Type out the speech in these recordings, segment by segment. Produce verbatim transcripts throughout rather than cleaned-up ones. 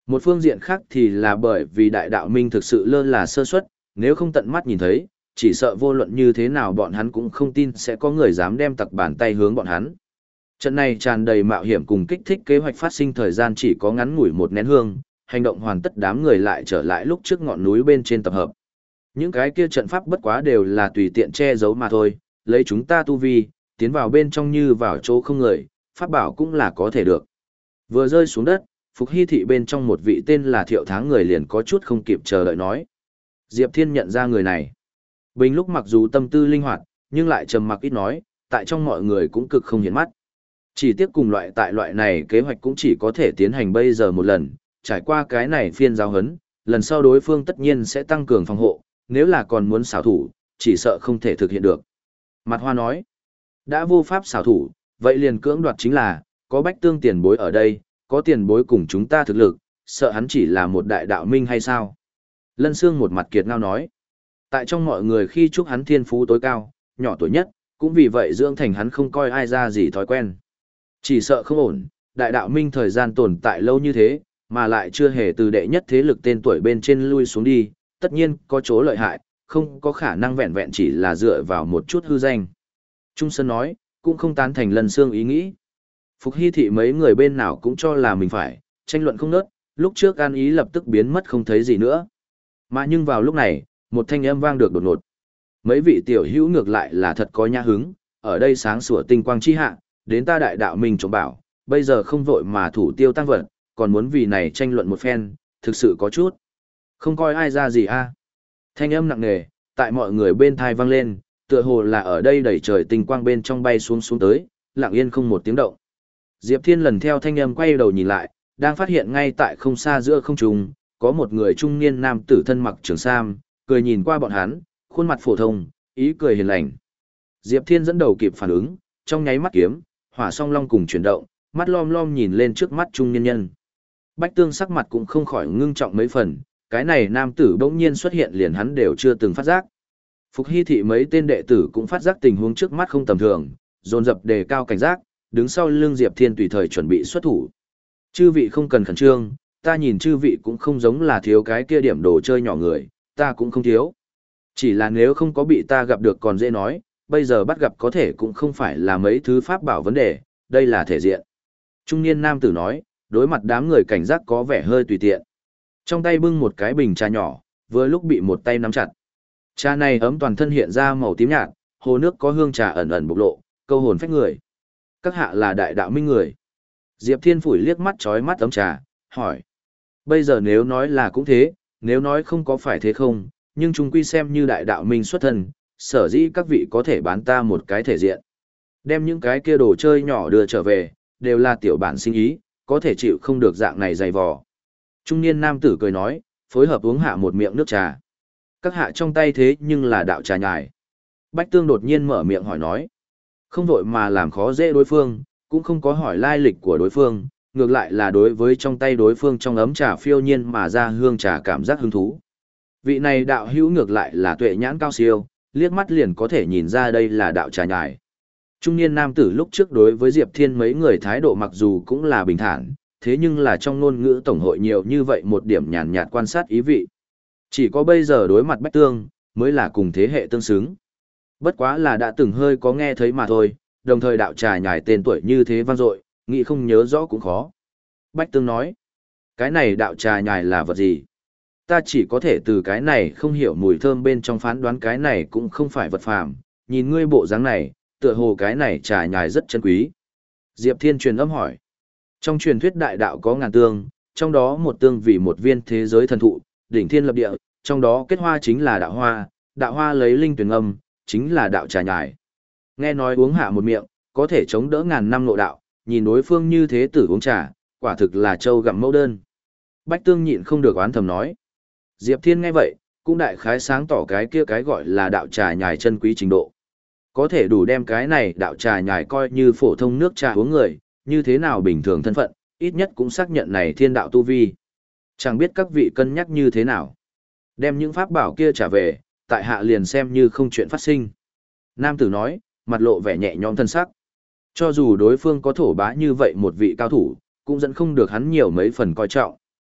Một phương diện khác thì là bởi vì đại đạo minh thực sự lơ là sơ suất, nếu không tận mắt nhìn thấy, chỉ sợ vô luận như thế nào bọn hắn cũng không tin sẽ có người dám đem tặc bàn tay hướng bọn hắn. Trận này tràn đầy mạo hiểm cùng kích thích kế hoạch phát sinh thời gian chỉ có ngắn ngủi một nén hương, hành động hoàn tất đám người lại trở lại lúc trước ngọn núi bên trên tập hợp. Những cái kia trận pháp bất quá đều là tùy tiện che giấu mà thôi, lấy chúng ta tu vi, tiến vào bên trong như vào chỗ không người, pháp bảo cũng là có thể được. Vừa rơi xuống đất, Phục Hy thị bên trong một vị tên là Thiệu Tháng người liền có chút không kịp chờ đợi nói. Diệp Thiên nhận ra người này. Bình lúc mặc dù tâm tư linh hoạt, nhưng lại trầm mặc ít nói, tại trong mọi người cũng cực không hiển mắt. Chỉ tiếc cùng loại tại loại này kế hoạch cũng chỉ có thể tiến hành bây giờ một lần, trải qua cái này phiên giao hấn, lần sau đối phương tất nhiên sẽ tăng cường phòng hộ, nếu là còn muốn xảo thủ, chỉ sợ không thể thực hiện được. Mặt Hoa nói, đã vô pháp xảo thủ, vậy liền cưỡng đoạt chính là, có Bách Tương tiền bối ở đây, có tiền bối cùng chúng ta thực lực, sợ hắn chỉ là một đại đạo minh hay sao? Lân Sương một mặt kiệt ngao nói, tại trong mọi người khi chúc hắn thiên phú tối cao, nhỏ tuổi nhất, cũng vì vậy dưỡng thành hắn không coi ai ra gì thói quen. Chỉ sợ không ổn, đại đạo minh thời gian tồn tại lâu như thế, mà lại chưa hề từ đệ nhất thế lực tên tuổi bên trên lui xuống đi, tất nhiên có chỗ lợi hại, không có khả năng vẹn vẹn chỉ là dựa vào một chút hư danh. Trung Sơn nói, cũng không tán thành Lân Sương ý nghĩ. Phục Hy thị mấy người bên nào cũng cho là mình phải, tranh luận không nớt, lúc trước an ý lập tức biến mất không thấy gì nữa. Mà nhưng vào lúc này, một thanh âm vang được đột ngột. Mấy vị tiểu hữu ngược lại là thật có nhã hứng, ở đây sáng sủa tinh quang chi hạ, đến ta đại đạo mình trộm bảo, bây giờ không vội mà thủ tiêu tăng vật, còn muốn vì này tranh luận một phen, thực sự có chút. Không coi ai ra gì a. Thanh âm nặng nề, tại mọi người bên thai vang lên, tựa hồ là ở đây đẩy trời tinh quang bên trong bay xuống xuống tới, lặng yên không một tiếng động. Diệp Thiên lần theo thanh âm quay đầu nhìn lại, đang phát hiện ngay tại không xa giữa không trung, có một người trung niên nam tử thân mặc trường sam, cười nhìn qua bọn hắn, khuôn mặt phổ thông, ý cười hiền lành. Diệp Thiên dẫn đầu kịp phản ứng, trong nháy mắt kiếm, hỏa song long cùng chuyển động, mắt lom lom nhìn lên trước mắt trung niên nhân. Bách Tương sắc mặt cũng không khỏi ngưng trọng mấy phần, cái này nam tử bỗng nhiên xuất hiện liền hắn đều chưa từng phát giác. Phục Hy thị mấy tên đệ tử cũng phát giác tình huống trước mắt không tầm thường, dồn dập đề cao cảnh giác, đứng sau lưng Diệp Thiên tùy thời chuẩn bị xuất thủ. Chư vị không cần khẩn trương, ta nhìn chư vị cũng không giống là thiếu cái kia điểm đồ chơi nhỏ người, ta cũng không thiếu. Chỉ là nếu không có bị ta gặp được còn dễ nói, bây giờ bắt gặp có thể cũng không phải là mấy thứ pháp bảo vấn đề, đây là thể diện. Trung niên nam tử nói, đối mặt đám người cảnh giác có vẻ hơi tùy tiện. Trong tay bưng một cái bình trà nhỏ, vừa lúc bị một tay nắm chặt. Trà này ấm toàn thân hiện ra màu tím nhạt, hồ nước có hương trà ẩn ẩn bộc lộ, câu hồn phách người. Các hạ là đại đạo minh người. Diệp Thiên phủi liếc mắt chói mắt ấm trà, hỏi. Bây giờ nếu nói là cũng thế, nếu nói không có phải thế không, nhưng chúng quy xem như đại đạo minh xuất thân, sở dĩ các vị có thể bán ta một cái thể diện. Đem những cái kia đồ chơi nhỏ đưa trở về, đều là tiểu bản sinh ý, có thể chịu không được dạng này dày vò. Trung niên nam tử cười nói, phối hợp uống hạ một miệng nước trà. Các hạ trong tay thế nhưng là đạo trà nhài. Bách Tương đột nhiên mở miệng hỏi nói. Không vội mà làm khó dễ đối phương, cũng không có hỏi lai lịch của đối phương, ngược lại là đối với trong tay đối phương trong ấm trà phiêu nhiên mà ra hương trà cảm giác hứng thú. Vị này đạo hữu ngược lại là tuệ nhãn cao siêu, liếc mắt liền có thể nhìn ra đây là đạo trà nhài. Trung niên nam tử lúc trước đối với Diệp Thiên mấy người thái độ mặc dù cũng là bình thản, thế nhưng là trong ngôn ngữ tổng hội nhiều như vậy một điểm nhàn nhạt quan sát ý vị. Chỉ có bây giờ đối mặt Bách Tương, mới là cùng thế hệ tương xứng. Bất quá là đã từng hơi có nghe thấy mà thôi, đồng thời đạo trà nhài tên tuổi như thế vang dội, nghĩ không nhớ rõ cũng khó. Bách Tương nói, cái này đạo trà nhài là vật gì? Ta chỉ có thể từ cái này không hiểu mùi thơm bên trong phán đoán cái này cũng không phải vật phàm, nhìn ngươi bộ dáng này, tựa hồ cái này trà nhài rất chân quý. Diệp Thiên truyền âm hỏi, trong truyền thuyết đại đạo có ngàn tương, trong đó một tương vì một viên thế giới thần thụ, đỉnh thiên lập địa, trong đó kết hoa chính là đạo hoa, đạo hoa lấy linh tuyển âm, chính là đạo trà nhài. Nghe nói uống hạ một miệng, có thể chống đỡ ngàn năm nội đạo, nhìn đối phương như thế tử uống trà, quả thực là trâu gặm mẫu đơn. Bách Tương nhịn không được oán thầm nói. Diệp Thiên nghe vậy, cũng đại khái sáng tỏ cái kia cái gọi là đạo trà nhài chân quý trình độ. Có thể đủ đem cái này đạo trà nhài coi như phổ thông nước trà uống người, như thế nào bình thường thân phận, ít nhất cũng xác nhận này thiên đạo tu vi. Chẳng biết các vị cân nhắc như thế nào. Đem những pháp bảo kia trả về, tại hạ liền xem như không chuyện phát sinh. Nam tử nói, mặt lộ vẻ nhẹ nhõm thân sắc. Cho dù đối phương có thổ bá như vậy một vị cao thủ, cũng dẫn không được hắn nhiều mấy phần coi trọng.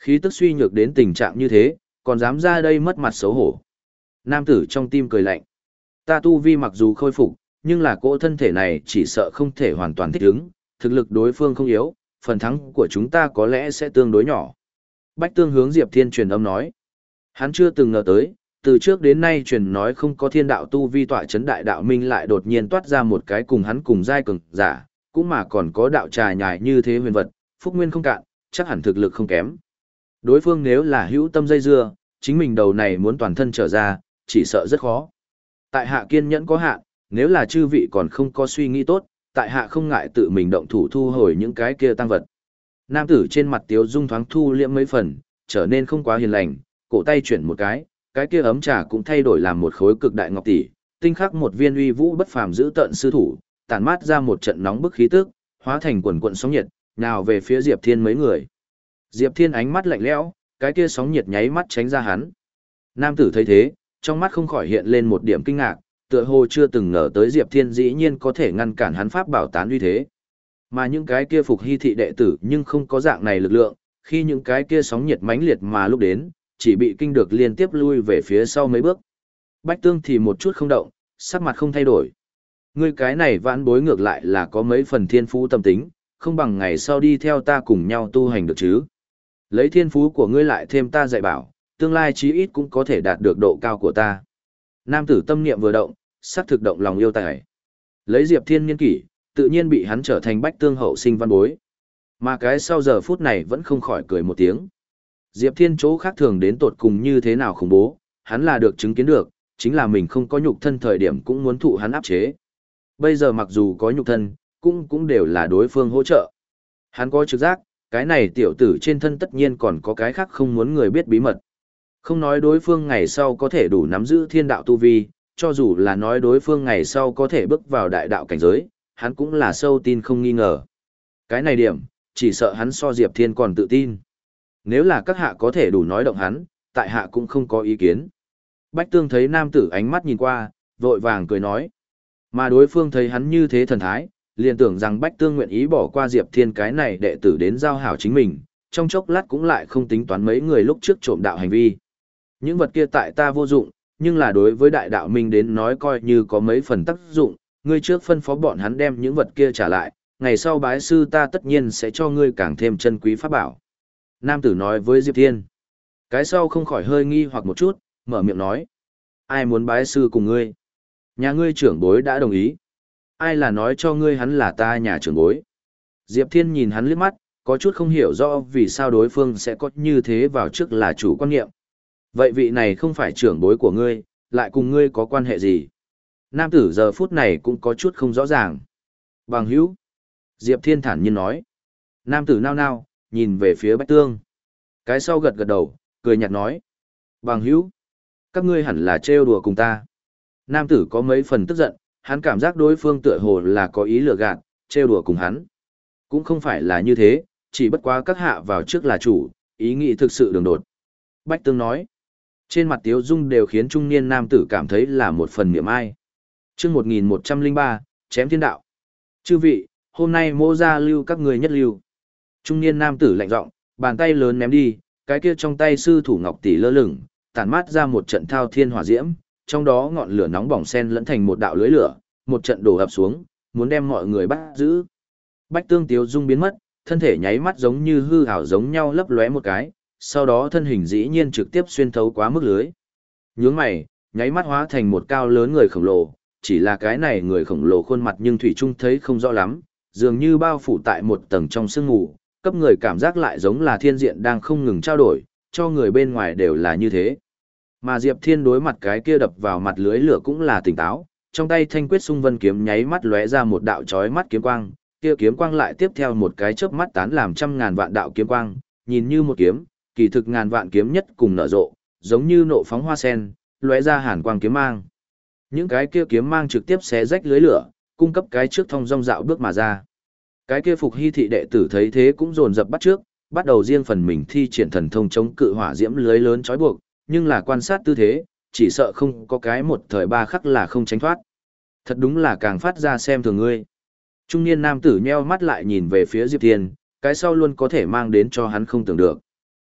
Khí tức suy nhược đến tình trạng như thế, còn dám ra đây mất mặt xấu hổ. Nam tử trong tim cười lạnh. Ta tu vi mặc dù khôi phục, nhưng là cỗ thân thể này chỉ sợ không thể hoàn toàn thích ứng, thực lực đối phương không yếu, phần thắng của chúng ta có lẽ sẽ tương đối nhỏ. Bách Tương hướng Diệp Thiên truyền âm nói. Hắn chưa từng ngờ tới, từ trước đến nay truyền nói không có thiên đạo tu vi tọa chấn đại đạo minh lại đột nhiên toát ra một cái cùng hắn cùng giai cường giả, cũng mà còn có đạo trà nhài như thế huyền vật, phúc nguyên không cạn, chắc hẳn thực lực không kém. Đối phương nếu là hữu tâm dây dưa, chính mình đầu này muốn toàn thân trở ra, chỉ sợ rất khó. Tại hạ kiên nhẫn có hạn, nếu là chư vị còn không có suy nghĩ tốt, tại hạ không ngại tự mình động thủ thu hồi những cái kia tăng vật. Nam tử trên mặt tiếu dung thoáng thu liễm mấy phần, trở nên không quá hiền lành, cổ tay chuyển một cái, cái kia ấm trà cũng thay đổi làm một khối cực đại ngọc tỷ, tinh khắc một viên uy vũ bất phàm giữ tận sư thủ, tản mát ra một trận nóng bức khí tức, hóa thành quần quần sóng nhiệt, nào về phía Diệp Thiên mấy người. Diệp Thiên ánh mắt lạnh lẽo, cái kia sóng nhiệt nháy mắt tránh ra hắn. Nam tử thấy thế, trong mắt không khỏi hiện lên một điểm kinh ngạc, tựa hồ chưa từng ngờ tới Diệp Thiên dĩ nhiên có thể ngăn cản hắn pháp bảo tán uy thế. Mà những cái kia phục hy thị đệ tử nhưng không có dạng này lực lượng, khi những cái kia sóng nhiệt mãnh liệt mà lúc đến, chỉ bị kinh được liên tiếp lui về phía sau mấy bước. Bách Tương thì một chút không động, sắc mặt không thay đổi. Ngươi cái này vãn bối ngược lại là có mấy phần thiên phú tâm tính, không bằng ngày sau đi theo ta cùng nhau tu hành được chứ. Lấy thiên phú của ngươi lại thêm ta dạy bảo, tương lai chí ít cũng có thể đạt được độ cao của ta. Nam tử tâm niệm vừa động, sắc thực động lòng yêu tài. Lấy Diệp Thiên niên kỷ, tự nhiên bị hắn trở thành Bách Tương hậu sinh văn bối. Mà cái sau giờ phút này vẫn không khỏi cười một tiếng. Diệp Thiên chỗ khác thường đến tột cùng như thế nào khủng bố, hắn là được chứng kiến được, chính là mình không có nhục thân thời điểm cũng muốn thụ hắn áp chế. Bây giờ mặc dù có nhục thân, cũng cũng đều là đối phương hỗ trợ. Hắn có trực giác, cái này tiểu tử trên thân tất nhiên còn có cái khác không muốn người biết bí mật. Không nói đối phương ngày sau có thể đủ nắm giữ thiên đạo tu vi, cho dù là nói đối phương ngày sau có thể bước vào đại đạo cảnh giới, hắn cũng là sâu tin không nghi ngờ. Cái này điểm, chỉ sợ hắn so Diệp Thiên còn tự tin. Nếu là các hạ có thể đủ nói động hắn, tại hạ cũng không có ý kiến. Bách Tương thấy nam tử ánh mắt nhìn qua, vội vàng cười nói. Mà đối phương thấy hắn như thế thần thái, liền tưởng rằng Bách Tương nguyện ý bỏ qua Diệp Thiên cái này đệ tử đến giao hảo chính mình, trong chốc lát cũng lại không tính toán mấy người lúc trước trộm đạo hành vi. Những vật kia tại ta vô dụng, nhưng là đối với đại đạo minh đến nói coi như có mấy phần tác dụng, ngươi trước phân phó bọn hắn đem những vật kia trả lại, ngày sau bái sư ta tất nhiên sẽ cho ngươi càng thêm chân quý pháp bảo. Nam tử nói với Diệp Thiên. Cái sau không khỏi hơi nghi hoặc một chút, mở miệng nói. Ai muốn bái sư cùng ngươi? Nhà ngươi trưởng bối đã đồng ý. Ai là nói cho ngươi hắn là ta nhà trưởng bối? Diệp Thiên nhìn hắn liếc mắt, có chút không hiểu rõ vì sao đối phương sẽ có như thế vào trước là chủ quan niệm. Vậy vị này không phải trưởng bối của ngươi, lại cùng ngươi có quan hệ gì? Nam tử giờ phút này cũng có chút không rõ ràng. Bằng hữu. Diệp Thiên thản nhiên nói. Nam tử nao nao, nhìn về phía Bách Tương. Cái sau gật gật đầu, cười nhạt nói. Bằng hữu. Các ngươi hẳn là trêu đùa cùng ta. Nam tử có mấy phần tức giận, hắn cảm giác đối phương tựa hồ là có ý lừa gạt, trêu đùa cùng hắn. Cũng không phải là như thế, chỉ bất quá các hạ vào trước là chủ, ý nghĩ thực sự đường đột. Bách Tương nói. Trên mặt Tiếu Dung đều khiến trung niên nam tử cảm thấy là một phần niệm ai. Chương một nghìn một trăm lẻ ba, chém thiên đạo. Chư vị, hôm nay mô ra lưu các người nhất lưu. Trung niên nam tử lạnh giọng, bàn tay lớn ném đi, cái kia trong tay sư thủ ngọc tỷ lơ lửng, tản mát ra một trận thao thiên hỏa diễm, trong đó ngọn lửa nóng bỏng xen lẫn thành một đạo lưới lửa, một trận đổ ập xuống, muốn đem mọi người bắt giữ. Bách Tương Tiếu Dung biến mất, thân thể nháy mắt giống như hư ảo giống nhau lấp lóe một cái, sau đó thân hình dĩ nhiên trực tiếp xuyên thấu quá mức lưới. Nhướng mày, nháy mắt hóa thành một cao lớn người khổng lồ, chỉ là cái này người khổng lồ khuôn mặt nhưng thủy trung thấy không rõ lắm, dường như bao phủ tại một tầng trong sương mù, cấp người cảm giác lại giống là thiên diện đang không ngừng trao đổi, cho người bên ngoài đều là như thế. Mà Diệp Thiên đối mặt cái kia đập vào mặt lưới lửa cũng là tỉnh táo, trong tay thanh quyết xung vân kiếm nháy mắt lóe ra một đạo chói mắt kiếm quang, kia kiếm quang lại tiếp theo một cái chớp mắt tán làm trăm ngàn vạn đạo kiếm quang, nhìn như một kiếm, kỳ thực ngàn vạn kiếm nhất cùng nở rộ, giống như nộ phóng hoa sen, lóe ra hàn quang kiếm mang. Những cái kia kiếm mang trực tiếp xé rách lưới lửa, cung cấp cái trước thông dong dạo bước mà ra. Cái kia phục hy thị đệ tử thấy thế cũng dồn dập bắt trước, bắt đầu riêng phần mình thi triển thần thông chống cự hỏa diễm lưới lớn trói buộc, nhưng là quan sát tư thế, chỉ sợ không có cái một thời ba khắc là không tránh thoát. Thật đúng là càng phát ra xem thường ngươi. Trung niên nam tử nheo mắt lại nhìn về phía Diệp Thiên, cái sau luôn có thể mang đến cho hắn không tưởng được.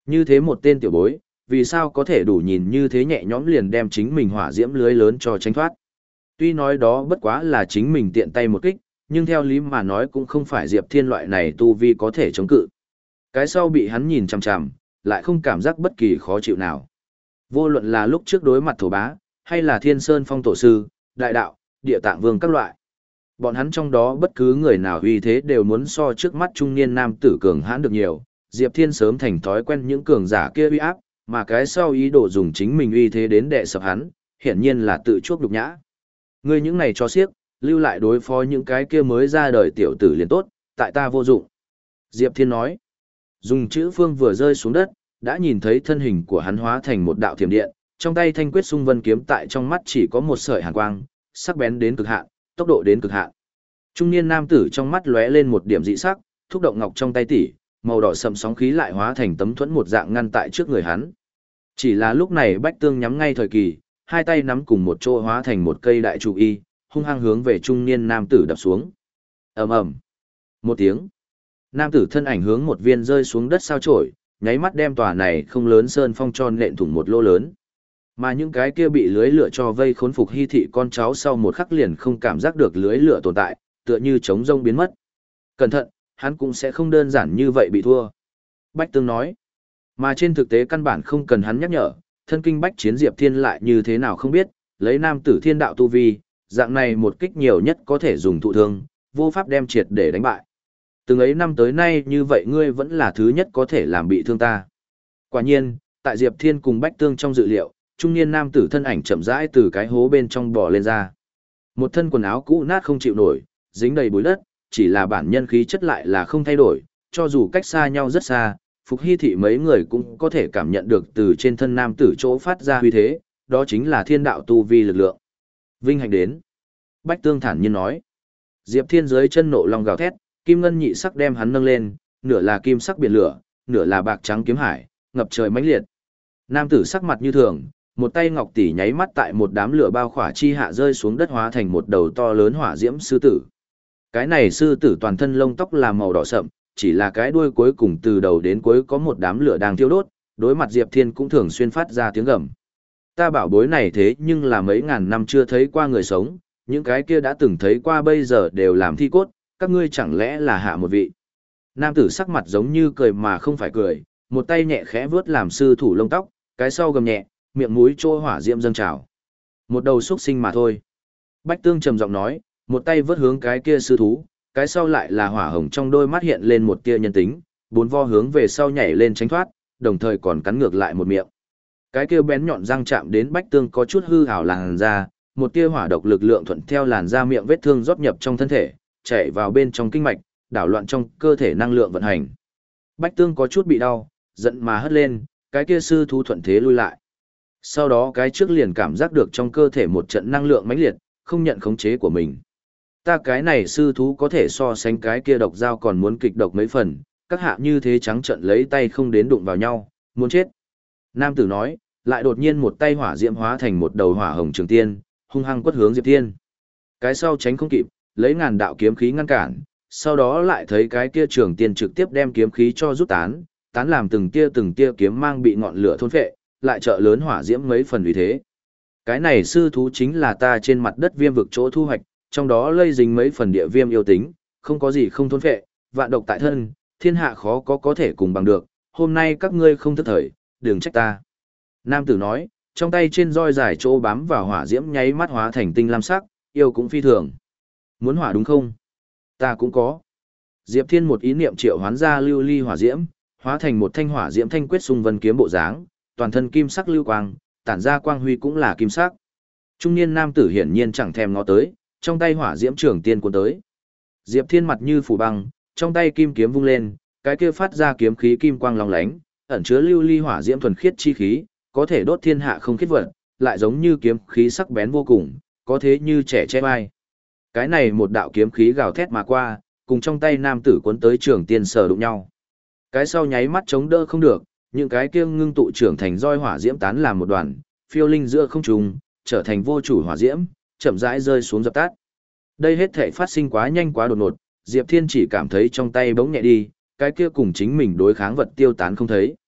Như thế một tên tiểu bối, vì sao có thể đủ nhìn như thế nhẹ nhõm liền đem chính mình hỏa diễm lưới lớn cho tránh thoát. Tuy nói đó bất quá là chính mình tiện tay một kích, nhưng theo lý mà nói cũng không phải Diệp Thiên loại này tu vi có thể chống cự. Cái sau bị hắn nhìn chằm chằm, lại không cảm giác bất kỳ khó chịu nào. Vô luận là lúc trước đối mặt thổ bá, hay là Thiên Sơn Phong tổ sư, đại đạo, địa tạng vương các loại. Bọn hắn trong đó bất cứ người nào uy thế đều muốn so trước mắt trung niên nam tử cường hãn được nhiều. Diệp Thiên sớm thành thói quen những cường giả kia uy áp, mà cái sau ý đồ dùng chính mình uy thế đến đè sập hắn, hiển nhiên là tự chuốc nhục nhã. Ngươi những này cho xiếc, lưu lại đối phó những cái kia mới ra đời tiểu tử liền tốt, tại ta vô dụng. Diệp Thiên nói, dùng chữ phương vừa rơi xuống đất, đã nhìn thấy thân hình của hắn hóa thành một đạo thiểm điện, trong tay thanh quyết xung vân kiếm tại trong mắt chỉ có một sợi hàn quang, sắc bén đến cực hạn, tốc độ đến cực hạn. Trung niên nam tử trong mắt lóe lên một điểm dị sắc, thúc động ngọc trong tay tỉ, màu đỏ sậm sóng khí lại hóa thành tấm thuẫn một dạng ngăn tại trước người hắn. Chỉ là lúc này Bách Tương nhắm ngay thời kỳ, hai tay nắm cùng một chỗ hóa thành một cây đại trụ y, hung hăng hướng về trung niên nam tử đập xuống. Ầm ầm. Một tiếng. Nam tử thân ảnh hướng một viên rơi xuống đất sao chổi, nháy mắt đem tòa này không lớn sơn phong tròn nện thủng một lỗ lớn. Mà những cái kia bị lưới lửa cho vây khốn phục hy thị con cháu sau một khắc liền không cảm giác được lưới lửa tồn tại, tựa như trống rông biến mất. Cẩn thận, hắn cũng sẽ không đơn giản như vậy bị thua. Bách Tương nói. Mà trên thực tế căn bản không cần hắn nhắc nhở, thân kinh bách chiến Diệp Thiên lại như thế nào không biết, lấy nam tử thiên đạo tu vi, dạng này một kích nhiều nhất có thể dùng thụ thương, vô pháp đem triệt để đánh bại. Từng ấy năm tới nay như vậy ngươi vẫn là thứ nhất có thể làm bị thương ta. Quả nhiên, tại Diệp Thiên cùng Bách Tương trong dự liệu, trung niên nam tử thân ảnh chậm rãi từ cái hố bên trong bò lên ra. Một thân quần áo cũ nát không chịu nổi, dính đầy bụi đất, chỉ là bản nhân khí chất lại là không thay đổi, cho dù cách xa nhau rất xa, Phục Hy thị mấy người cũng có thể cảm nhận được từ trên thân nam tử chỗ phát ra huy thế, đó chính là thiên đạo tu vi lực lượng. Vinh hạnh đến. Bách Tương thản nhiên nói. Diệp Thiên dưới chân nộ long gào thét, kim ngân nhị sắc đem hắn nâng lên, nửa là kim sắc biển lửa, nửa là bạc trắng kiếm hải, ngập trời mãnh liệt. Nam tử sắc mặt như thường, một tay ngọc tỷ nháy mắt tại một đám lửa bao khỏa chi hạ rơi xuống đất hóa thành một đầu to lớn hỏa diễm sư tử. Cái này sư tử toàn thân lông tóc là màu đỏ sậm, chỉ là cái đuôi cuối cùng từ đầu đến cuối có một đám lửa đang thiêu đốt, đối mặt Diệp Thiên cũng thường xuyên phát ra tiếng gầm. Ta bảo bối này thế nhưng là mấy ngàn năm chưa thấy qua người sống, những cái kia đã từng thấy qua bây giờ đều làm thi cốt, các ngươi chẳng lẽ là hạ một vị. Nam tử sắc mặt giống như cười mà không phải cười, một tay nhẹ khẽ vướt làm sư thủ lông tóc, cái sau gầm nhẹ, miệng mũi trô hỏa diễm dâng trào. Một đầu xuất sinh mà thôi. Bách Tương trầm giọng nói, một tay vớt hướng cái kia sư thú, cái sau lại là hỏa hồng trong đôi mắt hiện lên một tia nhân tính, bốn vo hướng về sau nhảy lên tránh thoát, đồng thời còn cắn ngược lại một miệng. Cái kia bén nhọn răng chạm đến Bách Tương có chút hư ảo làn da, một tia hỏa độc lực lượng thuận theo làn da miệng vết thương rót nhập trong thân thể, chạy vào bên trong kinh mạch, đảo loạn trong cơ thể năng lượng vận hành. Bách Tương có chút bị đau, giận mà hất lên, cái kia sư thú thuận thế lui lại. Sau đó cái trước liền cảm giác được trong cơ thể một trận năng lượng mãnh liệt, không nhận khống chế của mình. Ta cái này sư thú có thể so sánh cái kia độc dao còn muốn kịch độc mấy phần, các hạ như thế trắng trận lấy tay không đến đụng vào nhau, muốn chết. Nam tử nói, lại đột nhiên một tay hỏa diễm hóa thành một đầu hỏa hồng trường tiên, hung hăng quất hướng Diệp Thiên. Cái sau tránh không kịp, lấy ngàn đạo kiếm khí ngăn cản, sau đó lại thấy cái kia trường tiên trực tiếp đem kiếm khí cho rút tán, tán làm từng tia từng tia kiếm mang bị ngọn lửa thôn phệ, lại trợ lớn hỏa diễm mấy phần uy thế. Cái này sư thú chính là ta trên mặt đất viêm vực chỗ thu hoạch, trong đó lây dính mấy phần địa viêm yêu tính, không có gì không thôn phệ, vạn độc tại thân, thiên hạ khó có có thể cùng bằng được, hôm nay các ngươi không thức thời, đừng trách ta. Nam tử nói, trong tay trên roi dài chỗ bám vào hỏa diễm nháy mắt hóa thành tinh lam sắc, yêu cũng phi thường. Muốn hỏa đúng không? Ta cũng có. Diệp Thiên một ý niệm triệu hoán ra lưu ly hỏa diễm, hóa thành một thanh hỏa diễm thanh quyết xung vân kiếm bộ dáng, toàn thân kim sắc lưu quang, tản ra quang huy cũng là kim sắc. Trung niên nam tử hiển nhiên chẳng thèm ngó tới, trong tay hỏa diễm trường tiên cuốn tới. Diệp Thiên mặt như phủ băng, trong tay kim kiếm vung lên, cái kia phát ra kiếm khí kim quang long lánh, ẩn chứa lưu ly hỏa diễm thuần khiết chi khí, có thể đốt thiên hạ không khiết vật, lại giống như kiếm khí sắc bén vô cùng, có thế như trẻ che vai. Cái này một đạo kiếm khí gào thét mà qua, cùng trong tay nam tử cuốn tới trường tiên sờ đụng nhau. Cái sau nháy mắt chống đỡ không được, những cái kia ngưng tụ trưởng thành roi hỏa diễm tán làm một đoàn, phiêu linh giữa không trung, trở thành vô chủ hỏa diễm, chậm rãi rơi xuống dập tắt. Đây hết thể phát sinh quá nhanh quá đột ngột, Diệp Thiên chỉ cảm thấy trong tay bỗng nhẹ đi, cái kia cùng chính mình đối kháng vật tiêu tán không thấy.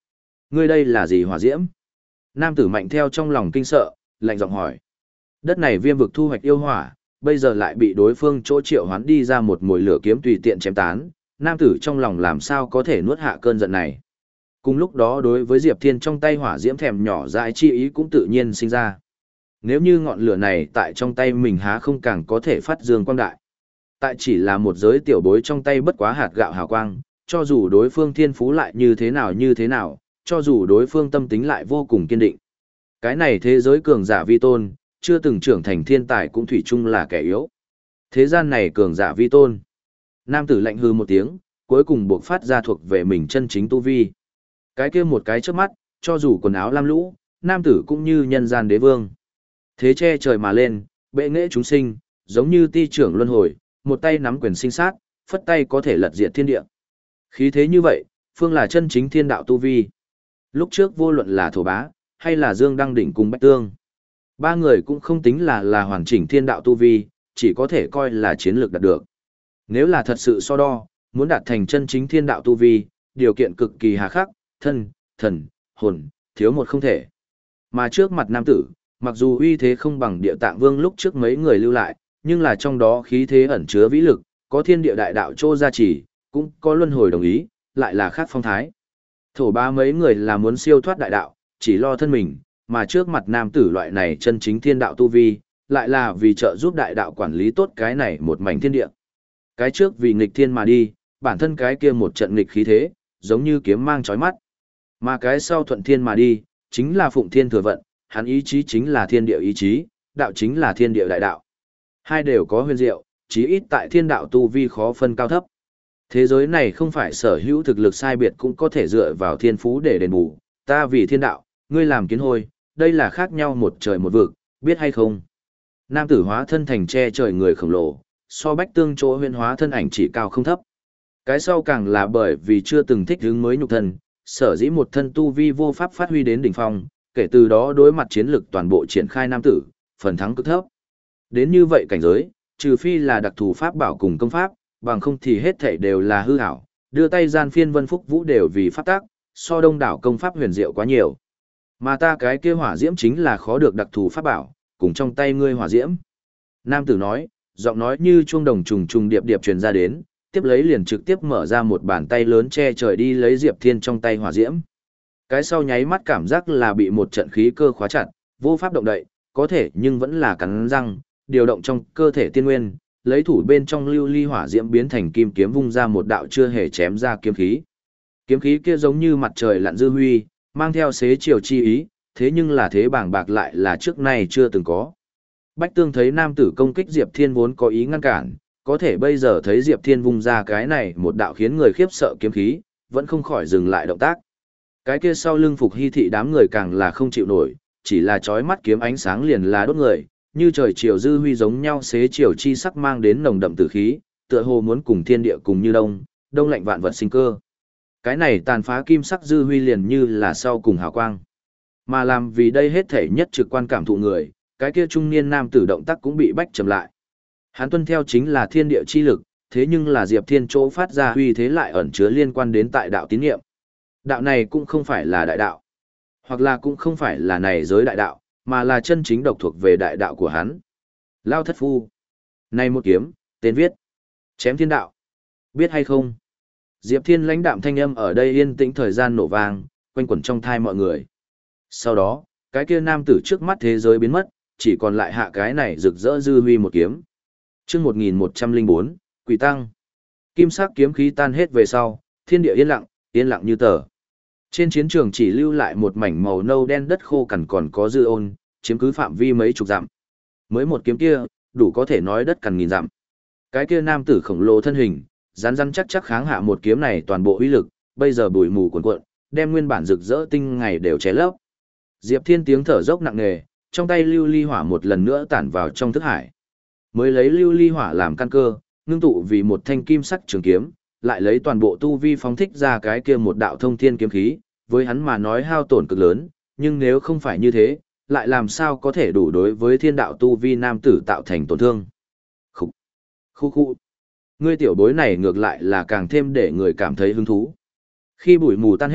Ngươi đây là gì hỏa diễm? Nam tử mạnh theo trong lòng kinh sợ, lạnh giọng hỏi. Đất này viêm vực thu hoạch yêu hỏa, bây giờ lại bị đối phương chỗ triệu hoán đi ra một mùi lửa kiếm tùy tiện chém tán, nam tử trong lòng làm sao có thể nuốt hạ cơn giận này. Cùng lúc đó đối với Diệp Thiên trong tay hỏa diễm thèm nhỏ dãi chi ý cũng tự nhiên sinh ra. Nếu như ngọn lửa này tại trong tay mình há không càng có thể phát dương quang đại. Tại chỉ là một giới tiểu bối trong tay bất quá hạt gạo hào quang, cho dù đối phương thiên phú lại như thế nào như thế nào, cho dù đối phương tâm tính lại vô cùng kiên định. Cái này thế giới cường giả vi tôn, chưa từng trưởng thành thiên tài cũng thủy chung là kẻ yếu. Thế gian này cường giả vi tôn. Nam tử lạnh hư một tiếng, cuối cùng buộc phát ra thuộc về mình chân chính tu vi. Cái kia một cái trước mắt, cho dù quần áo lam lũ, nam tử cũng như nhân gian đế vương. Thế che trời mà lên, bệ nghệ chúng sinh, giống như ti trưởng luân hồi, một tay nắm quyền sinh sát, phất tay có thể lật diệt thiên địa. Khí thế như vậy, phương là chân chính thiên đạo tu vi. Lúc trước vô luận là thổ bá, hay là Dương Đăng Đỉnh cùng Bách Tương. Ba người cũng không tính là là hoàn chỉnh thiên đạo tu vi, chỉ có thể coi là chiến lược đạt được. Nếu là thật sự so đo, muốn đạt thành chân chính thiên đạo tu vi, điều kiện cực kỳ hà khắc, thân, thần, hồn, thiếu một không thể. Mà trước mặt nam tử, mặc dù uy thế không bằng địa tạng vương lúc trước mấy người lưu lại, nhưng là trong đó khí thế ẩn chứa vĩ lực, có thiên địa đại đạo trô gia trì, cũng có luân hồi đồng ý, lại là khác phong thái. Thổ ba mấy người là muốn siêu thoát đại đạo, chỉ lo thân mình, mà trước mặt nam tử loại này chân chính thiên đạo tu vi, lại là vì trợ giúp đại đạo quản lý tốt cái này một mảnh thiên địa. Cái trước vì nghịch thiên mà đi, bản thân cái kia một trận nghịch khí thế, giống như kiếm mang chói mắt. Mà cái sau thuận thiên mà đi, chính là phụng thiên thừa vận, hắn ý chí chính là thiên địa ý chí, đạo chính là thiên địa đại đạo. Hai đều có huyền diệu, chí ít tại thiên đạo tu vi khó phân cao thấp. Thế giới này không phải sở hữu thực lực sai biệt cũng có thể dựa vào thiên phú để đền bù, ta vì thiên đạo, ngươi làm kiến hôi, đây là khác nhau một trời một vực, biết hay không? Nam tử hóa thân thành che trời người khổng lồ, so Bách Tương chỗ huyền hóa thân ảnh chỉ cao không thấp. Cái sau càng là bởi vì chưa từng thích hướng mới nhục thân, sở dĩ một thân tu vi vô pháp phát huy đến đỉnh phong, kể từ đó đối mặt chiến lực toàn bộ triển khai nam tử, phần thắng cực thấp. Đến như vậy cảnh giới, trừ phi là đặc thù pháp bảo cùng công pháp, bằng không thì hết thảy đều là hư ảo, đưa tay gian phiên vân phúc vũ đều vì pháp tác, so đông đảo công pháp huyền diệu quá nhiều. Mà ta cái kia hỏa diễm chính là khó được đặc thù pháp bảo, cùng trong tay ngươi hỏa diễm. Nam tử nói, giọng nói như chuông đồng trùng trùng điệp điệp truyền ra đến, tiếp lấy liền trực tiếp mở ra một bàn tay lớn che trời đi lấy Diệp Thiên trong tay hỏa diễm. Cái sau nháy mắt cảm giác là bị một trận khí cơ khóa chặt, vô pháp động đậy, có thể nhưng vẫn là cắn răng, điều động trong cơ thể tiên nguyên, lấy thủ bên trong lưu ly hỏa diễm biến thành kim kiếm vung ra một đạo chưa hề chém ra kiếm khí. Kiếm khí kia giống như mặt trời lặn dư huy, mang theo xế chiều chi ý, thế nhưng là thế bảng bạc lại là trước nay chưa từng có. Bách Tương thấy nam tử công kích Diệp Thiên vốn có ý ngăn cản, có thể bây giờ thấy Diệp Thiên vung ra cái này một đạo khiến người khiếp sợ kiếm khí, vẫn không khỏi dừng lại động tác. Cái kia sau lưng Phục Hy thị đám người càng là không chịu nổi, chỉ là chói mắt kiếm ánh sáng liền là đốt người, như trời chiều dư huy giống nhau xế chiều chi sắc mang đến nồng đậm tử khí, tựa hồ muốn cùng thiên địa cùng như đông, đông lạnh vạn vật sinh cơ. Cái này tàn phá kim sắc dư huy liền như là sau cùng hào quang. Mà làm vì đây hết thể nhất trực quan cảm thụ người, cái kia trung niên nam tử động tác cũng bị bách chậm lại. Hắn tuân theo chính là thiên địa chi lực, thế nhưng là Diệp Thiên chỗ phát ra huy thế lại ẩn chứa liên quan đến tại đạo tín niệm. Đạo này cũng không phải là đại đạo, hoặc là cũng không phải là này giới đại đạo, mà là chân chính độc thuộc về đại đạo của hắn. Lao thất phu. Này một kiếm, tên viết. Chém thiên đạo. Biết hay không? Diệp Thiên lãnh đạm thanh âm ở đây yên tĩnh thời gian nổ vang, quanh quẩn trong thai mọi người. Sau đó, cái kia nam tử trước mắt thế giới biến mất, chỉ còn lại hạ cái này rực rỡ dư huy một kiếm. Chương một nghìn một trăm lẻ bốn, Quỷ Tăng. Kim sắc kiếm khí tan hết về sau, thiên địa yên lặng, yên lặng như tờ. Trên chiến trường chỉ lưu lại một mảnh màu nâu đen đất khô cằn còn có dư ôn, chiếm cứ phạm vi mấy chục dặm. Mới một kiếm kia, đủ có thể nói đất cằn nghìn dặm. Cái kia nam tử khổng lồ thân hình, rắn rắn chắc chắc kháng hạ một kiếm này toàn bộ uy lực, bây giờ bụi mù cuồn cuộn, đem nguyên bản rực rỡ tinh ngày đều che lấp. Diệp Thiên tiếng thở dốc nặng nề, trong tay lưu ly hỏa một lần nữa tản vào trong thức hải. Mới lấy lưu ly hỏa làm căn cơ, ngưng tụ vì một thanh kim sắc trường kiếm, lại lấy toàn bộ tu vi phóng thích ra cái kia một đạo thông thiên kiếm khí, với hắn mà nói hao tổn cực lớn, nhưng nếu không phải như thế, lại làm sao có thể đủ đối với thiên đạo tu vi nam tử tạo thành tổn thương. Khúc, khu khu. Ngươi tiểu bối này ngược lại là càng thêm để người cảm thấy hứng thú. Khi bụi mù tan hết,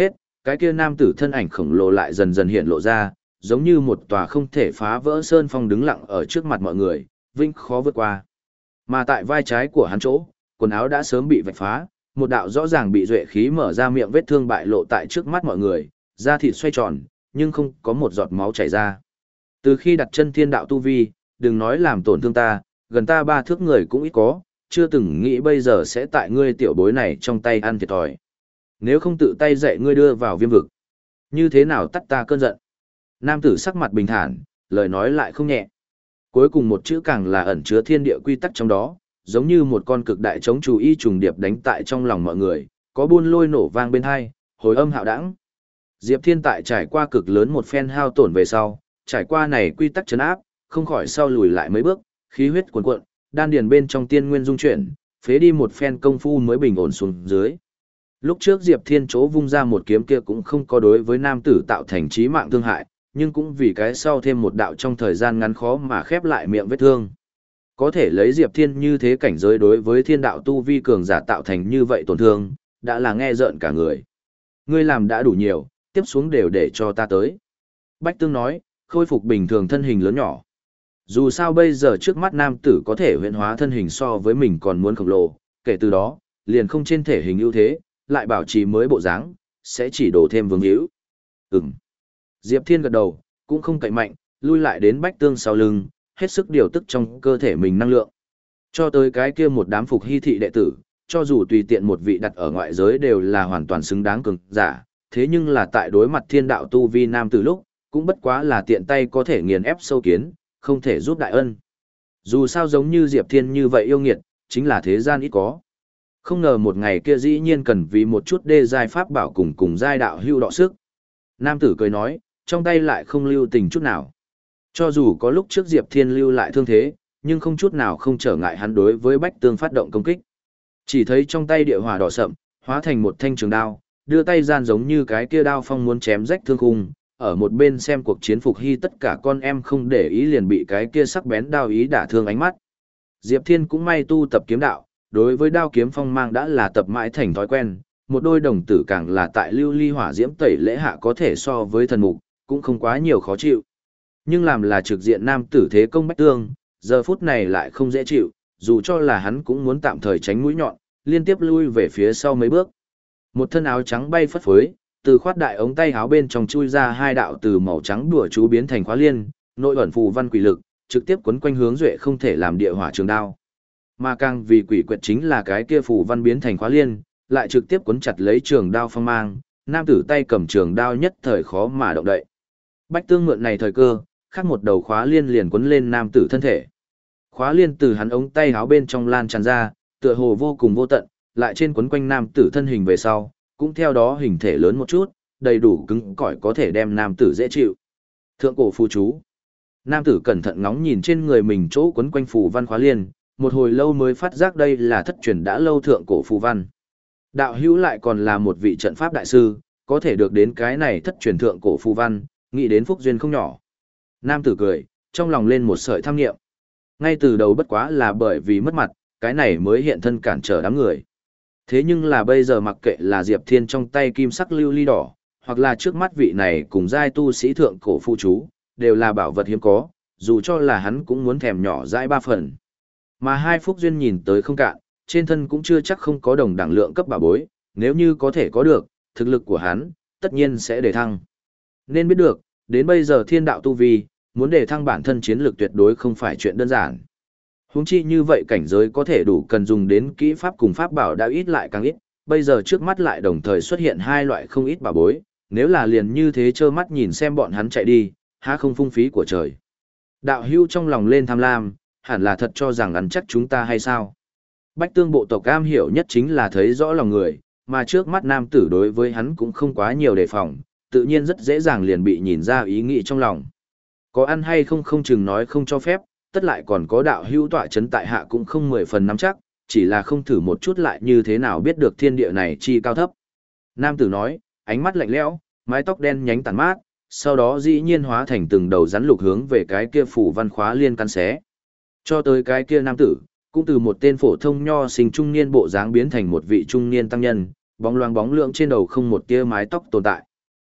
cái kia nam tử thân ảnh khổng lồ lại dần dần hiện lộ ra, giống như một tòa không thể phá vỡ sơn phong đứng lặng ở trước mặt mọi người, vinh khó vượt qua. Mà tại vai trái của hắn chỗ, quần áo đã sớm bị vạch phá, một đạo rõ ràng bị duệ khí mở ra miệng vết thương bại lộ tại trước mắt mọi người, da thịt xoay tròn, nhưng không có một giọt máu chảy ra. Từ khi đặt chân thiên đạo tu vi, đừng nói làm tổn thương ta, gần ta ba thước người cũng ít có, chưa từng nghĩ bây giờ sẽ tại ngươi tiểu bối này trong tay ăn thiệt thòi. Nếu không tự tay dạy ngươi đưa vào viêm vực, như thế nào tắt ta cơn giận. Nam tử sắc mặt bình thản, lời nói lại không nhẹ. Cuối cùng một chữ càng là ẩn chứa thiên địa quy tắc trong đó, giống như một con cực đại chống chú y trùng điệp đánh tại trong lòng mọi người, có buôn lôi nổ vang bên hai, hồi âm hạo đãng. Diệp Thiên tại trải qua cực lớn một phen hao tổn về sau, trải qua này quy tắc chấn áp, không khỏi sau lùi lại mấy bước, khí huyết cuồn cuộn, đan điền bên trong tiên nguyên dung chuyển, phế đi một phen công phu mới bình ổn xuống dưới. Lúc trước Diệp Thiên chỗ vung ra một kiếm kia cũng không có đối với nam tử tạo thành chí mạng thương hại, nhưng cũng vì cái sau thêm một đạo trong thời gian ngắn khó mà khép lại miệng vết thương. Có thể lấy Diệp Thiên như thế cảnh giới đối với thiên đạo tu vi cường giả tạo thành như vậy tổn thương, đã là nghe rợn cả người. Ngươi làm đã đủ nhiều, tiếp xuống đều để cho ta tới. Bách Tương nói, khôi phục bình thường thân hình lớn nhỏ. Dù sao bây giờ trước mắt nam tử có thể huyễn hóa thân hình so với mình còn muốn khổng lồ, kể từ đó, liền không trên thể hình ưu thế, lại bảo trì mới bộ dáng, sẽ chỉ đổ thêm vương hữu. Ừm. Diệp Thiên gật đầu, cũng không cậy mạnh, lui lại đến Bách Tương sau lưng, hết sức điều tức trong cơ thể mình năng lượng. Cho tới cái kia một đám phục hy thị đệ tử, cho dù tùy tiện một vị đặt ở ngoại giới đều là hoàn toàn xứng đáng cường giả, thế nhưng là tại đối mặt thiên đạo tu vi nam từ lúc, cũng bất quá là tiện tay có thể nghiền ép sâu kiến, không thể giúp đại ân. Dù sao giống như Diệp Thiên như vậy yêu nghiệt, chính là thế gian ít có. Không ngờ một ngày kia dĩ nhiên cần vì một chút đê giai pháp bảo cùng cùng giai đạo hưu đọ sức. Nam tử cười nói, trong tay lại không lưu tình chút nào. Cho dù có lúc trước Diệp Thiên lưu lại thương thế, nhưng không chút nào không trở ngại hắn đối với Bách Tương phát động công kích. Chỉ thấy trong tay địa hỏa đỏ sậm, hóa thành một thanh trường đao, đưa tay gian giống như cái kia đao phong muốn chém rách thương khung, ở một bên xem cuộc chiến phục hy tất cả con em không để ý liền bị cái kia sắc bén đao ý đả thương ánh mắt. Diệp Thiên cũng may tu tập kiếm đạo, đối với đao kiếm phong mang đã là tập mãi thành thói quen, một đôi đồng tử càng là tại lưu ly hỏa diễm tẩy lễ hạ có thể so với thần mục, cũng không quá nhiều khó chịu. Nhưng làm là trực diện nam tử thế công Bách Tương, giờ phút này lại không dễ chịu, dù cho là hắn cũng muốn tạm thời tránh mũi nhọn, liên tiếp lui về phía sau mấy bước. Một thân áo trắng bay phất phới, từ khoát đại ống tay áo bên trong chui ra hai đạo từ màu trắng đùa chú biến thành khóa liên, nội ẩn phù văn quỷ lực, trực tiếp quấn quanh hướng duệ không thể làm địa hỏa trường đao. Mà càng vì quỷ quyệt chính là cái kia phù văn biến thành khóa liên, lại trực tiếp quấn chặt lấy trường đao phong mang, nam tử tay cầm trường đao nhất thời khó mà động đậy. Bách Tương mượn này thời cơ, khắc một đầu khóa liên liền quấn lên nam tử thân thể. Khóa liên từ hắn ống tay áo bên trong lan tràn ra, tựa hồ vô cùng vô tận, lại trên quấn quanh nam tử thân hình về sau, cũng theo đó hình thể lớn một chút, đầy đủ cứng cỏi có thể đem nam tử dễ chịu. Thượng cổ phù chú. Nam tử cẩn thận ngóng nhìn trên người mình chỗ quấn quanh phù văn khóa liên, một hồi lâu mới phát giác đây là thất truyền đã lâu thượng cổ phù văn. Đạo hữu lại còn là một vị trận pháp đại sư, có thể được đến cái này thất truyền thượng cổ phù văn, nghĩ đến phúc duyên không nhỏ. Nam tử cười, trong lòng lên một sợi tham nghiệm. Ngay từ đầu bất quá là bởi vì mất mặt, cái này mới hiện thân cản trở đám người. Thế nhưng là bây giờ mặc kệ là Diệp Thiên trong tay kim sắc lưu ly đỏ, hoặc là trước mắt vị này cùng giai tu sĩ thượng cổ phụ chú, đều là bảo vật hiếm có, dù cho là hắn cũng muốn thèm nhỏ dãi ba phần. Mà hai phúc duyên nhìn tới không cạn, trên thân cũng chưa chắc không có đồng đẳng lượng cấp bảo bối, nếu như có thể có được, thực lực của hắn, tất nhiên sẽ đề thăng. Nên biết được, đến bây giờ thiên đạo tu vi, muốn đề thăng bản thân chiến lược tuyệt đối không phải chuyện đơn giản. Huống chi như vậy cảnh giới có thể đủ cần dùng đến kỹ pháp cùng pháp bảo đã ít lại càng ít, bây giờ trước mắt lại đồng thời xuất hiện hai loại không ít bảo bối, nếu là liền như thế trơ mắt nhìn xem bọn hắn chạy đi, há không phung phí của trời. Đạo hưu trong lòng lên tham lam, hẳn là thật cho rằng ăn chắc chúng ta hay sao? Bách Tương bộ tộc cam hiểu nhất chính là thấy rõ lòng người, mà trước mắt nam tử đối với hắn cũng không quá nhiều đề phòng, tự nhiên rất dễ dàng liền bị nhìn ra ý nghĩ trong lòng. Có ăn hay không không chừng nói không cho phép, tất lại còn có đạo hữu tọa chấn tại hạ cũng không mười phần nắm chắc, chỉ là không thử một chút lại như thế nào biết được thiên địa này chi cao thấp. Nam tử nói, ánh mắt lạnh lẽo, mái tóc đen nhánh tàn mát, sau đó dĩ nhiên hóa thành từng đầu rắn lục hướng về cái kia phủ văn khóa liên căn xé. Cho tới cái kia nam tử, cũng từ một tên phổ thông nho sinh trung niên bộ dáng biến thành một vị trung niên tăng nhân, bóng loáng bóng lượng trên đầu không một tia mái tóc tồn tại.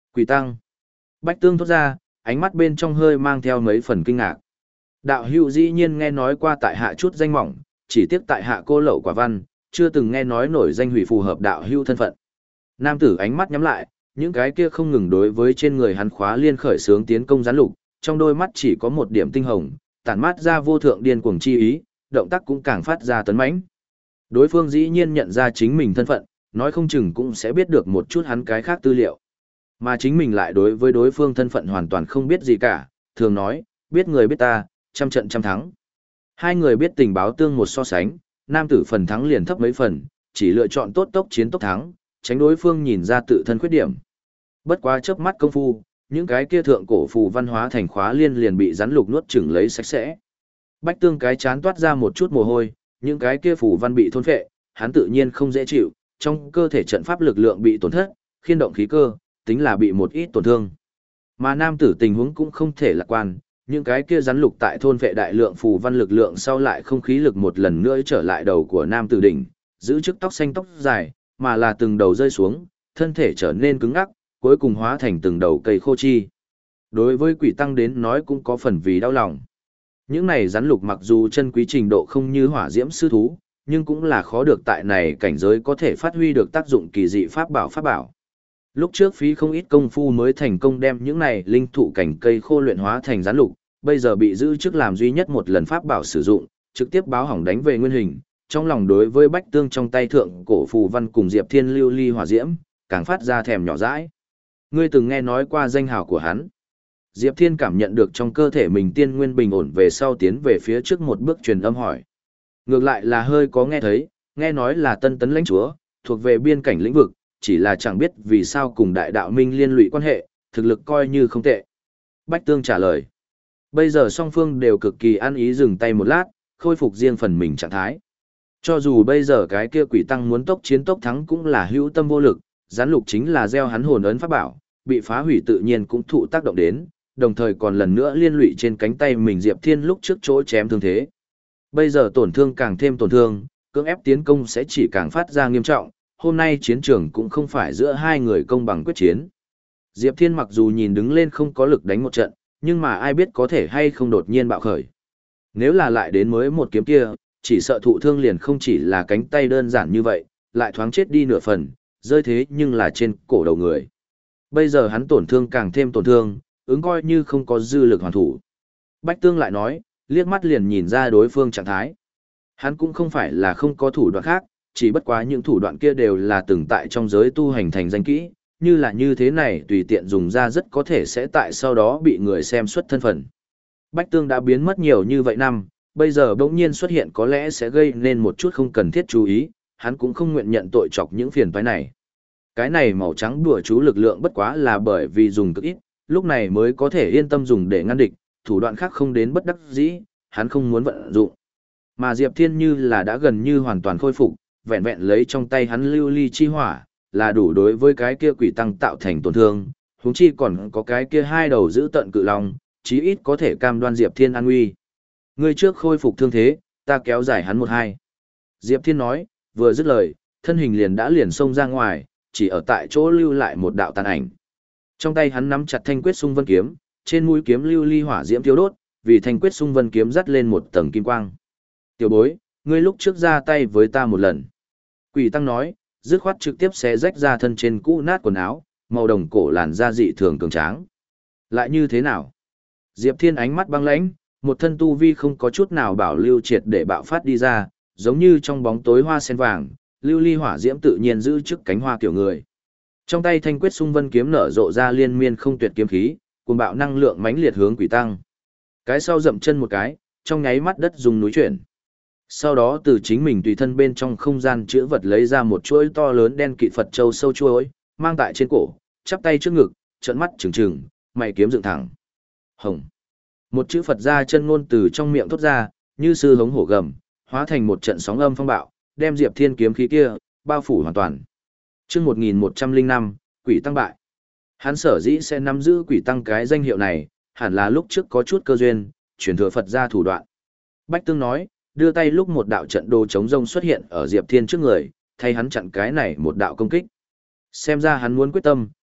Quỷ tăng. Bách Tương thốt ra, ánh mắt bên trong hơi mang theo mấy phần kinh ngạc. Đạo hữu dĩ nhiên nghe nói qua tại hạ chút danh mỏng, chỉ tiếc tại hạ cô lậu quả văn, chưa từng nghe nói nổi danh hủy phù hợp đạo hữu thân phận. Nam tử ánh mắt nhắm lại, những cái kia không ngừng đối với trên người hắn khóa liên khởi sướng tiến công gián lục, trong đôi mắt chỉ có một điểm tinh hồng, tản mát ra vô thượng điên cuồng chi ý, động tác cũng càng phát ra tấn mãnh. Đối phương dĩ nhiên nhận ra chính mình thân phận, nói không chừng cũng sẽ biết được một chút hắn cái khác tư liệu. Mà chính mình lại đối với đối phương thân phận hoàn toàn không biết gì cả, thường nói, biết người biết ta, trăm trận trăm thắng. Hai người biết tình báo tương một so sánh, nam tử phần thắng liền thấp mấy phần, chỉ lựa chọn tốt tốc chiến tốc thắng, tránh đối phương nhìn ra tự thân khuyết điểm. Bất quá chớp mắt công phu, những cái kia thượng cổ phù văn hóa thành khóa liên liền bị rắn lục nuốt chửng lấy sạch sẽ. Bách Tương cái chán toát ra một chút mồ hôi, những cái kia phù văn bị thôn phệ, hắn tự nhiên không dễ chịu, trong cơ thể trận pháp lực lượng bị tổn thất, khiên động khí cơ, tính là bị một ít tổn thương. Mà nam tử tình huống cũng không thể lạc quan, những cái kia rắn lục tại thôn phệ đại lượng phù văn lực lượng sau lại không khí lực một lần nữa trở lại đầu của nam tử đỉnh, giữ chiếc tóc xanh tóc dài, mà là từng đầu rơi xuống, thân thể trở nên cứng ngắc, cuối cùng hóa thành từng đầu cây khô chi. Đối với quỷ tăng đến nói cũng có phần vì đau lòng. Những này rắn lục mặc dù chân quý trình độ không như hỏa diễm sư thú, nhưng cũng là khó được tại này cảnh giới có thể phát huy được tác dụng kỳ dị pháp bảo pháp bảo. Lúc trước phí không ít công phu mới thành công đem những này linh thụ cảnh cây khô luyện hóa thành rắn lục, bây giờ bị giữ trước làm duy nhất một lần pháp bảo sử dụng, trực tiếp báo hỏng đánh về nguyên hình. Trong lòng đối với Bách Tương trong tay thượng cổ phù văn cùng Diệp Thiên lưu ly hỏa diễm, càng phát ra thèm nhỏ dãi. Ngươi từng nghe nói qua danh hào của hắn. Diệp Thiên cảm nhận được trong cơ thể mình tiên nguyên bình ổn về sau tiến về phía trước một bước truyền âm hỏi. Ngược lại là hơi có nghe thấy, nghe nói là Tân Tấn lãnh chúa, thuộc về biên cảnh lĩnh vực, chỉ là chẳng biết vì sao cùng đại đạo minh liên lụy quan hệ, thực lực coi như không tệ. Bách Tương trả lời. Bây giờ song phương đều cực kỳ ăn ý dừng tay một lát, khôi phục riêng phần mình trạng thái. Cho dù bây giờ cái kia quỷ tăng muốn tốc chiến tốc thắng cũng là hữu tâm vô lực, gián lục chính là gieo hắn hồn ấn pháp bảo, bị phá hủy tự nhiên cũng thụ tác động đến, đồng thời còn lần nữa liên lụy trên cánh tay mình Diệp Thiên lúc trước chỗ chém thương thế. Bây giờ tổn thương càng thêm tổn thương, cưỡng ép tiến công sẽ chỉ càng phát ra nghiêm trọng, hôm nay chiến trường cũng không phải giữa hai người công bằng quyết chiến. Diệp Thiên mặc dù nhìn đứng lên không có lực đánh một trận, nhưng mà ai biết có thể hay không đột nhiên bạo khởi. Nếu là lại đến mới một kiếm kia, chỉ sợ thụ thương liền không chỉ là cánh tay đơn giản như vậy, lại thoáng chết đi nửa phần, rơi thế nhưng là trên cổ đầu người. Bây giờ hắn tổn thương càng thêm tổn thương, ứng coi như không có dư lực hoàn thủ. Bách Tương lại nói, liếc mắt liền nhìn ra đối phương trạng thái. Hắn cũng không phải là không có thủ đoạn khác, chỉ bất quá những thủ đoạn kia đều là từng tại trong giới tu hành thành danh kỹ, như là như thế này tùy tiện dùng ra rất có thể sẽ tại sau đó bị người xem xuất thân phận. Bách Tương đã biến mất nhiều như vậy năm, bây giờ bỗng nhiên xuất hiện có lẽ sẽ gây nên một chút không cần thiết chú ý, hắn cũng không nguyện nhận tội chọc những phiền toái này. Cái này màu trắng đùa chú lực lượng bất quá là bởi vì dùng cực ít, lúc này mới có thể yên tâm dùng để ngăn địch, thủ đoạn khác không đến bất đắc dĩ, hắn không muốn vận dụng. Mà Diệp Thiên như là đã gần như hoàn toàn khôi phục, vẹn vẹn lấy trong tay hắn lưu ly chi hỏa, là đủ đối với cái kia quỷ tăng tạo thành tổn thương, huống chi còn có cái kia hai đầu giữ tận cự long, chí ít có thể cam đoan Diệp Thiên an nguy. Ngươi trước khôi phục thương thế, ta kéo dài hắn một hai. Diệp Thiên nói, vừa dứt lời, thân hình liền đã liền xông ra ngoài, chỉ ở tại chỗ lưu lại một đạo tàn ảnh. Trong tay hắn nắm chặt thanh quyết xung vân kiếm, trên mũi kiếm lưu ly hỏa diễm thiêu đốt, vì thanh quyết xung vân kiếm dắt lên một tầng kim quang. Tiểu bối, ngươi lúc trước ra tay với ta một lần. Quỷ tăng nói, dứt khoát trực tiếp xé rách ra thân trên cũ nát quần áo, màu đồng cổ làn da dị thường cường tráng. Lại như thế nào? Diệp Thiên ánh mắt băng lãnh, một thân tu vi không có chút nào bảo lưu triệt để bạo phát đi ra, giống như trong bóng tối hoa sen vàng, lưu ly hỏa diễm tự nhiên giữ trước cánh hoa kiểu người. Trong tay thanh quyết xung vân kiếm nở rộ ra liên miên không tuyệt kiếm khí, cuồng bạo năng lượng mãnh liệt hướng quỷ tăng. Cái sau dậm chân một cái, trong nháy mắt đất rung núi chuyển. Sau đó từ chính mình tùy thân bên trong không gian chữ vật lấy ra một chuỗi to lớn đen kịt Phật châu sâu chuỗi, mang tại trên cổ, chắp tay trước ngực, trợn mắt trừng trừng, mày kiếm dựng thẳng. Hồng. Một chữ Phật ra chân ngôn từ trong miệng thốt ra, như sư hống hổ gầm, hóa thành một trận sóng âm phong bạo, đem Diệp Thiên kiếm khí kia bao phủ hoàn toàn. Chương một nghìn một trăm lẻ năm, Quỷ tăng bại. Hắn sở dĩ sẽ nắm giữ Quỷ tăng cái danh hiệu này, hẳn là lúc trước có chút cơ duyên, truyền thừa Phật ra thủ đoạn. Bách Tương nói, đưa tay lúc một đạo trận đồ chống rông xuất hiện ở Diệp Thiên trước người, thay hắn chặn cái này một đạo công kích. Xem ra hắn muốn quyết tâm,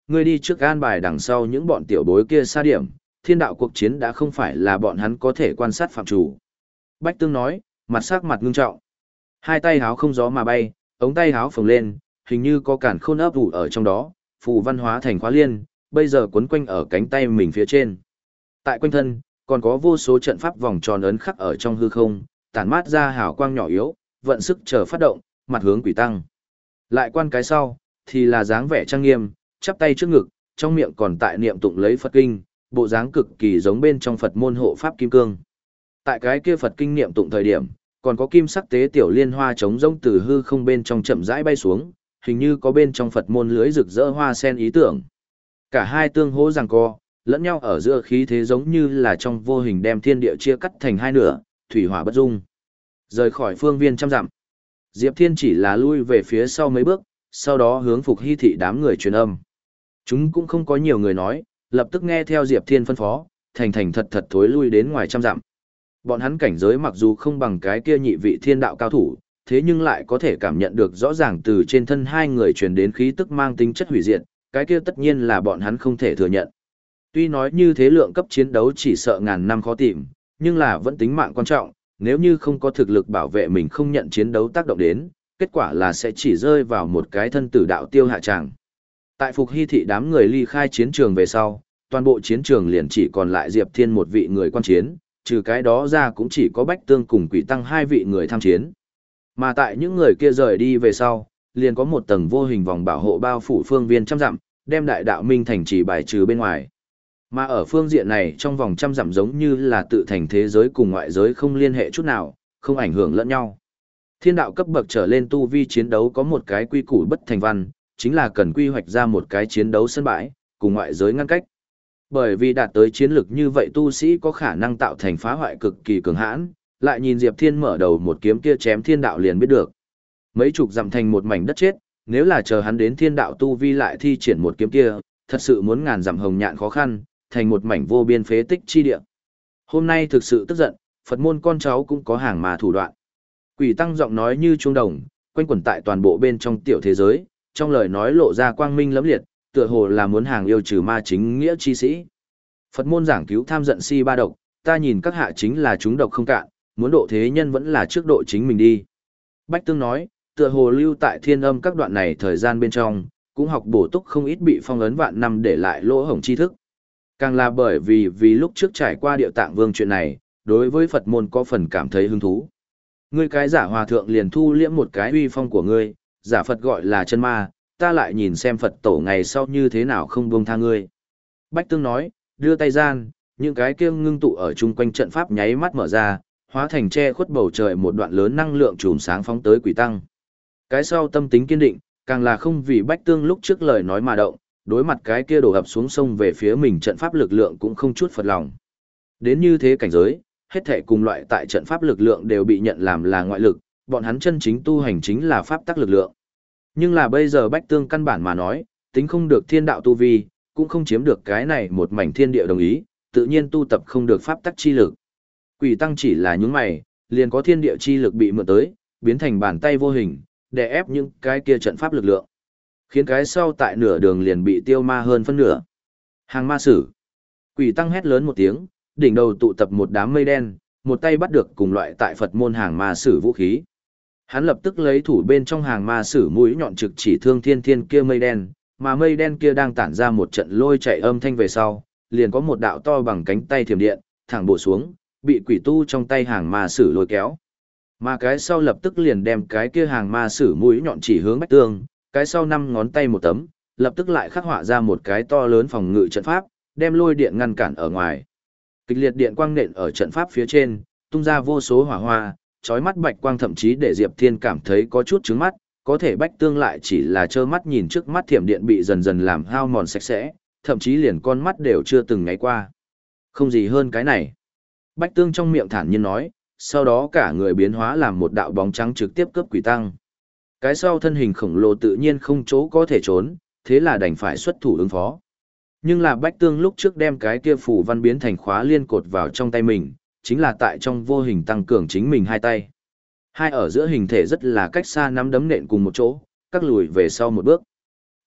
Ngươi đi trước an bài đằng sau những bọn tiểu bối kia xa điểm, thiên đạo cuộc chiến đã không phải là bọn hắn có thể quan sát phạm chủ. Bách Tương nói, mặt sắc mặt ngưng trọng. Hai tay háo không gió mà bay, ống tay háo phồng lên, hình như có cản khôn ấp ủ ở trong đó, phù văn hóa thành khóa liên, bây giờ quấn quanh ở cánh tay mình phía trên. Tại quanh thân, còn có vô số trận pháp vòng tròn ấn khắc ở trong hư không, tản mát ra hào quang nhỏ yếu, vận sức chờ phát động, mặt hướng quỷ tăng. Lại quan cái sau, thì là dáng vẻ trang nghiêm, chắp tay trước ngực, trong miệng còn tại niệm tụng lấy Phật kinh, bộ dáng cực kỳ giống bên trong Phật môn hộ pháp kim cương. Tại cái kia Phật kinh niệm tụng thời điểm, còn có kim sắc tế tiểu liên hoa trống rỗng từ hư không bên trong chậm rãi bay xuống, hình như có bên trong Phật môn lưới rực rỡ hoa sen ý tưởng. Cả hai tương hỗ giằng co, lẫn nhau ở giữa khí thế giống như là trong vô hình đem thiên địa chia cắt thành hai nửa, thủy hỏa bất dung. Rời khỏi phương viên trăm dặm, Diệp Thiên chỉ là lui về phía sau mấy bước, sau đó hướng Phục Hy thị đám người truyền âm. Chúng cũng không có nhiều người nói, lập tức nghe theo Diệp Thiên phân phó, thành thành thật thật thối lui đến ngoài trăm dặm. Bọn hắn cảnh giới mặc dù không bằng cái kia nhị vị thiên đạo cao thủ, thế nhưng lại có thể cảm nhận được rõ ràng từ trên thân hai người truyền đến khí tức mang tính chất hủy diệt, cái kia tất nhiên là bọn hắn không thể thừa nhận. Tuy nói như thế lượng cấp chiến đấu chỉ sợ ngàn năm khó tìm, nhưng là vẫn tính mạng quan trọng, nếu như không có thực lực bảo vệ mình không nhận chiến đấu tác động đến, kết quả là sẽ chỉ rơi vào một cái thân tử đạo tiêu hạ tràng. Tại Phục Hy thị đám người ly khai chiến trường về sau, toàn bộ chiến trường liền chỉ còn lại Diệp Thiên một vị người quan chiến, trừ cái đó ra cũng chỉ có Bách Tương cùng Quỷ Tăng hai vị người tham chiến. Mà tại những người kia rời đi về sau, liền có một tầng vô hình vòng bảo hộ bao phủ phương viên trăm dặm, đem đại đạo minh thành trì bài trừ bên ngoài. Mà ở phương diện này trong vòng trăm dặm giống như là tự thành thế giới cùng ngoại giới không liên hệ chút nào, không ảnh hưởng lẫn nhau. Thiên đạo cấp bậc trở lên tu vi chiến đấu có một cái quy củ bất thành văn, chính là cần quy hoạch ra một cái chiến đấu sân bãi, cùng ngoại giới ngăn cách. Bởi vì đạt tới chiến lực như vậy tu sĩ có khả năng tạo thành phá hoại cực kỳ cường hãn, lại nhìn Diệp Thiên mở đầu một kiếm kia chém thiên đạo liền biết được. Mấy chục dặm thành một mảnh đất chết, nếu là chờ hắn đến thiên đạo tu vi lại thi triển một kiếm kia, thật sự muốn ngàn dặm hồng nhạn khó khăn, thành một mảnh vô biên phế tích chi địa. Hôm nay thực sự tức giận, Phật môn con cháu cũng có hàng mà thủ đoạn. Quỷ Tăng giọng nói như chuông đồng, quanh quẩn tại toàn bộ bên trong tiểu thế giới, trong lời nói lộ ra quang minh lẫm liệt, tựa hồ là muốn hàng yêu trừ ma chính nghĩa chi sĩ. Phật môn giảng cứu tham giận si ba độc, ta nhìn các hạ chính là chúng độc không cạn, muốn độ thế nhân vẫn là trước độ chính mình đi. Bách Tương nói, tựa hồ lưu tại thiên âm các đoạn này thời gian bên trong, cũng học bổ túc không ít bị phong ấn vạn năm để lại lỗ hổng tri thức. Càng là bởi vì vì lúc trước trải qua Điệu Tạng Vương chuyện này, đối với Phật môn có phần cảm thấy hứng thú. Ngươi cái giả hòa thượng liền thu liễm một cái uy phong của ngươi, giả Phật gọi là chân ma, ta lại nhìn xem Phật tổ ngày sau như thế nào không buông tha ngươi. Bách Tương nói, đưa tay gian, những cái kia ngưng tụ ở chung quanh trận pháp nháy mắt mở ra, hóa thành che khuất bầu trời một đoạn lớn năng lượng chùm sáng phóng tới Quỷ Tăng. Cái sau tâm tính kiên định, càng là không vì Bách Tương lúc trước lời nói mà động, đối mặt cái kia đổ ập xuống sông về phía mình trận pháp lực lượng cũng không chút phật lòng. Đến như thế cảnh giới, hết thể cùng loại tại trận pháp lực lượng đều bị nhận làm là ngoại lực, bọn hắn chân chính tu hành chính là pháp tắc lực lượng. Nhưng là bây giờ Bách Tương căn bản mà nói, tính không được thiên đạo tu vi, cũng không chiếm được cái này một mảnh thiên địa đồng ý, tự nhiên tu tập không được pháp tắc chi lực. Quỷ Tăng chỉ là những mày, liền có thiên địa chi lực bị mượn tới, biến thành bàn tay vô hình, để ép những cái kia trận pháp lực lượng. Khiến cái sau tại nửa đường liền bị tiêu ma hơn phân nửa. Hàng ma sử. Quỷ Tăng hét lớn một tiếng, đỉnh đầu tụ tập một đám mây đen, một tay bắt được cùng loại tại Phật môn hàng ma sử vũ khí. Hắn lập tức lấy thủ bên trong hàng ma sử mũi nhọn trực chỉ thương thiên thiên kia mây đen, mà mây đen kia đang tản ra một trận lôi chạy âm thanh về sau, liền có một đạo to bằng cánh tay thiểm điện, thẳng bổ xuống, bị quỷ tu trong tay hàng ma sử lôi kéo. Mà cái sau lập tức liền đem cái kia hàng ma sử mũi nhọn chỉ hướng Bách Tương, cái sau năm ngón tay một tấm, lập tức lại khắc họa ra một cái to lớn phòng ngự trận pháp, đem lôi điện ngăn cản ở ngoài. Kịch liệt điện quang nện ở trận pháp phía trên, tung ra vô số hỏa hoa, chói mắt bạch quang thậm chí để Diệp Thiên cảm thấy có chút chướng mắt, có thể Bách Tương lại chỉ là trơ mắt nhìn trước mắt thiểm điện bị dần dần làm hao mòn sạch sẽ, thậm chí liền con mắt đều chưa từng ngáy qua. Không gì hơn cái này. Bách Tương trong miệng thản nhiên nói, sau đó cả người biến hóa làm một đạo bóng trắng trực tiếp cướp Quỷ Tăng. Cái sau thân hình khổng lồ tự nhiên không chỗ có thể trốn, thế là đành phải xuất thủ ứng phó. Nhưng là Bách Tương lúc trước đem cái kia phủ văn biến thành khóa liên cột vào trong tay mình, chính là tại trong vô hình tăng cường chính mình hai tay. Hai ở giữa hình thể rất là cách xa nắm đấm nện cùng một chỗ, các lùi về sau một bước.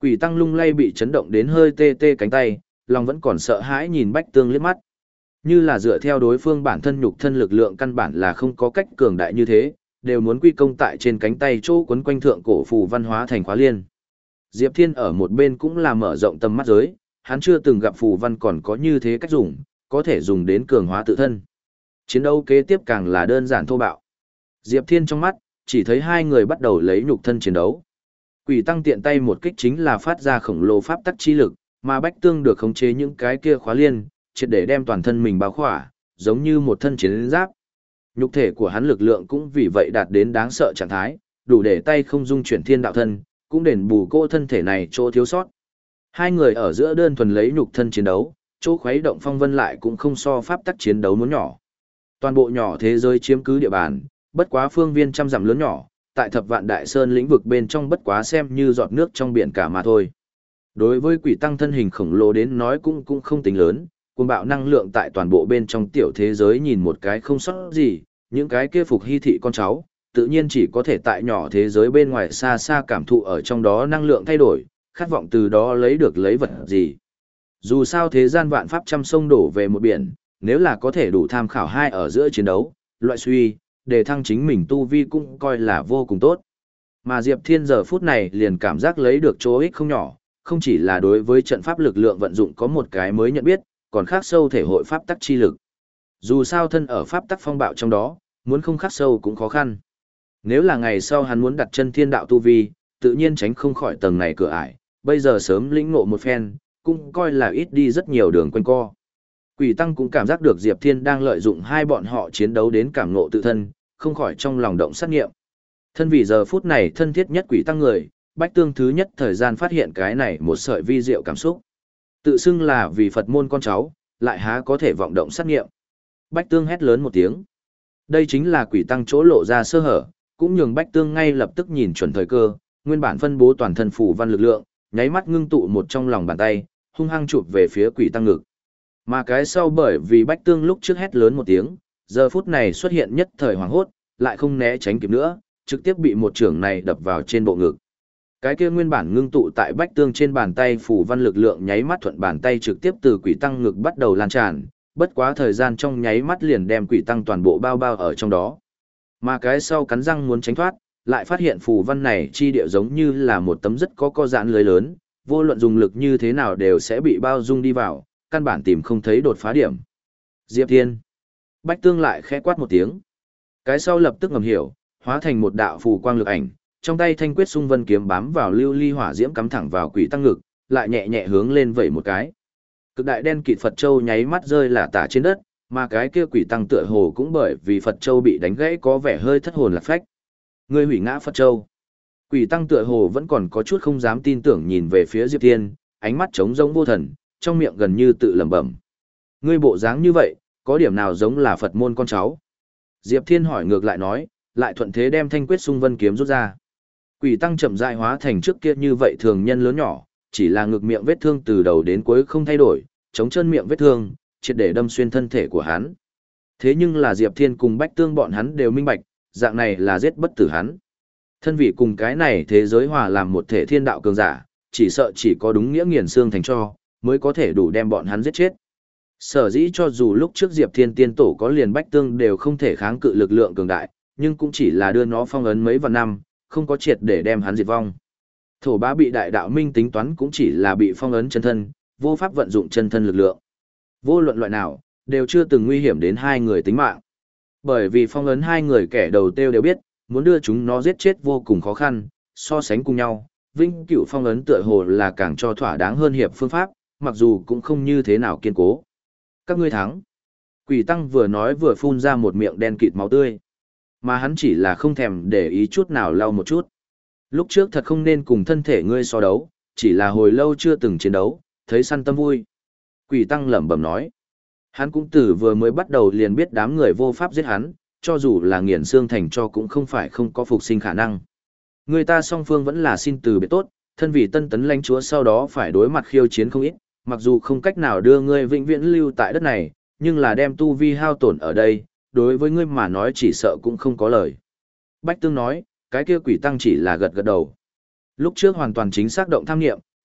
Quỷ tăng lung lay bị chấn động đến hơi tê tê cánh tay, lòng vẫn còn sợ hãi nhìn Bách Tương liếc mắt. Như là dựa theo đối phương bản thân nhục thân lực lượng căn bản là không có cách cường đại như thế, đều muốn quy công tại trên cánh tay chỗ quấn quanh thượng cổ phù văn hóa thành khóa liên. Diệp Thiên ở một bên cũng là mở rộng tầm mắt giới, hắn chưa từng gặp phù văn còn có như thế cách dùng, có thể dùng đến cường hóa tự thân. Chiến đấu kế tiếp càng là đơn giản thô bạo. Diệp Thiên trong mắt, chỉ thấy hai người bắt đầu lấy nhục thân chiến đấu. Quỷ tăng tiện tay một kích chính là phát ra khổng lồ pháp tắc chi lực, mà Bách Tương được khống chế những cái kia khóa liên, triệt để đem toàn thân mình bao khỏa, giống như một thân chiến giáp. Nhục thể của hắn lực lượng cũng vì vậy đạt đến đáng sợ trạng thái, đủ để tay không dung chuyển thiên đạo thân, cũng đền bù cô thân thể này chỗ thiếu sót. Hai người ở giữa đơn thuần lấy nhục thân chiến đấu, chỗ khuấy động phong vân lại cũng không so pháp tắc chiến đấu muốn nhỏ. Toàn bộ nhỏ thế giới chiếm cứ địa bàn, bất quá phương viên trăm dặm lớn nhỏ, tại thập vạn đại sơn lĩnh vực bên trong bất quá xem như giọt nước trong biển cả mà thôi. Đối với quỷ tăng thân hình khổng lồ đến nói cũng cũng không tính lớn, cuồng bạo năng lượng tại toàn bộ bên trong tiểu thế giới nhìn một cái không sót gì, những cái kia phục hy thị con cháu, tự nhiên chỉ có thể tại nhỏ thế giới bên ngoài xa xa cảm thụ ở trong đó năng lượng thay đổi, khát vọng từ đó lấy được lấy vật gì. Dù sao thế gian vạn pháp trăm sông đổ về một biển, nếu là có thể đủ tham khảo hai ở giữa chiến đấu, loại suy, để thăng chính mình tu vi cũng coi là vô cùng tốt. Mà Diệp Thiên giờ phút này liền cảm giác lấy được chỗ ích không nhỏ, không chỉ là đối với trận pháp lực lượng vận dụng có một cái mới nhận biết, còn khác sâu thể hội pháp tắc chi lực. Dù sao thân ở pháp tắc phong bạo trong đó, muốn không khắc sâu cũng khó khăn. Nếu là ngày sau hắn muốn đặt chân thiên đạo tu vi, tự nhiên tránh không khỏi tầng này cửa ải, bây giờ sớm lĩnh ngộ một phen, cũng coi là ít đi rất nhiều đường quanh co. Quỷ tăng cũng cảm giác được Diệp Thiên đang lợi dụng hai bọn họ chiến đấu đến cảm ngộ tự thân, không khỏi trong lòng động sát nghiệm. Thân vì giờ phút này thân thiết nhất quỷ tăng người, Bách Tương thứ nhất thời gian phát hiện cái này một sợi vi diệu cảm xúc. Tự xưng là vì Phật môn con cháu, lại há có thể vọng động sát nghiệm. Bách Tương hét lớn một tiếng. Đây chính là quỷ tăng chỗ lộ ra sơ hở, cũng nhường Bách Tương ngay lập tức nhìn chuẩn thời cơ, nguyên bản phân bố toàn thân phủ văn lực lượng, nháy mắt ngưng tụ một trong lòng bàn tay, hung hăng chụp về phía quỷ tăng ngực. Mà cái sau bởi vì Bách Tương lúc trước hét lớn một tiếng, giờ phút này xuất hiện nhất thời hoảng hốt, lại không né tránh kịp nữa, trực tiếp bị một trưởng này đập vào trên bộ ngực. Cái kia nguyên bản ngưng tụ tại Bách Tương trên bàn tay phủ văn lực lượng nháy mắt thuận bàn tay trực tiếp từ quỷ tăng ngực bắt đầu lan tràn, bất quá thời gian trong nháy mắt liền đem quỷ tăng toàn bộ bao bao ở trong đó. Mà cái sau cắn răng muốn tránh thoát, lại phát hiện phù văn này chi địa giống như là một tấm rất có co giãn lưới lớn, vô luận dùng lực như thế nào đều sẽ bị bao dung đi vào, căn bản tìm không thấy đột phá điểm. Diệp Thiên. Bách Tương lại khẽ quát một tiếng. Cái sau lập tức ngầm hiểu, hóa thành một đạo phù quang lực ảnh, trong tay thanh quyết xung vân kiếm bám vào lưu ly hỏa diễm cắm thẳng vào quỷ tăng ngực, lại nhẹ nhẹ hướng lên vẩy một cái. Cực đại đen kịt Phật Châu nháy mắt rơi lả tả trên đất, mà cái kia quỷ tăng tựa hồ cũng bởi vì Phật Châu bị đánh gãy có vẻ hơi thất hồn lạc phách. Ngươi hủy ngã Phật Châu. Quỷ tăng tựa hồ vẫn còn có chút không dám tin tưởng nhìn về phía Diệp Thiên, ánh mắt trống rỗng vô thần, trong miệng gần như tự lẩm bẩm. Ngươi bộ dáng như vậy, có điểm nào giống là Phật môn con cháu? Diệp Thiên hỏi ngược lại nói, lại thuận thế đem thanh quyết xung vân kiếm rút ra. Quỷ tăng chậm rãi hóa thành trước kia như vậy thường nhân lớn nhỏ, chỉ là ngực miệng vết thương từ đầu đến cuối không thay đổi, chống chân miệng vết thương, triệt để đâm xuyên thân thể của hắn. Thế nhưng là Diệp Thiên cùng Bách Tương bọn hắn đều minh bạch, dạng này là giết bất tử hắn. Thân vị cùng cái này thế giới hòa làm một thể thiên đạo cường giả, chỉ sợ chỉ có đúng nghĩa nghiền xương thành cho, mới có thể đủ đem bọn hắn giết chết. Sở dĩ cho dù lúc trước Diệp Thiên tiên tổ có liền Bách Tương đều không thể kháng cự lực lượng cường đại, nhưng cũng chỉ là đưa nó phong ấn mấy vạn năm, không có triệt để đem hắn diệt vong. Thổ Bá bị đại đạo minh tính toán cũng chỉ là bị phong ấn chân thân, vô pháp vận dụng chân thân lực lượng. Vô luận loại nào, đều chưa từng nguy hiểm đến hai người tính mạng. Bởi vì phong ấn hai người kẻ đầu tiêu đều biết, muốn đưa chúng nó giết chết vô cùng khó khăn, so sánh cùng nhau, vinh cửu phong ấn tựa hồ là càng cho thỏa đáng hơn hiệp phương pháp, mặc dù cũng không như thế nào kiên cố. Các ngươi thắng. Quỷ tăng vừa nói vừa phun ra một miệng đen kịt máu tươi. Mà hắn chỉ là không thèm để ý chút nào lau một chút. Lúc trước thật không nên cùng thân thể ngươi so đấu, chỉ là hồi lâu chưa từng chiến đấu, thấy săn tâm vui. Quỷ tăng lẩm bẩm nói. Hắn cũng từ vừa mới bắt đầu liền biết đám người vô pháp giết hắn, cho dù là nghiền xương thành cho cũng không phải không có phục sinh khả năng. Người ta song phương vẫn là xin từ biệt tốt, thân vì tân tấn lãnh chúa sau đó phải đối mặt khiêu chiến không ít, mặc dù không cách nào đưa ngươi vĩnh viễn lưu tại đất này, nhưng là đem tu vi hao tổn ở đây, đối với ngươi mà nói chỉ sợ cũng không có lời. Bách Tương nói, cái kia quỷ tăng chỉ là gật gật đầu. Lúc trước hoàn toàn chính xác động tham nghiệm,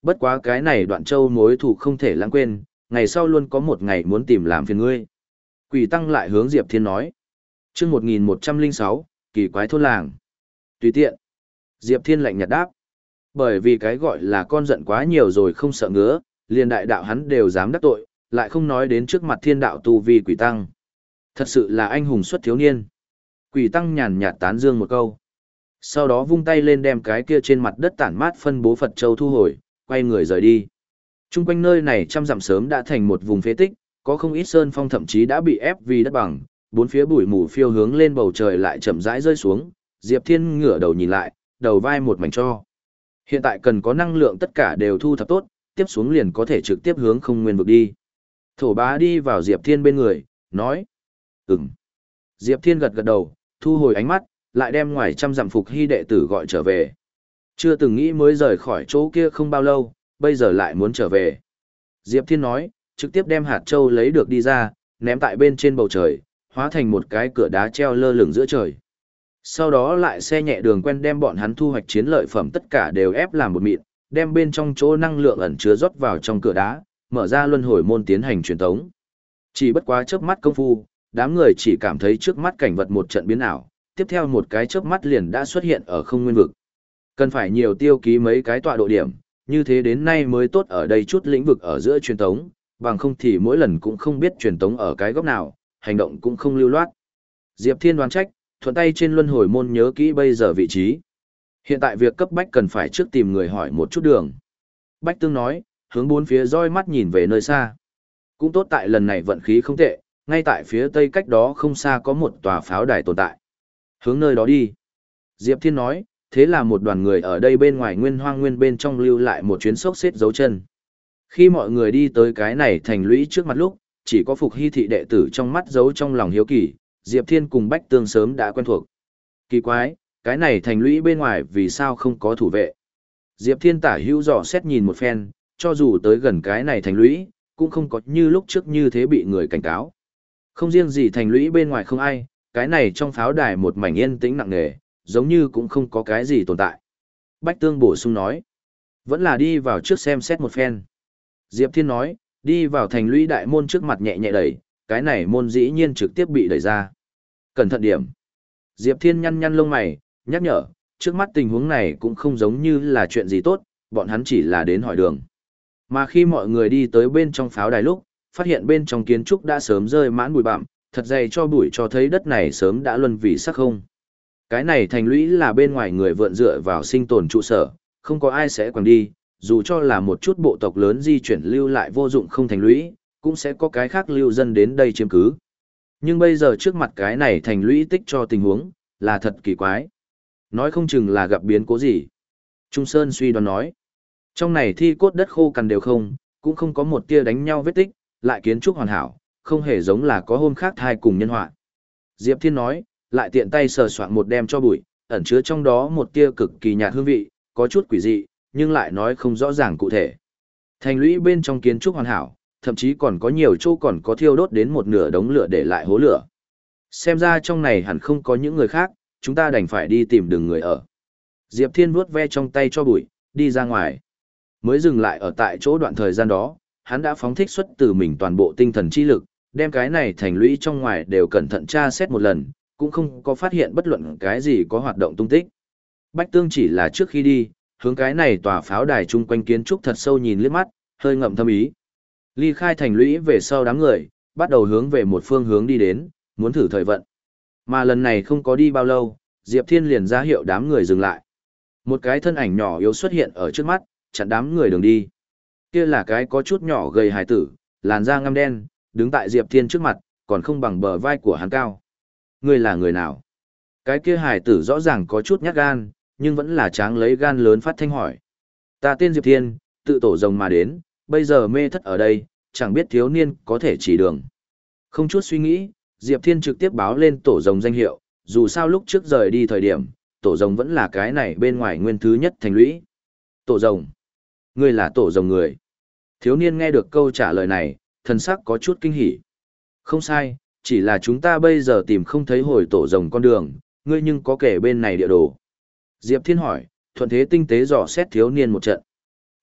Bất quá cái này đoạn châu mối thù không thể lãng quên, ngày sau luôn có một ngày muốn tìm làm phiền ngươi. Quỷ tăng lại hướng Diệp Thiên nói. Chương một nghìn một trăm lẻ sáu, kỳ quái thôn làng. Tùy tiện. Diệp Thiên lạnh nhạt đáp. Bởi vì cái gọi là con giận quá nhiều rồi không sợ ngứa, liền đại đạo hắn đều dám đắc tội, lại không nói đến trước mặt thiên đạo tu vi quỷ tăng. Thật sự là anh hùng xuất thiếu niên. Quỷ tăng nhàn nhạt tán dương một câu. Sau đó vung tay lên đem cái kia trên mặt đất tản mát phân bố Phật Châu thu hồi, quay người rời đi. Trung quanh nơi này trăm dặm sớm đã thành một vùng phế tích, có không ít sơn phong thậm chí đã bị ép vì đất bằng, bốn phía bụi mù phiêu hướng lên bầu trời lại chậm rãi rơi xuống, Diệp Thiên ngửa đầu nhìn lại, đầu vai một mảnh cho. Hiện tại cần có năng lượng tất cả đều thu thập tốt, tiếp xuống liền có thể trực tiếp hướng không nguyên vực đi. Thổ bá đi vào Diệp Thiên bên người, nói. Ừm. Diệp Thiên gật gật đầu, thu hồi ánh mắt, lại đem ngoài trăm dặm Phục Hy đệ tử gọi trở về. Chưa từng nghĩ mới rời khỏi chỗ kia không bao lâu, bây giờ lại muốn trở về. Diệp Thiên nói, trực tiếp đem hạt châu lấy được đi ra, ném tại bên trên bầu trời, hóa thành một cái cửa đá treo lơ lửng giữa trời. Sau đó lại xe nhẹ đường quen đem bọn hắn thu hoạch chiến lợi phẩm tất cả đều ép làm một mịn, đem bên trong chỗ năng lượng ẩn chứa rót vào trong cửa đá, mở ra luân hồi môn tiến hành truyền tống. Chỉ bất quá chớp mắt công phu, đám người chỉ cảm thấy trước mắt cảnh vật một trận biến ảo, tiếp theo một cái chớp mắt liền đã xuất hiện ở không nguyên vực. Cần phải nhiều tiêu ký mấy cái tọa độ điểm, như thế đến nay mới tốt ở đây chút lĩnh vực ở giữa truyền tống, bằng không thì mỗi lần cũng không biết truyền tống ở cái góc nào, hành động cũng không lưu loát. Diệp Thiên đoán trách, thuận tay trên luân hồi môn nhớ kỹ bây giờ vị trí. Hiện tại việc cấp bách cần phải trước tìm người hỏi một chút đường. Bách Tương nói, hướng bốn phía roi mắt nhìn về nơi xa. Cũng tốt tại lần này vận khí không tệ, ngay tại phía tây cách đó không xa có một tòa pháo đài tồn tại. Hướng nơi đó đi. Diệp Thiên nói, thế là một đoàn người ở đây bên ngoài nguyên hoang nguyên bên trong lưu lại một chuyến sốc xếp dấu chân. Khi mọi người đi tới cái này thành lũy trước mặt lúc, chỉ có Phục Hy thị đệ tử trong mắt giấu trong lòng hiếu kỳ, Diệp Thiên cùng Bách Tương sớm đã quen thuộc. Kỳ quái, cái này thành lũy bên ngoài vì sao không có thủ vệ? Diệp Thiên tả hữu dò xét nhìn một phen, cho dù tới gần cái này thành lũy, cũng không có như lúc trước như thế bị người cảnh cáo. Không riêng gì thành lũy bên ngoài không ai, cái này trong pháo đài một mảnh yên tĩnh nặng nề, giống như cũng không có cái gì tồn tại. Bách Tương bổ sung nói, vẫn là đi vào trước xem xét một phen. Diệp Thiên nói, đi vào thành lũy đại môn trước mặt nhẹ nhẹ đẩy, cái này môn dĩ nhiên trực tiếp bị đẩy ra. Cẩn thận điểm. Diệp Thiên nhăn nhăn lông mày, nhắc nhở, trước mắt tình huống này cũng không giống như là chuyện gì tốt, bọn hắn chỉ là đến hỏi đường. Mà khi mọi người đi tới bên trong pháo đài lúc, phát hiện bên trong kiến trúc đã sớm rơi mãn bụi bặm, thật dày cho bụi cho thấy đất này sớm đã luân vì sắc không. Cái này thành lũy là bên ngoài người vượn dựa vào sinh tồn trụ sở, không có ai sẽ quăng đi, dù cho là một chút bộ tộc lớn di chuyển lưu lại vô dụng không thành lũy, cũng sẽ có cái khác lưu dân đến đây chiếm cứ. Nhưng bây giờ trước mặt cái này thành lũy tích cho tình huống, là thật kỳ quái. Nói không chừng là gặp biến cố gì. Trung Sơn suy đoán nói. Trong này thi cốt đất khô cằn đều không, cũng không có một tia đánh nhau vết tích, lại kiến trúc hoàn hảo, không hề giống là có hôm khác thai cùng nhân họa. Diệp Thiên nói, lại tiện tay sờ soạn một đem cho bụi, ẩn chứa trong đó một tia cực kỳ nhạt hương vị, có chút quỷ dị, nhưng lại nói không rõ ràng cụ thể. Thành lũy bên trong kiến trúc hoàn hảo, thậm chí còn có nhiều chỗ còn có thiêu đốt đến một nửa đống lửa để lại hố lửa. Xem ra trong này hẳn không có những người khác, chúng ta đành phải đi tìm đường người ở. Diệp Thiên vuốt ve trong tay cho bụi, đi ra ngoài. Mới dừng lại ở tại chỗ đoạn thời gian đó, hắn đã phóng thích xuất từ mình toàn bộ tinh thần chi lực, đem cái này thành lũy trong ngoài đều cẩn thận tra xét một lần, cũng không có phát hiện bất luận cái gì có hoạt động tung tích. Bách Tương chỉ là trước khi đi, hướng cái này tòa pháo đài chung quanh kiến trúc thật sâu nhìn liếc mắt, hơi ngậm thâm ý. Ly khai thành lũy về sau đám người, bắt đầu hướng về một phương hướng đi đến, muốn thử thời vận. Mà lần này không có đi bao lâu, Diệp Thiên liền ra hiệu đám người dừng lại. Một cái thân ảnh nhỏ yếu xuất hiện ở trước mắt, chặn đám người đường đi. Kia là cái có chút nhỏ gầy hài tử, làn da ngăm đen, đứng tại Diệp Thiên trước mặt, còn không bằng bờ vai của hắn cao. Ngươi là người nào? Cái kia hài tử rõ ràng có chút nhát gan, nhưng vẫn là tráng lấy gan lớn phát thanh hỏi. Ta tên Diệp Thiên, tự tổ rồng mà đến, bây giờ mê thất ở đây, chẳng biết thiếu niên có thể chỉ đường. Không chút suy nghĩ, Diệp Thiên trực tiếp báo lên tổ rồng danh hiệu, dù sao lúc trước rời đi thời điểm, tổ rồng vẫn là cái này bên ngoài nguyên thứ nhất thành lũy. Tổ rồng. Ngươi là tổ rồng người. Thiếu niên nghe được câu trả lời này, thần sắc có chút kinh hỉ. Không sai, chỉ là chúng ta bây giờ tìm không thấy hồi tổ rồng con đường, ngươi nhưng có kể bên này địa đồ. Diệp Thiên hỏi, thuận thế tinh tế dò xét thiếu niên một trận.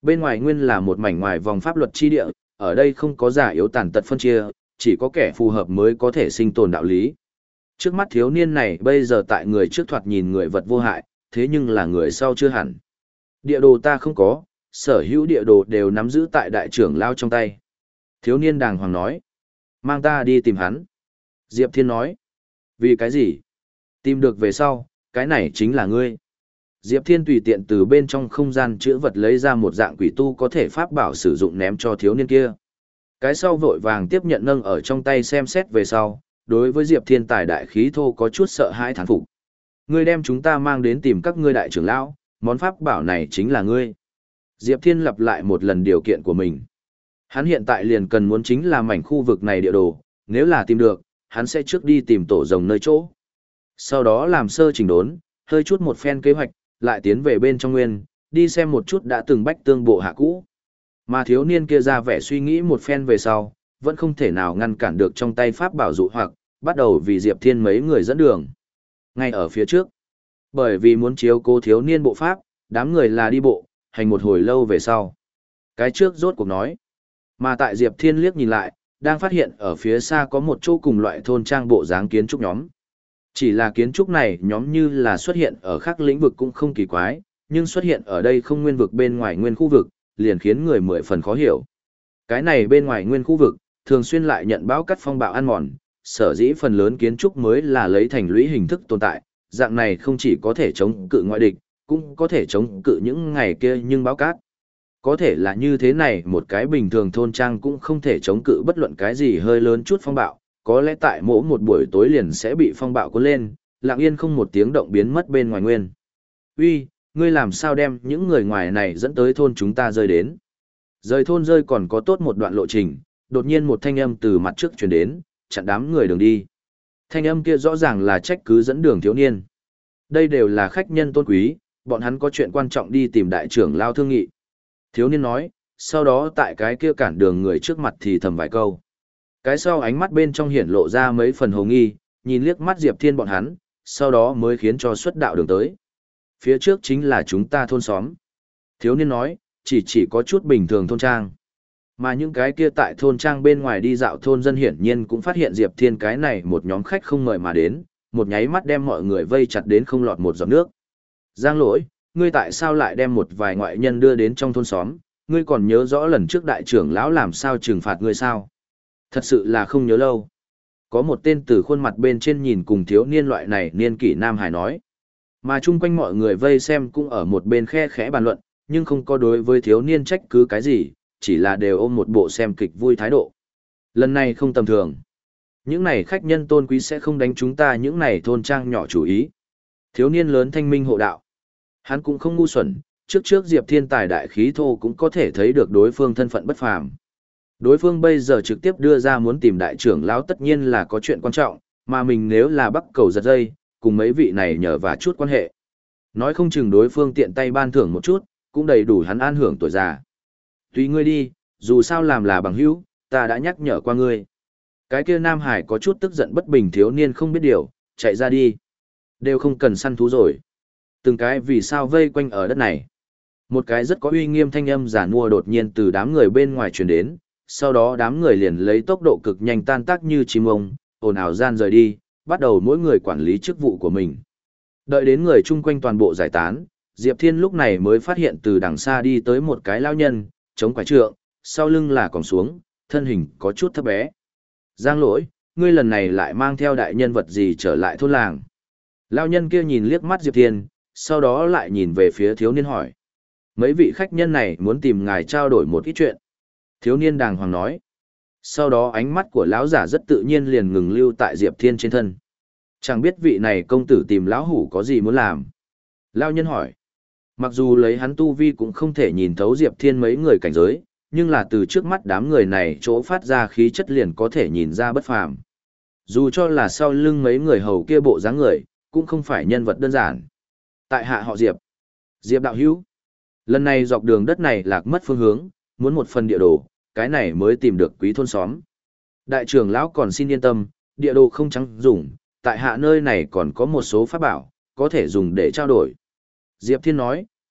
Bên ngoài nguyên là một mảnh ngoài vòng pháp luật chi địa, ở đây không có giả yếu tàn tật phân chia, chỉ có kẻ phù hợp mới có thể sinh tồn đạo lý. Trước mắt thiếu niên này bây giờ tại người trước thoạt nhìn người vật vô hại, thế nhưng là người sau chưa hẳn. Địa đồ ta không có, sở hữu địa đồ đều nắm giữ tại đại trưởng lao trong tay. Thiếu niên đàng hoàng nói. Mang ta đi tìm hắn. Diệp Thiên nói. Vì cái gì? Tìm được về sau, cái này chính là ngươi. Diệp Thiên tùy tiện từ bên trong không gian chữ vật lấy ra một dạng quỷ tu có thể pháp bảo sử dụng ném cho thiếu niên kia. Cái sau vội vàng tiếp nhận nâng ở trong tay xem xét về sau, đối với Diệp Thiên tài đại khí thô có chút sợ hãi thán phục. Ngươi đem chúng ta mang đến tìm các ngươi đại trưởng lão, món pháp bảo này chính là ngươi. Diệp Thiên lặp lại một lần điều kiện của mình. Hắn hiện tại liền cần muốn chính là mảnh khu vực này địa đồ, nếu là tìm được, hắn sẽ trước đi tìm tổ rồng nơi chỗ. Sau đó làm sơ chỉnh đốn, hơi chút một phen kế hoạch, lại tiến về bên trong nguyên, đi xem một chút đã từng bách tương bộ hạ cũ. Mà thiếu niên kia ra vẻ suy nghĩ một phen về sau, vẫn không thể nào ngăn cản được trong tay pháp bảo dụ hoặc, bắt đầu vì Diệp Thiên mấy người dẫn đường. Ngay ở phía trước, bởi vì muốn chiếu cố thiếu niên bộ pháp, đám người là đi bộ, hành một hồi lâu về sau. Cái trước rốt cuộc nói, mà tại Diệp Thiên liếc nhìn lại, đang phát hiện ở phía xa có một chỗ cùng loại thôn trang bộ dáng kiến trúc nhóm. Chỉ là kiến trúc này nhóm như là xuất hiện ở khác lĩnh vực cũng không kỳ quái, nhưng xuất hiện ở đây không nguyên vực bên ngoài nguyên khu vực, liền khiến người mười phần khó hiểu. Cái này bên ngoài nguyên khu vực, thường xuyên lại nhận bão cắt phong bạo ăn mòn, sở dĩ phần lớn kiến trúc mới là lấy thành lũy hình thức tồn tại, dạng này không chỉ có thể chống cự ngoại địch, cũng có thể chống cự những ngày kia nhưng bão cát. Có thể là như thế này một cái bình thường thôn trang cũng không thể chống cự bất luận cái gì hơi lớn chút phong bạo, có lẽ tại mỗi một buổi tối liền sẽ bị phong bạo cuốn lên, lặng yên không một tiếng động biến mất bên ngoài nguyên. Uy, ngươi làm sao đem những người ngoài này dẫn tới thôn chúng ta rơi đến? Rời thôn rơi còn có tốt một đoạn lộ trình, đột nhiên một thanh âm từ mặt trước truyền đến, chặn đám người đường đi. Thanh âm kia rõ ràng là trách cứ dẫn đường thiếu niên. Đây đều là khách nhân tôn quý, bọn hắn có chuyện quan trọng đi tìm đại trưởng lao thương nghị. Thiếu niên nói, sau đó tại cái kia cản đường người trước mặt thì thầm vài câu. Cái sau ánh mắt bên trong hiển lộ ra mấy phần hồ nghi, nhìn liếc mắt Diệp Thiên bọn hắn, sau đó mới khiến cho xuất đạo đường tới. Phía trước chính là chúng ta thôn xóm. Thiếu niên nói, chỉ chỉ có chút bình thường thôn trang. Mà những cái kia tại thôn trang bên ngoài đi dạo thôn dân hiển nhiên cũng phát hiện Diệp Thiên cái này một nhóm khách không mời mà đến, một nháy mắt đem mọi người vây chặt đến không lọt một giọt nước. Giang lỗi, ngươi tại sao lại đem một vài ngoại nhân đưa đến trong thôn xóm, ngươi còn nhớ rõ lần trước đại trưởng lão làm sao trừng phạt ngươi sao? Thật sự là không nhớ lâu. Có một tên từ khuôn mặt bên trên nhìn cùng thiếu niên loại này niên kỷ nam hải nói. Mà chung quanh mọi người vây xem cũng ở một bên khe khẽ bàn luận, nhưng không có đối với thiếu niên trách cứ cái gì, chỉ là đều ôm một bộ xem kịch vui thái độ. Lần này không tầm thường. Những này khách nhân tôn quý sẽ không đánh chúng ta những này thôn trang nhỏ chủ ý. Thiếu niên lớn thanh minh hộ đạo. Hắn cũng không ngu xuẩn, trước trước Diệp Thiên tài đại khí thô cũng có thể thấy được đối phương thân phận bất phàm. Đối phương bây giờ trực tiếp đưa ra muốn tìm đại trưởng lão tất nhiên là có chuyện quan trọng, mà mình nếu là bắc cầu giật dây, cùng mấy vị này nhờ và chút quan hệ. Nói không chừng đối phương tiện tay ban thưởng một chút, cũng đầy đủ hắn an hưởng tuổi già. Tùy ngươi đi, dù sao làm là bằng hữu, ta đã nhắc nhở qua ngươi. Cái kia Nam Hải có chút tức giận bất bình thiếu niên không biết điều, chạy ra đi. Đều không cần săn thú rồi. Từng cái vì sao vây quanh ở đất này. Một cái rất có uy nghiêm thanh âm giả nua đột nhiên từ đám người bên ngoài truyền đến, sau đó đám người liền lấy tốc độ cực nhanh tan tác như chim ông, ồn ào gian rời đi, bắt đầu mỗi người quản lý chức vụ của mình. Đợi đến người chung quanh toàn bộ giải tán, Diệp Thiên lúc này mới phát hiện từ đằng xa đi tới một cái lao nhân, chống quải trượng, sau lưng là còng xuống, thân hình có chút thấp bé. Giang lỗi, ngươi lần này lại mang theo đại nhân vật gì trở lại thôn làng. Lao nhân kia nhìn liếc mắt Diệp Thiên, sau đó lại nhìn về phía thiếu niên hỏi. Mấy vị khách nhân này muốn tìm ngài trao đổi một ít chuyện. Thiếu niên đàng hoàng nói. Sau đó ánh mắt của lão giả rất tự nhiên liền ngừng lưu tại Diệp Thiên trên thân. Chẳng biết vị này công tử tìm lão hủ có gì muốn làm. Lao nhân hỏi. Mặc dù lấy hắn tu vi cũng không thể nhìn thấu Diệp Thiên mấy người cảnh giới, nhưng là từ trước mắt đám người này chỗ phát ra khí chất liền có thể nhìn ra bất phàm. Dù cho là sau lưng mấy người hầu kia bộ dáng người, cũng không phải nhân vật đơn giản. Tại hạ họ Diệp. Diệp đạo hữu. Lần này dọc đường đất này lạc mất phương hướng, muốn một phần địa đồ, cái này mới tìm được quý thôn xóm. Đại trưởng lão còn xin yên tâm, địa đồ không trắng dùng, tại hạ nơi này còn có một số pháp bảo, có thể dùng để trao đổi. Diệp Thiên nói,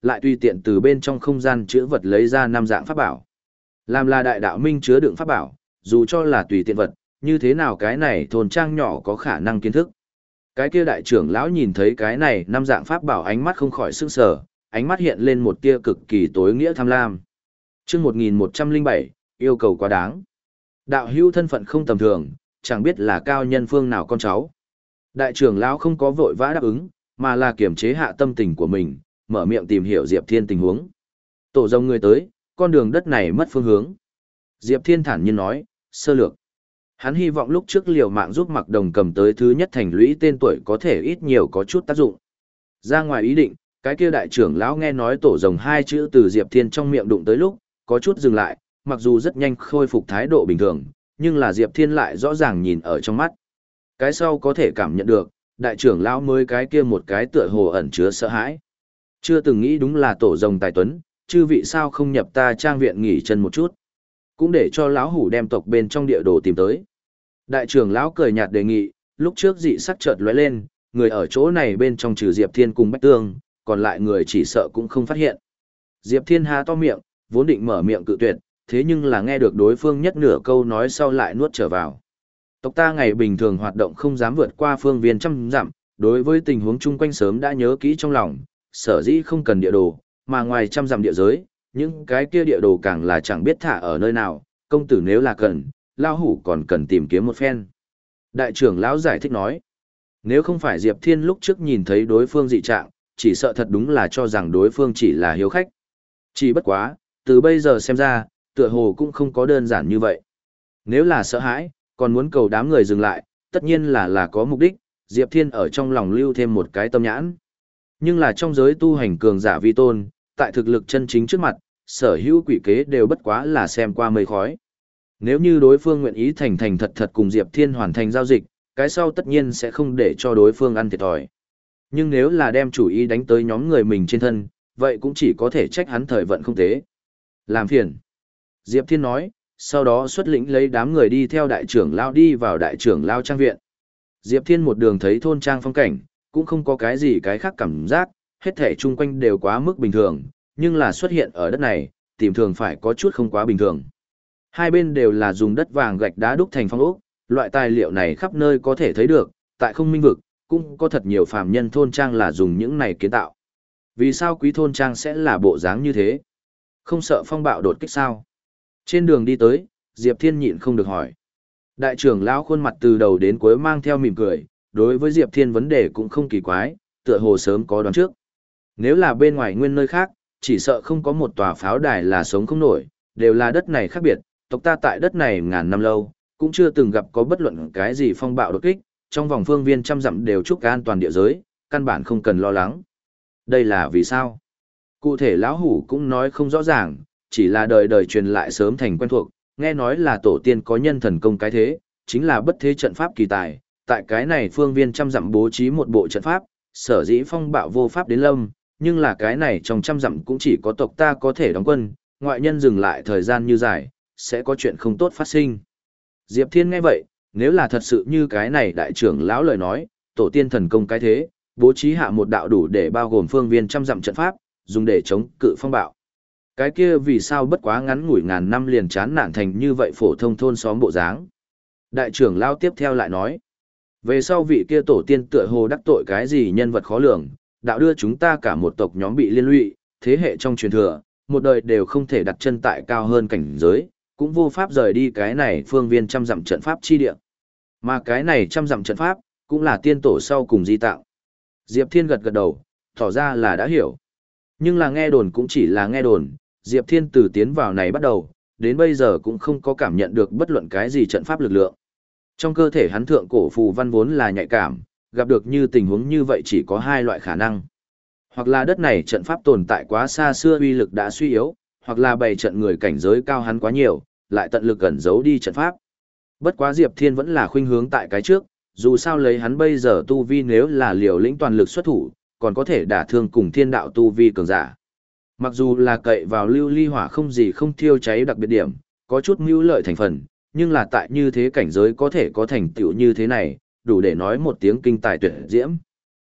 lại tùy tiện từ bên trong không gian chứa vật lấy ra năm dạng pháp bảo. Làm là đại đạo minh chứa đựng pháp bảo, dù cho là tùy tiện vật, như thế nào cái này thôn trang nhỏ có khả năng kiến thức. Cái kia đại trưởng lão nhìn thấy cái này năm dạng pháp bảo, ánh mắt không khỏi sững sờ, ánh mắt hiện lên một tia cực kỳ tối nghĩa tham lam. Chương một nghìn một trăm lẻ bảy, yêu cầu quá đáng. Đạo hữu thân phận không tầm thường, chẳng biết là cao nhân phương nào con cháu. Đại trưởng lão không có vội vã đáp ứng, mà là kiềm chế hạ tâm tình của mình, mở miệng tìm hiểu Diệp Thiên tình huống. Tổ rồng người tới, con đường đất này mất phương hướng. Diệp Thiên thản nhiên nói, sơ lược. Hắn hy vọng lúc trước liều mạng giúp Mặc Đồng cầm tới thứ nhất thành lũy tên tuổi có thể ít nhiều có chút tác dụng. Ra ngoài ý định, cái kia đại trưởng lão nghe nói tổ rồng hai chữ từ Diệp Thiên trong miệng đụng tới lúc, có chút dừng lại, mặc dù rất nhanh khôi phục thái độ bình thường, nhưng là Diệp Thiên lại rõ ràng nhìn ở trong mắt. Cái sau có thể cảm nhận được, đại trưởng lão mới cái kia một cái tựa hồ ẩn chứa sợ hãi. Chưa từng nghĩ đúng là tổ rồng tài tuấn, chư vị sao không nhập ta trang viện nghỉ chân một chút. Cũng để cho lão hủ đem tộc bên trong địa đồ tìm tới. Đại trưởng lão cười nhạt đề nghị, lúc trước dị sắc chợt lóe lên, người ở chỗ này bên trong trừ Diệp Thiên cùng Bách Tương, còn lại người chỉ sợ cũng không phát hiện. Diệp Thiên há to miệng, vốn định mở miệng cự tuyệt, thế nhưng là nghe được đối phương nhất nửa câu nói sau lại nuốt trở vào. Tộc ta ngày bình thường hoạt động không dám vượt qua phương viên trăm dặm, đối với tình huống chung quanh sớm đã nhớ kỹ trong lòng, sở dĩ không cần địa đồ, mà ngoài trăm dặm địa giới, những cái kia địa đồ càng là chẳng biết thả ở nơi nào, công tử nếu là cần, lao hủ còn cần tìm kiếm một phen. Đại trưởng lão giải thích nói, nếu không phải Diệp Thiên lúc trước nhìn thấy đối phương dị trạng, chỉ sợ thật đúng là cho rằng đối phương chỉ là hiếu khách. Chỉ bất quá, từ bây giờ xem ra, tựa hồ cũng không có đơn giản như vậy. Nếu là sợ hãi, còn muốn cầu đám người dừng lại, tất nhiên là là có mục đích, Diệp Thiên ở trong lòng lưu thêm một cái tâm nhãn. Nhưng là trong giới tu hành cường giả vi tôn, tại thực lực chân chính trước mặt, sở hữu quỷ kế đều bất quá là xem qua mây khói. Nếu như đối phương nguyện ý thành thành thật thật cùng Diệp Thiên hoàn thành giao dịch, cái sau tất nhiên sẽ không để cho đối phương ăn thiệt thòi. Nhưng nếu là đem chủ ý đánh tới nhóm người mình trên thân, vậy cũng chỉ có thể trách hắn thời vận không tế. Làm phiền. Diệp Thiên nói, sau đó xuất lĩnh lấy đám người đi theo đại trưởng lao đi vào đại trưởng lao trang viện. Diệp Thiên một đường thấy thôn trang phong cảnh, cũng không có cái gì cái khác cảm giác, hết thể chung quanh đều quá mức bình thường, nhưng là xuất hiện ở đất này, tìm thường phải có chút không quá bình thường. Hai bên đều là dùng đất vàng gạch đá đúc thành phong ốc, loại tài liệu này khắp nơi có thể thấy được, tại không minh vực, cũng có thật nhiều phàm nhân thôn trang là dùng những này kiến tạo. Vì sao quý thôn trang sẽ là bộ dáng như thế? Không sợ phong bạo đột kích sao? Trên đường đi tới, Diệp Thiên nhịn không được hỏi. Đại trưởng lão khuôn mặt từ đầu đến cuối mang theo mỉm cười, đối với Diệp Thiên vấn đề cũng không kỳ quái, tựa hồ sớm có đoán trước. Nếu là bên ngoài nguyên nơi khác, chỉ sợ không có một tòa pháo đài là sống không nổi, đều là đất này khác biệt, tộc ta tại đất này ngàn năm lâu, cũng chưa từng gặp có bất luận cái gì phong bạo đột kích, trong vòng phương viên trăm dặm đều chúc an toàn địa giới, căn bản không cần lo lắng. Đây là vì sao? Cụ thể lão hủ cũng nói không rõ ràng, chỉ là đời đời truyền lại sớm thành quen thuộc, nghe nói là tổ tiên có nhân thần công cái thế, chính là bất thế trận pháp kỳ tài, tại cái này phương viên trăm dặm bố trí một bộ trận pháp, sở dĩ phong bạo vô pháp đến lâm, nhưng là cái này trong trăm dặm cũng chỉ có tộc ta có thể đóng quân, ngoại nhân dừng lại thời gian như dài, sẽ có chuyện không tốt phát sinh. Diệp Thiên nghe vậy, nếu là thật sự như cái này đại trưởng lão lời nói, tổ tiên thần công cái thế, bố trí hạ một đạo đủ để bao gồm phương viên trăm dặm trận pháp, dùng để chống cự phong bạo. Cái kia vì sao bất quá ngắn ngủi ngàn năm liền chán nản thành như vậy phổ thông thôn xóm bộ dáng. Đại trưởng lão tiếp theo lại nói, về sau vị kia tổ tiên tựa hồ đắc tội cái gì nhân vật khó lường, đạo đưa chúng ta cả một tộc nhóm bị liên lụy, thế hệ trong truyền thừa, một đời đều không thể đặt chân tại cao hơn cảnh giới, cũng vô pháp rời đi cái này phương viên trăm dặm trận pháp chi địa. Mà cái này trăm dặm trận pháp, cũng là tiên tổ sau cùng di tạo. Diệp Thiên gật gật đầu, tỏ ra là đã hiểu. Nhưng là nghe đồn cũng chỉ là nghe đồn, Diệp Thiên từ tiến vào này bắt đầu, đến bây giờ cũng không có cảm nhận được bất luận cái gì trận pháp lực lượng. Trong cơ thể hắn thượng cổ phù văn vốn là nhạy cảm, gặp được như tình huống như vậy chỉ có hai loại khả năng. Hoặc là đất này trận pháp tồn tại quá xa xưa uy lực đã suy yếu, hoặc là bày trận người cảnh giới cao hắn quá nhiều, lại tận lực ẩn giấu đi trận pháp. Bất quá Diệp Thiên vẫn là khuynh hướng tại cái trước, dù sao lấy hắn bây giờ tu vi nếu là liều lĩnh toàn lực xuất thủ, còn có thể đả thương cùng thiên đạo tu vi cường giả. Mặc dù là cậy vào lưu ly hỏa không gì không thiêu cháy đặc biệt điểm, có chút mưu lợi thành phần, nhưng là tại như thế cảnh giới có thể có thành tựu như thế này, đủ để nói một tiếng kinh tài tuyệt diễm.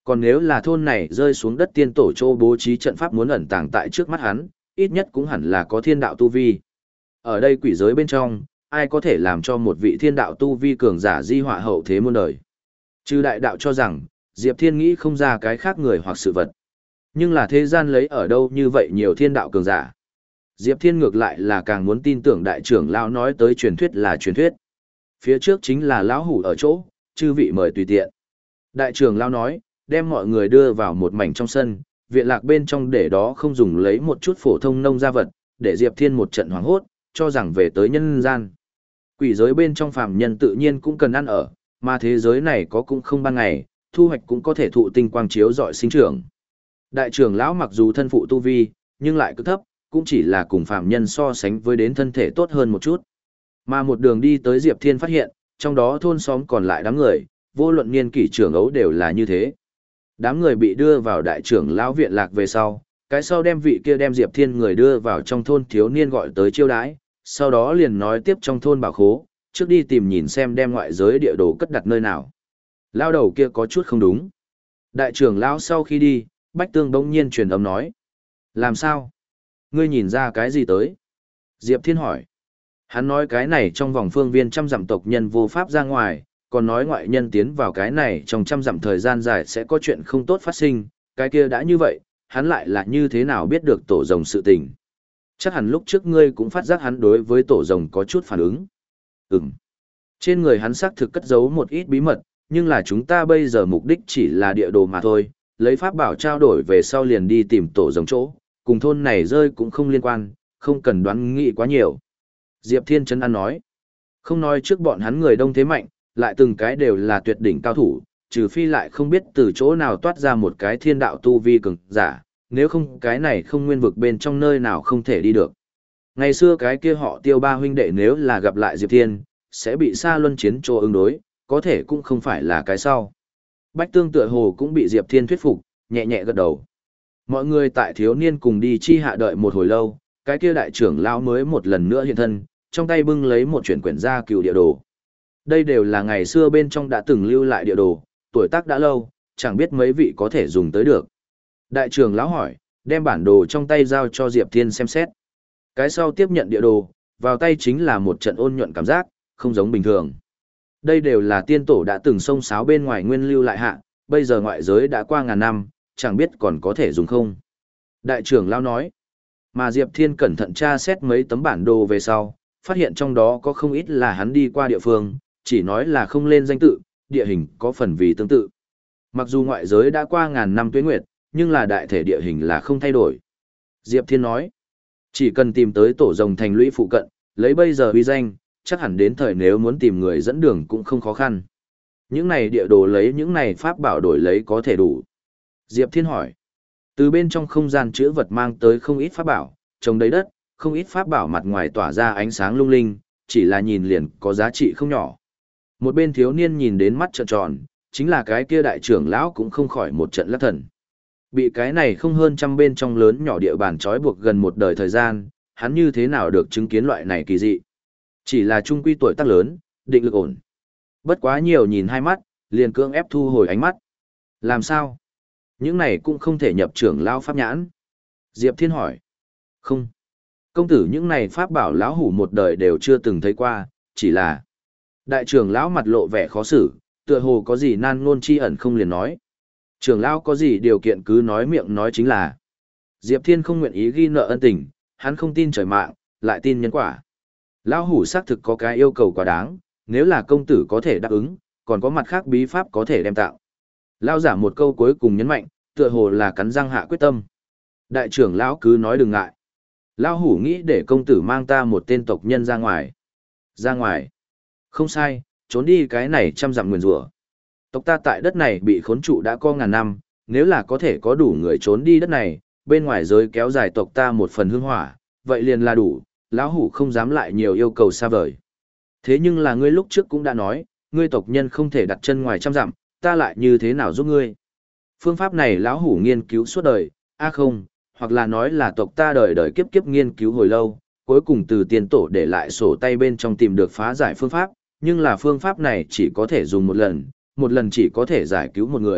Còn nếu là thôn này rơi xuống đất tiên tổ châu bố trí trận pháp muốn ẩn tàng tại trước mắt hắn, ít nhất cũng hẳn là có thiên đạo tu vi. Ở đây quỷ giới bên trong, ai có thể làm cho một vị thiên đạo tu vi cường giả di họa hậu thế muôn đời. Trừ đại đạo cho rằng, Diệp Thiên nghĩ không ra cái khác người hoặc sự vật. Nhưng là thế gian lấy ở đâu như vậy nhiều thiên đạo cường giả. Diệp Thiên ngược lại là càng muốn tin tưởng đại trưởng lão nói tới truyền thuyết là truyền thuyết. Phía trước chính là lão hủ ở chỗ, chư vị mời tùy tiện. Đại trưởng lão nói, đem mọi người đưa vào một mảnh trong sân, viện lạc bên trong để đó không dùng lấy một chút phổ thông nông gia vật, để Diệp Thiên một trận hoảng hốt, cho rằng về tới nhân gian. Quỷ giới bên trong phàm nhân tự nhiên cũng cần ăn ở, mà thế giới này có cũng không ban ngày, thu hoạch cũng có thể thụ tinh quang chiếu rọi sinh trưởng. Đại trưởng lão mặc dù thân phụ tu vi, nhưng lại cứ thấp, cũng chỉ là cùng phàm nhân so sánh với đến thân thể tốt hơn một chút. Mà một đường đi tới Diệp Thiên phát hiện, trong đó thôn xóm còn lại đám người, vô luận niên kỷ trưởng ấu đều là như thế. Đám người bị đưa vào đại trưởng lão viện lạc về sau, cái sau đem vị kia đem Diệp Thiên người đưa vào trong thôn thiếu niên gọi tới chiêu đãi, sau đó liền nói tiếp trong thôn bảo khố, trước đi tìm nhìn xem đem ngoại giới địa đồ cất đặt nơi nào. Lao đầu kia có chút không đúng. Đại trưởng lão sau khi đi, Bách Tương bỗng nhiên truyền âm nói. Làm sao? Ngươi nhìn ra cái gì tới? Diệp Thiên hỏi. Hắn nói cái này trong vòng phương viên trăm dặm tộc nhân vô pháp ra ngoài, còn nói ngoại nhân tiến vào cái này trong trăm dặm thời gian dài sẽ có chuyện không tốt phát sinh, cái kia đã như vậy, hắn lại là như thế nào biết được tổ rồng sự tình. Chắc hẳn lúc trước ngươi cũng phát giác hắn đối với tổ rồng có chút phản ứng. Ừm. Trên người hắn xác thực cất giấu một ít bí mật, nhưng là chúng ta bây giờ mục đích chỉ là địa đồ mà thôi, lấy pháp bảo trao đổi về sau liền đi tìm tổ rồng chỗ, cùng thôn này rơi cũng không liên quan, không cần đoán nghĩ quá nhiều. Diệp Thiên Trấn An nói, không nói trước bọn hắn người đông thế mạnh, lại từng cái đều là tuyệt đỉnh cao thủ, trừ phi lại không biết từ chỗ nào toát ra một cái thiên đạo tu vi cường giả, nếu không cái này không nguyên vực bên trong nơi nào không thể đi được. Ngày xưa cái kia họ Tiêu ba huynh đệ nếu là gặp lại Diệp Thiên, sẽ bị Sa Luân chiến trô ứng đối, có thể cũng không phải là cái sau. Bách Tương tựa hồ cũng bị Diệp Thiên thuyết phục, nhẹ nhẹ gật đầu. Mọi người tại thiếu niên cùng đi chi hạ đợi một hồi lâu, cái kia đại trưởng lão mới một lần nữa hiện thân, trong tay bưng lấy một quyển quyển gia cựu địa đồ. Đây đều là ngày xưa bên trong đã từng lưu lại địa đồ, tuổi tác đã lâu, chẳng biết mấy vị có thể dùng tới được. Đại trưởng lão hỏi, đem bản đồ trong tay giao cho Diệp Thiên xem xét. Cái sau tiếp nhận địa đồ, vào tay chính là một trận ôn nhuận cảm giác, không giống bình thường. Đây đều là tiên tổ đã từng xông xáo bên ngoài nguyên lưu lại hạ, bây giờ ngoại giới đã qua ngàn năm, chẳng biết còn có thể dùng không. Đại trưởng lão nói, mà Diệp Thiên cẩn thận tra xét mấy tấm bản đồ về sau, phát hiện trong đó có không ít là hắn đi qua địa phương, chỉ nói là không lên danh tự, địa hình có phần vì tương tự. Mặc dù ngoại giới đã qua ngàn năm tuế nguyệt, nhưng là đại thể địa hình là không thay đổi. Diệp Thiên nói, chỉ cần tìm tới tổ rồng thành lũy phụ cận, lấy bây giờ uy danh, chắc hẳn đến thời nếu muốn tìm người dẫn đường cũng không khó khăn. Những này địa đồ lấy những này pháp bảo đổi lấy có thể đủ. Diệp Thiên hỏi, từ bên trong không gian chữ vật mang tới không ít pháp bảo, trồng đầy đất, không ít pháp bảo mặt ngoài tỏa ra ánh sáng lung linh, chỉ là nhìn liền có giá trị không nhỏ. Một bên thiếu niên nhìn đến mắt trợn tròn, chính là cái kia đại trưởng lão cũng không khỏi một trận lắc thần. Bị cái này không hơn trăm bên trong lớn nhỏ địa bàn trói buộc gần một đời thời gian, hắn như thế nào được chứng kiến loại này kỳ dị. Chỉ là trung quy tuổi tác lớn, định lực ổn. Bất quá nhiều nhìn hai mắt, liền cưỡng ép thu hồi ánh mắt. Làm sao? Những này cũng không thể nhập trưởng lão pháp nhãn. Diệp Thiên hỏi. Không. Công tử những này pháp bảo lão hủ một đời đều chưa từng thấy qua, chỉ là... Đại trưởng lão mặt lộ vẻ khó xử, tựa hồ có gì nan ngôn chi ẩn không liền nói. Trưởng lão có gì điều kiện cứ nói miệng nói chính là. Diệp Thiên không nguyện ý ghi nợ ân tình, hắn không tin trời mạng, lại tin nhân quả. Lão hủ xác thực có cái yêu cầu quá đáng, nếu là công tử có thể đáp ứng, còn có mặt khác bí pháp có thể đem tạo. Lão giả một câu cuối cùng nhấn mạnh, tựa hồ là cắn răng hạ quyết tâm. Đại trưởng lão cứ nói đừng ngại. Lão hủ nghĩ để công tử mang ta một tên tộc nhân ra ngoài. Ra ngoài. Không sai, trốn đi cái này trăm dặm nguyền rủa. Tộc ta tại đất này bị khốn trụ đã có ngàn năm, nếu là có thể có đủ người trốn đi đất này, bên ngoài giới kéo dài tộc ta một phần hương hỏa, vậy liền là đủ, lão hủ không dám lại nhiều yêu cầu xa vời. Thế nhưng là ngươi lúc trước cũng đã nói, ngươi tộc nhân không thể đặt chân ngoài trăm dặm, ta lại như thế nào giúp ngươi? Phương pháp này lão hủ nghiên cứu suốt đời, a à không, hoặc là nói là tộc ta đời đời kiếp kiếp nghiên cứu hồi lâu, cuối cùng từ tiền tổ để lại sổ tay bên trong tìm được phá giải phương pháp, nhưng là phương pháp này chỉ có thể dùng một lần, một lần chỉ có thể giải cứu một người,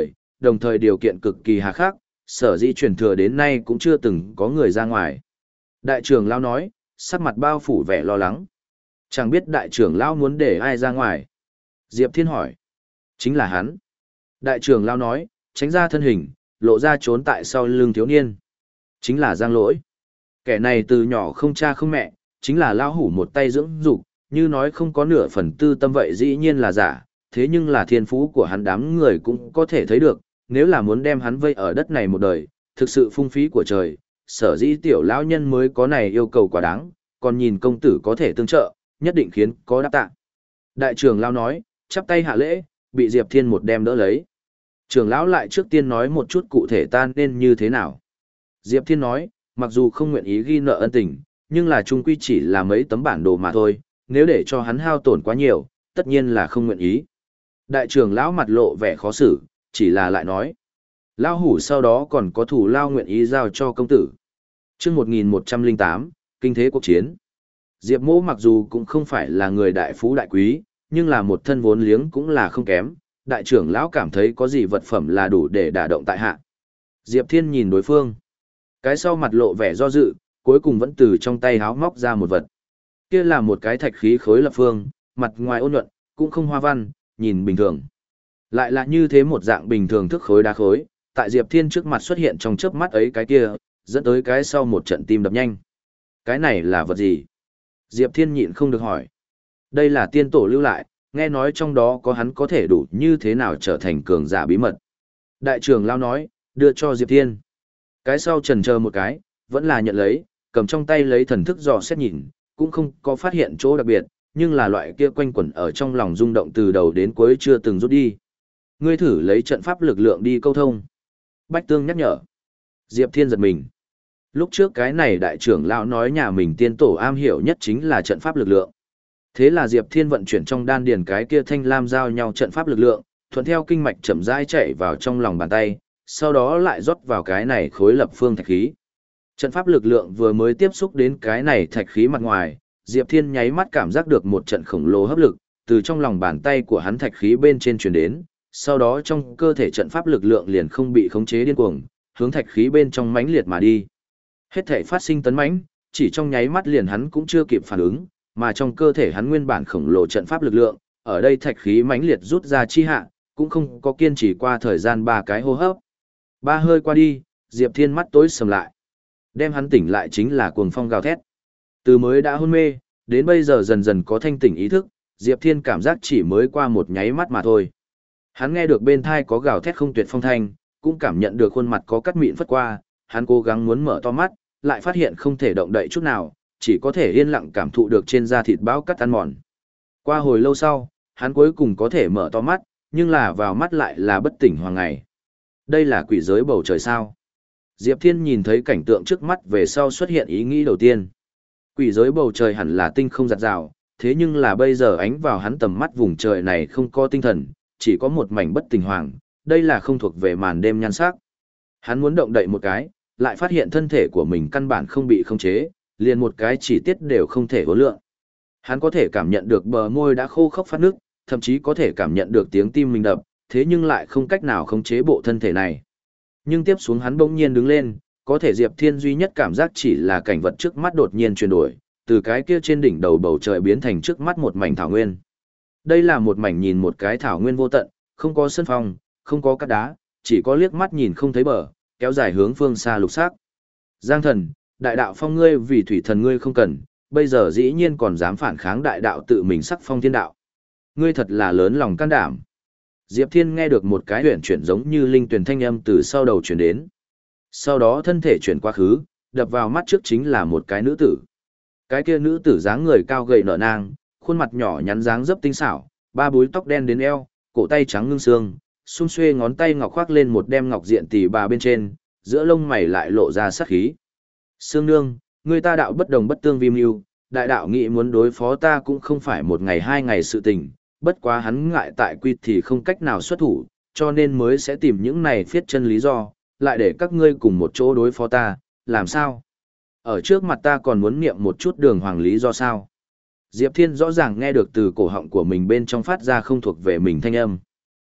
đồng thời điều kiện cực kỳ hà khắc, sở dĩ truyền thừa đến nay cũng chưa từng có người ra ngoài. Đại trưởng lão nói, sắc mặt bao phủ vẻ lo lắng. Chẳng biết đại trưởng lão muốn để ai ra ngoài. Diệp Thiên hỏi. Chính là hắn. Đại trưởng lão nói, tránh ra thân hình, lộ ra trốn tại sau lưng thiếu niên. Chính là Giang Lỗi. Kẻ này từ nhỏ không cha không mẹ, chính là lão hủ một tay dưỡng dục, như nói không có nửa phần tư tâm vậy dĩ nhiên là giả, thế nhưng là thiên phú của hắn đám người cũng có thể thấy được, nếu là muốn đem hắn vây ở đất này một đời, thực sự phung phí của trời, sở dĩ tiểu lão nhân mới có này yêu cầu quá đáng, còn nhìn công tử có thể tương trợ, nhất định khiến có đáp tạ. Đại trưởng lão nói, chắp tay hạ lễ, bị Diệp Thiên một đem đỡ lấy. Trưởng lão lại trước tiên nói một chút cụ thể ta nên như thế nào. Diệp Thiên nói, mặc dù không nguyện ý ghi nợ ân tình, nhưng là chung quy chỉ là mấy tấm bản đồ mà thôi, nếu để cho hắn hao tổn quá nhiều, tất nhiên là không nguyện ý. Đại trưởng lão mặt lộ vẻ khó xử, chỉ là lại nói. Lão hủ sau đó còn có thủ lao nguyện ý giao cho công tử. chương một nghìn một trăm lẻ tám, Kinh thế cuộc chiến. Diệp Mỗ mặc dù cũng không phải là người đại phú đại quý, nhưng là một thân vốn liếng cũng là không kém. Đại trưởng lão cảm thấy có gì vật phẩm là đủ để đả động tại hạ. Diệp Thiên nhìn đối phương. Cái sau mặt lộ vẻ do dự, cuối cùng vẫn từ trong tay háo móc ra một vật. Kia là một cái thạch khí khối lập phương, mặt ngoài ôn nhuận, cũng không hoa văn, nhìn bình thường. Lại là như thế một dạng bình thường thức khối đá khối, tại Diệp Thiên trước mặt xuất hiện trong chớp mắt ấy cái kia, dẫn tới cái sau một trận tim đập nhanh. Cái này là vật gì? Diệp Thiên nhịn không được hỏi. Đây là tiên tổ lưu lại, nghe nói trong đó có hắn có thể đủ như thế nào trở thành cường giả bí mật. Đại trưởng lão nói, đưa cho Diệp Thiên. Cái sau chần chờ một cái, vẫn là nhận lấy, cầm trong tay lấy thần thức dò xét nhìn, cũng không có phát hiện chỗ đặc biệt, nhưng là loại kia quanh quẩn ở trong lòng rung động từ đầu đến cuối chưa từng rút đi. Ngươi thử lấy trận pháp lực lượng đi câu thông. Bách Tương nhắc nhở. Diệp Thiên giật mình. Lúc trước cái này đại trưởng lão nói nhà mình tiên tổ am hiểu nhất chính là trận pháp lực lượng. Thế là Diệp Thiên vận chuyển trong đan điền cái kia thanh lam giao nhau trận pháp lực lượng, thuận theo kinh mạch chậm rãi chạy vào trong lòng bàn tay, sau đó lại rót vào cái này khối lập phương thạch khí. Trận pháp lực lượng vừa mới tiếp xúc đến cái này thạch khí mặt ngoài, Diệp Thiên nháy mắt cảm giác được một trận khổng lồ hấp lực, từ trong lòng bàn tay của hắn thạch khí bên trên truyền đến, sau đó trong cơ thể trận pháp lực lượng liền không bị khống chế điên cuồng, hướng thạch khí bên trong mãnh liệt mà đi. Hết thảy phát sinh tấn mãnh, chỉ trong nháy mắt liền hắn cũng chưa kịp phản ứng, mà trong cơ thể hắn nguyên bản khổng lồ trận pháp lực lượng, ở đây thạch khí mãnh liệt rút ra chi hạ, cũng không có kiên trì qua thời gian ba cái hô hấp. Ba hơi qua đi, Diệp Thiên mắt tối sầm lại. Đem hắn tỉnh lại chính là cuồng phong gào thét. Từ mới đã hôn mê, đến bây giờ dần dần có thanh tỉnh ý thức, Diệp Thiên cảm giác chỉ mới qua một nháy mắt mà thôi. Hắn nghe được bên thai có gào thét không tuyệt phong thanh, cũng cảm nhận được khuôn mặt có cắt mịn phất qua, hắn cố gắng muốn mở to mắt, lại phát hiện không thể động đậy chút nào, chỉ có thể yên lặng cảm thụ được trên da thịt bão cắt ăn mòn. Qua hồi lâu sau, hắn cuối cùng có thể mở to mắt, nhưng là vào mắt lại là bất tỉnh hoàng ngày. Đây là quỷ giới bầu trời sao? Diệp Thiên nhìn thấy cảnh tượng trước mắt về sau xuất hiện ý nghĩ đầu tiên. Quỷ giới bầu trời hẳn là tinh không giặt rào, thế nhưng là bây giờ ánh vào hắn tầm mắt vùng trời này không có tinh thần, chỉ có một mảnh bất tỉnh hoàng, đây là không thuộc về màn đêm nhan sắc. Hắn muốn động đậy một cái, lại phát hiện thân thể của mình căn bản không bị khống chế, liền một cái chỉ tiết đều không thể hối lượng. Hắn có thể cảm nhận được bờ môi đã khô khốc phát nước, thậm chí có thể cảm nhận được tiếng tim mình đập, thế nhưng lại không cách nào khống chế bộ thân thể này. Nhưng tiếp xuống hắn bỗng nhiên đứng lên, có thể Diệp Thiên duy nhất cảm giác chỉ là cảnh vật trước mắt đột nhiên chuyển đổi, từ cái kia trên đỉnh đầu bầu trời biến thành trước mắt một mảnh thảo nguyên. Đây là một mảnh nhìn một cái thảo nguyên vô tận, không có sân phong, không có cát đá, chỉ có liếc mắt nhìn không thấy bờ, kéo dài hướng phương xa lục sắc. Giang thần, đại đạo phong ngươi vì thủy thần ngươi không cần, bây giờ dĩ nhiên còn dám phản kháng đại đạo tự mình sắc phong thiên đạo. Ngươi thật là lớn lòng can đảm. Diệp Thiên nghe được một cái huyền chuyển giống như linh tuyển thanh âm từ sau đầu chuyển đến. Sau đó thân thể chuyển quá khứ, đập vào mắt trước chính là một cái nữ tử. Cái kia nữ tử dáng người cao gầy nở nang, khuôn mặt nhỏ nhắn dáng dấp tinh xảo, ba búi tóc đen đến eo, cổ tay trắng ngưng xương, xung xuê ngón tay ngọc khoác lên một đem ngọc diện tỷ bà bên trên, giữa lông mày lại lộ ra sát khí. Sương nương, người ta đạo bất đồng bất tương vi mưu, đại đạo nghị muốn đối phó ta cũng không phải một ngày hai ngày sự tình, bất quá hắn ngại tại quy thì không cách nào xuất thủ, cho nên mới sẽ tìm những này phiết chân lý do, lại để các ngươi cùng một chỗ đối phó ta, làm sao? Ở trước mặt ta còn muốn niệm một chút đường hoàng lý do sao? Diệp Thiên rõ ràng nghe được từ cổ họng của mình bên trong phát ra không thuộc về mình thanh âm.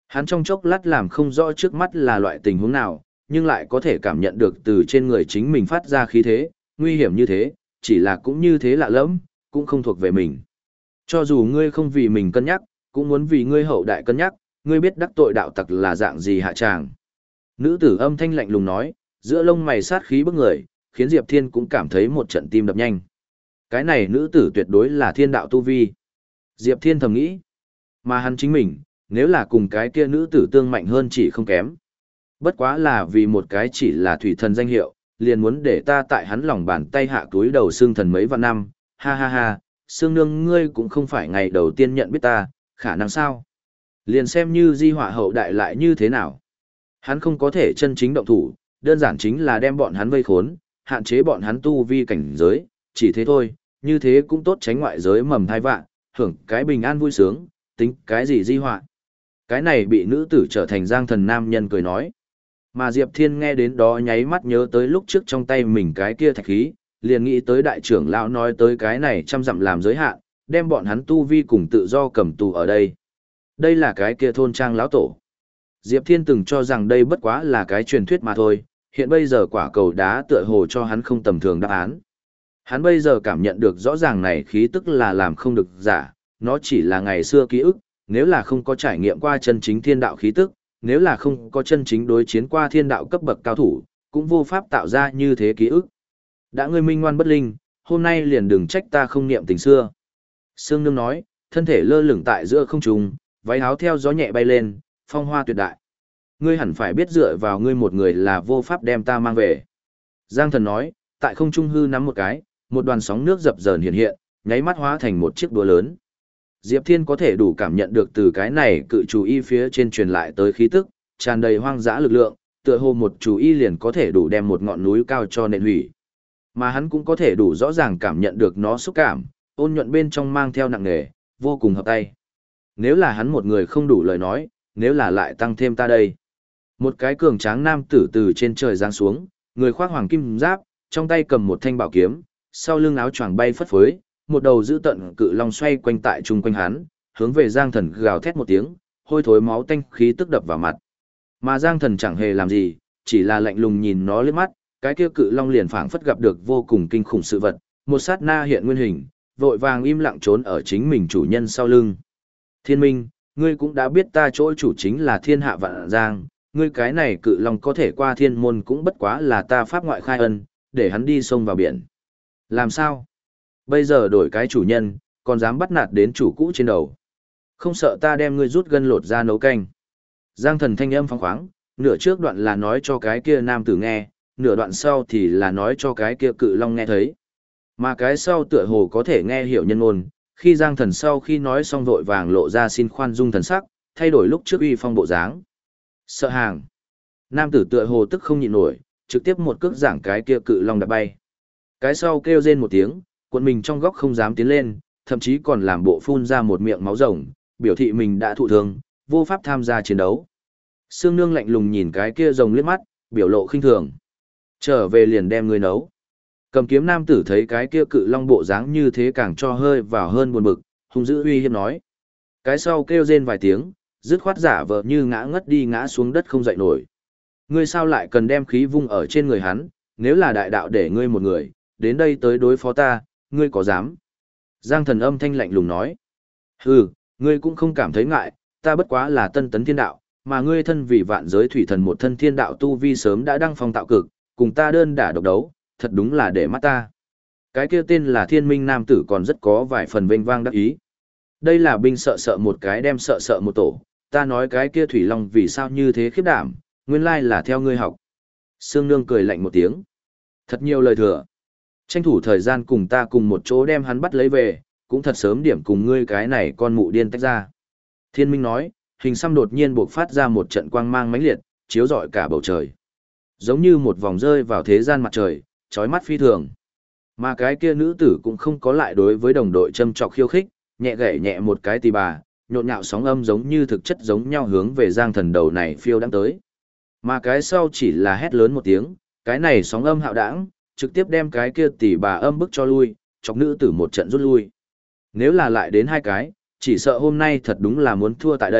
Hắn trong chốc lát làm không rõ trước mắt là loại tình huống nào, nhưng lại có thể cảm nhận được từ trên người chính mình phát ra khí thế, nguy hiểm như thế, chỉ là cũng như thế lạ lẫm, cũng không thuộc về mình. Cho dù ngươi không vì mình cân nhắc, cũng muốn vì ngươi hậu đại cân nhắc, ngươi biết đắc tội đạo tặc là dạng gì hạ tràng. Nữ tử âm thanh lạnh lùng nói, giữa lông mày sát khí bức người, khiến Diệp Thiên cũng cảm thấy một trận tim đập nhanh. Cái này nữ tử tuyệt đối là thiên đạo tu vi. Diệp Thiên thầm nghĩ, mà hắn chính mình, nếu là cùng cái kia nữ tử tương mạnh hơn chỉ không kém. Bất quá là vì một cái chỉ là thủy thần danh hiệu, liền muốn để ta tại hắn lòng bàn tay hạ túi đầu xương thần mấy vạn năm, ha ha ha, xương nương ngươi cũng không phải ngày đầu tiên nhận biết ta, khả năng sao? Liền xem như di họa hậu đại lại như thế nào? Hắn không có thể chân chính động thủ, đơn giản chính là đem bọn hắn vây khốn, hạn chế bọn hắn tu vi cảnh giới, chỉ thế thôi, như thế cũng tốt tránh ngoại giới mầm thai vạn, hưởng cái bình an vui sướng, tính cái gì di họa. Cái này bị nữ tử trở thành giang thần nam nhân cười nói. Mà Diệp Thiên nghe đến đó nháy mắt nhớ tới lúc trước trong tay mình cái kia thạch khí, liền nghĩ tới đại trưởng lão nói tới cái này trăm dặm làm giới hạn, đem bọn hắn tu vi cùng tự do cầm tù ở đây. Đây là cái kia thôn trang lão tổ. Diệp Thiên từng cho rằng đây bất quá là cái truyền thuyết mà thôi, hiện bây giờ quả cầu đá tựa hồ cho hắn không tầm thường đáp án. Hắn bây giờ cảm nhận được rõ ràng này khí tức là làm không được giả, nó chỉ là ngày xưa ký ức, nếu là không có trải nghiệm qua chân chính thiên đạo khí tức, nếu là không có chân chính đối chiến qua thiên đạo cấp bậc cao thủ, cũng vô pháp tạo ra như thế ký ức. Đã ngươi minh ngoan bất linh, hôm nay liền đừng trách ta không niệm tình xưa. Sương Nương nói, thân thể lơ lửng tại giữa không trung, váy áo theo gió nhẹ bay lên, phong hoa tuyệt đại. Ngươi hẳn phải biết dựa vào ngươi một người là vô pháp đem ta mang về. Giang Thần nói, tại không trung hư nắm một cái, một đoàn sóng nước dập dờn hiện hiện, nháy mắt hóa thành một chiếc đũa lớn. Diệp Thiên có thể đủ cảm nhận được từ cái này cự chủ y phía trên truyền lại tới khí tức, tràn đầy hoang dã lực lượng, tựa hồ một chủ y liền có thể đủ đem một ngọn núi cao cho nện hủy. Mà hắn cũng có thể đủ rõ ràng cảm nhận được nó xúc cảm, ôn nhuận bên trong mang theo nặng nề, vô cùng hợp tay. Nếu là hắn một người không đủ lời nói, nếu là lại tăng thêm ta đây. Một cái cường tráng nam tử từ trên trời giáng xuống, người khoác hoàng kim giáp, trong tay cầm một thanh bảo kiếm, sau lưng áo choàng bay phất phới, một đầu giữ tận cự long xoay quanh tại trung quanh hắn, hướng về Giang Thần gào thét một tiếng, hôi thối máu tanh khí tức đập vào mặt. Mà Giang Thần chẳng hề làm gì, chỉ là lạnh lùng nhìn nó liếc mắt, cái kia cự long liền phảng phất gặp được vô cùng kinh khủng sự vật, một sát na hiện nguyên hình, vội vàng im lặng trốn ở chính mình chủ nhân sau lưng. Thiên Minh, ngươi cũng đã biết ta chỗ chủ chính là thiên hạ vạn giang, ngươi cái này cự long có thể qua thiên môn cũng bất quá là ta pháp ngoại khai ân, để hắn đi sông vào biển. Làm sao? Bây giờ đổi cái chủ nhân, còn dám bắt nạt đến chủ cũ trên đầu. Không sợ ta đem ngươi rút gân lột ra nấu canh. Giang Thần thanh âm phóng khoáng, nửa trước đoạn là nói cho cái kia nam tử nghe, nửa đoạn sau thì là nói cho cái kia cự long nghe thấy. Mà cái sau tựa hồ có thể nghe hiểu nhân ngôn, khi Giang Thần sau khi nói xong vội vàng lộ ra xin khoan dung thần sắc, thay đổi lúc trước uy phong bộ dáng. Sợ hàng. Nam tử tựa hồ tức không nhịn nổi, trực tiếp một cước giảng cái kia cự long đạp bay. Cái sau kêu rên một tiếng, cuộn mình trong góc không dám tiến lên, thậm chí còn làm bộ phun ra một miệng máu rồng, biểu thị mình đã thụ thương, vô pháp tham gia chiến đấu. Sương Nương lạnh lùng nhìn cái kia rồng liếc mắt, biểu lộ khinh thường. Trở về liền đem ngươi nấu. Cầm kiếm nam tử thấy cái kia cự long bộ dáng như thế càng cho hơi vào hơn buồn bực, hung dữ uy hiếp nói. Cái sau kêu rên vài tiếng, dứt khoát giả vờ như ngã ngất đi ngã xuống đất không dậy nổi. Ngươi sao lại cần đem khí vung ở trên người hắn, nếu là đại đạo để ngươi một người, đến đây tới đối phó ta, ngươi có dám? Giang Thần âm thanh lạnh lùng nói. Hừ, ngươi cũng không cảm thấy ngại, ta bất quá là tân tấn thiên đạo, mà ngươi thân vì vạn giới thủy thần một thân thiên đạo tu vi sớm đã đăng phong tạo cực, cùng ta đơn đả độc đấu, thật đúng là để mắt ta. Cái kia tên là Thiên Minh nam tử còn rất có vài phần vênh vang đắc ý. Đây là binh sợ sợ một cái đem sợ sợ một tổ, ta nói cái kia thủy long vì sao như thế khiếp đảm, nguyên lai là theo ngươi học. Sương Nương cười lạnh một tiếng. Thật nhiều lời thừa. Tranh thủ thời gian cùng ta cùng một chỗ đem hắn bắt lấy về, cũng thật sớm điểm cùng ngươi cái này con mụ điên tách ra. Thiên Minh nói, hình xăm đột nhiên buộc phát ra một trận quang mang mãnh liệt, chiếu rọi cả bầu trời. Giống như một vòng rơi vào thế gian mặt trời, chói mắt phi thường. Mà cái kia nữ tử cũng không có lại đối với đồng đội châm trọc khiêu khích, nhẹ gảy nhẹ một cái tì bà, nhộn nhạo sóng âm giống như thực chất giống nhau hướng về Giang Thần đầu này phiêu đang tới. Mà cái sau chỉ là hét lớn một tiếng, cái này sóng âm hạo đãng, trực tiếp đem cái kia tỉ bà âm bức cho lui, chọc nữ tử một trận rút lui. Nếu là lại đến hai cái, chỉ sợ hôm nay thật đúng là muốn thua tại đây,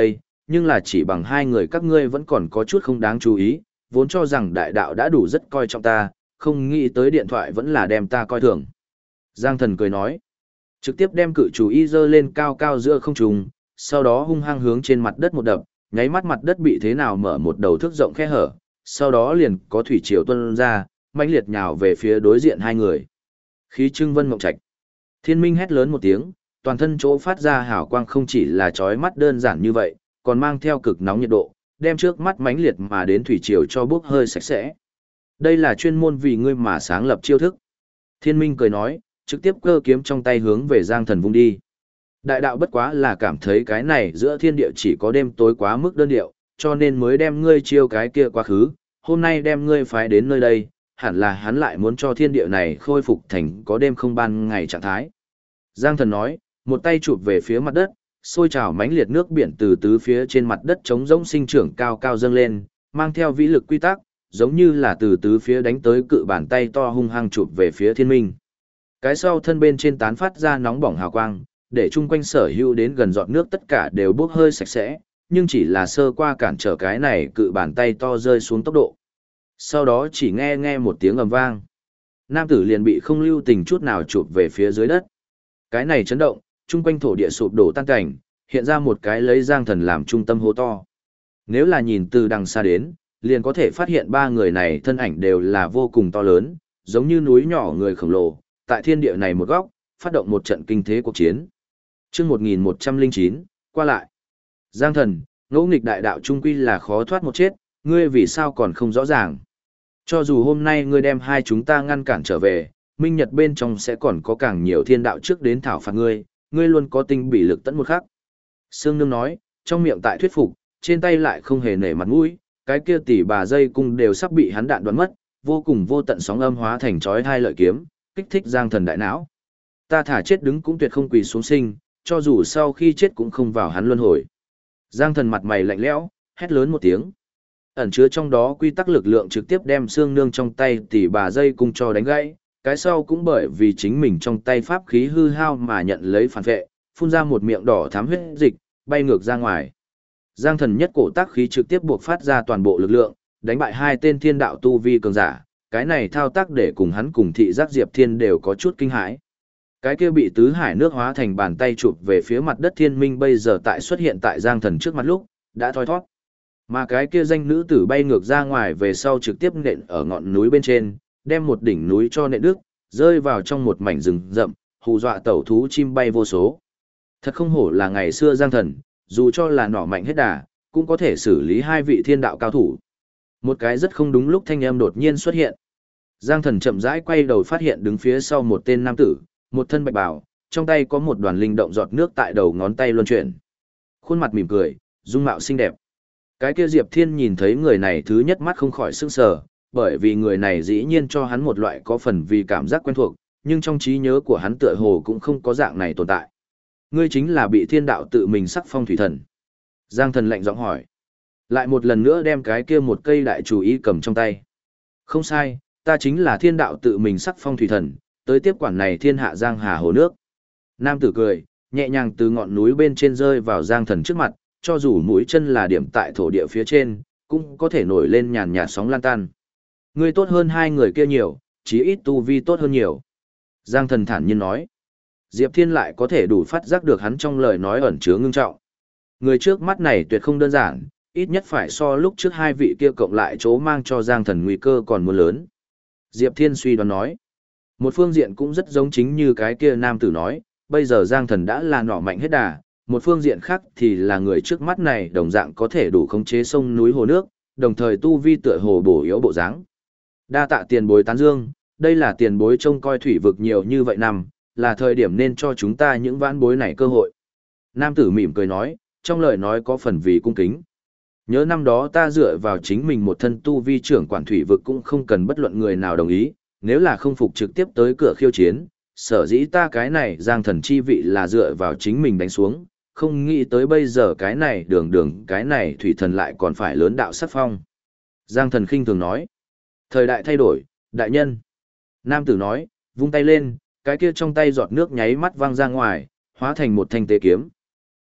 nhưng là chỉ bằng hai người các ngươi vẫn còn có chút không đáng chú ý, vốn cho rằng đại đạo đã đủ rất coi trọng ta, không nghĩ tới điện thoại vẫn là đem ta coi thường. Giang Thần cười nói, trực tiếp đem cự chủ y dơ lên cao cao giữa không trung, sau đó hung hăng hướng trên mặt đất một đập, nháy mắt mặt đất bị thế nào mở một đầu thước rộng khe hở, sau đó liền có thủy triều tuôn ra, mãnh liệt nhào về phía đối diện hai người. Khí trưng vân mộng trạch. Thiên Minh hét lớn một tiếng, toàn thân chỗ phát ra hào quang không chỉ là chói mắt đơn giản như vậy, còn mang theo cực nóng nhiệt độ, đem trước mắt mãnh liệt mà đến thủy triều cho bốc hơi sạch sẽ. Đây là chuyên môn vì ngươi mà sáng lập chiêu thức. Thiên Minh cười nói, trực tiếp cơ kiếm trong tay hướng về Giang Thần vung đi. Đại đạo bất quá là cảm thấy cái này giữa thiên địa chỉ có đêm tối quá mức đơn điệu, cho nên mới đem ngươi chiêu cái kia quá khứ, hôm nay đem ngươi phái đến nơi đây, hẳn là hắn lại muốn cho thiên địa này khôi phục thành có đêm không ban ngày trạng thái. Giang Thần nói, một tay chụp về phía mặt đất, sôi trào mãnh liệt nước biển từ tứ phía trên mặt đất trống rỗng sinh trưởng cao cao dâng lên, mang theo vĩ lực quy tắc, giống như là từ tứ phía đánh tới cự bàn tay to hung hăng chụp về phía Thiên Minh. Cái sau thân bên trên tán phát ra nóng bỏng hào quang, để chung quanh sở hữu đến gần giọt nước tất cả đều bốc hơi sạch sẽ, nhưng chỉ là sơ qua cản trở cái này cự bàn tay to rơi xuống tốc độ. Sau đó chỉ nghe nghe một tiếng ầm vang. Nam tử liền bị không lưu tình chút nào chụp về phía dưới đất. Cái này chấn động, chung quanh thổ địa sụp đổ tan cảnh, hiện ra một cái lấy Giang Thần làm trung tâm hố to. Nếu là nhìn từ đằng xa đến, liền có thể phát hiện ba người này thân ảnh đều là vô cùng to lớn, giống như núi nhỏ người khổng lồ, tại thiên địa này một góc, phát động một trận kinh thế cuộc chiến. Chương một nghìn một trăm lẻ chín, qua lại. Giang Thần, ngẫu nghịch đại đạo trung quy là khó thoát một chết, ngươi vì sao còn không rõ ràng? Cho dù hôm nay ngươi đem hai chúng ta ngăn cản trở về, minh nhật bên trong sẽ còn có càng nhiều thiên đạo trước đến thảo phạt ngươi, ngươi luôn có tinh bị lực tận một khắc. Sương Nương nói, trong miệng tại thuyết phục, trên tay lại không hề nể mặt mũi, cái kia tỷ bà dây cung đều sắp bị hắn đạn đoán mất, vô cùng vô tận sóng âm hóa thành chói hai lợi kiếm, kích thích Giang Thần đại não. Ta thả chết đứng cũng tuyệt không quỳ xuống sinh, cho dù sau khi chết cũng không vào hắn luân hồi. Giang Thần mặt mày lạnh lẽo, hét lớn một tiếng. Ẩn chứa trong đó quy tắc lực lượng trực tiếp đem Sương Nương trong tay tỷ bà dây cung cho đánh gãy, cái sau cũng bởi vì chính mình trong tay pháp khí hư hao mà nhận lấy phản vệ, phun ra một miệng đỏ thắm huyết dịch, bay ngược ra ngoài. Giang Thần nhất cổ tác khí trực tiếp buộc phát ra toàn bộ lực lượng, đánh bại hai tên thiên đạo tu vi cường giả, cái này thao tác để cùng hắn cùng thị giác Diệp Thiên đều có chút kinh hãi. Cái kia bị tứ hải nước hóa thành bàn tay chụp về phía mặt đất Thiên Minh bây giờ tại xuất hiện tại Giang Thần trước mặt lúc, đã thoi thoát. Mà cái kia danh nữ tử bay ngược ra ngoài về sau trực tiếp nện ở ngọn núi bên trên, đem một đỉnh núi cho nện đứt, rơi vào trong một mảnh rừng rậm, hù dọa tẩu thú chim bay vô số. Thật không hổ là ngày xưa Giang Thần, dù cho là nỏ mạnh hết đà, cũng có thể xử lý hai vị thiên đạo cao thủ. Một cái rất không đúng lúc thanh âm đột nhiên xuất hiện. Giang Thần chậm rãi quay đầu phát hiện đứng phía sau một tên nam tử, một thân bạch bào, trong tay có một đoàn linh động giọt nước tại đầu ngón tay luân chuyển. Khuôn mặt mỉm cười, dung mạo xinh đẹp. Cái kia Diệp Thiên nhìn thấy người này thứ nhất mắt không khỏi sửng sờ, bởi vì người này dĩ nhiên cho hắn một loại có phần vì cảm giác quen thuộc, nhưng trong trí nhớ của hắn tựa hồ cũng không có dạng này tồn tại. Ngươi chính là bị thiên đạo tự mình sắc phong thủy thần. Giang Thần lạnh giọng hỏi. Lại một lần nữa đem cái kia một cây đại chủ ý cầm trong tay. Không sai, ta chính là thiên đạo tự mình sắc phong thủy thần, tới tiếp quản này thiên hạ giang hà hồ nước. Nam tử cười, nhẹ nhàng từ ngọn núi bên trên rơi vào Giang Thần trước mặt, cho dù mũi chân là điểm tại thổ địa phía trên, cũng có thể nổi lên nhàn nhạt sóng lan tan. Ngươi tốt hơn hai người kia nhiều, chí ít tu vi tốt hơn nhiều. Giang Thần thản nhiên nói. Diệp Thiên lại có thể đủ phát giác được hắn trong lời nói ẩn chứa ngưng trọng. Người trước mắt này tuyệt không đơn giản, ít nhất phải so lúc trước hai vị kia cộng lại chỗ mang cho Giang Thần nguy cơ còn muốn lớn. Diệp Thiên suy đoán nói. Một phương diện cũng rất giống chính như cái kia nam tử nói, bây giờ Giang Thần đã là nỏ mạnh hết đà, một phương diện khác thì là người trước mắt này đồng dạng có thể đủ khống chế sông núi hồ nước, đồng thời tu vi tựa hồ bổ yếu bộ dáng. Đa tạ tiền bối tán dương, đây là tiền bối trông coi thủy vực nhiều như vậy năm, là thời điểm nên cho chúng ta những vãn bối này cơ hội. Nam tử mỉm cười nói, trong lời nói có phần vì cung kính. Nhớ năm đó ta dựa vào chính mình một thân tu vi trưởng quản thủy vực cũng không cần bất luận người nào đồng ý, nếu là không phục trực tiếp tới cửa khiêu chiến, sở dĩ ta cái này Giang Thần chi vị là dựa vào chính mình đánh xuống, không nghĩ tới bây giờ cái này đường đường cái này thủy thần lại còn phải lớn đạo sắc phong. Giang Thần khinh thường nói, thời đại thay đổi, đại nhân. Nam tử nói, vung tay lên, cái kia trong tay giọt nước nháy mắt văng ra ngoài, hóa thành một thanh tế kiếm.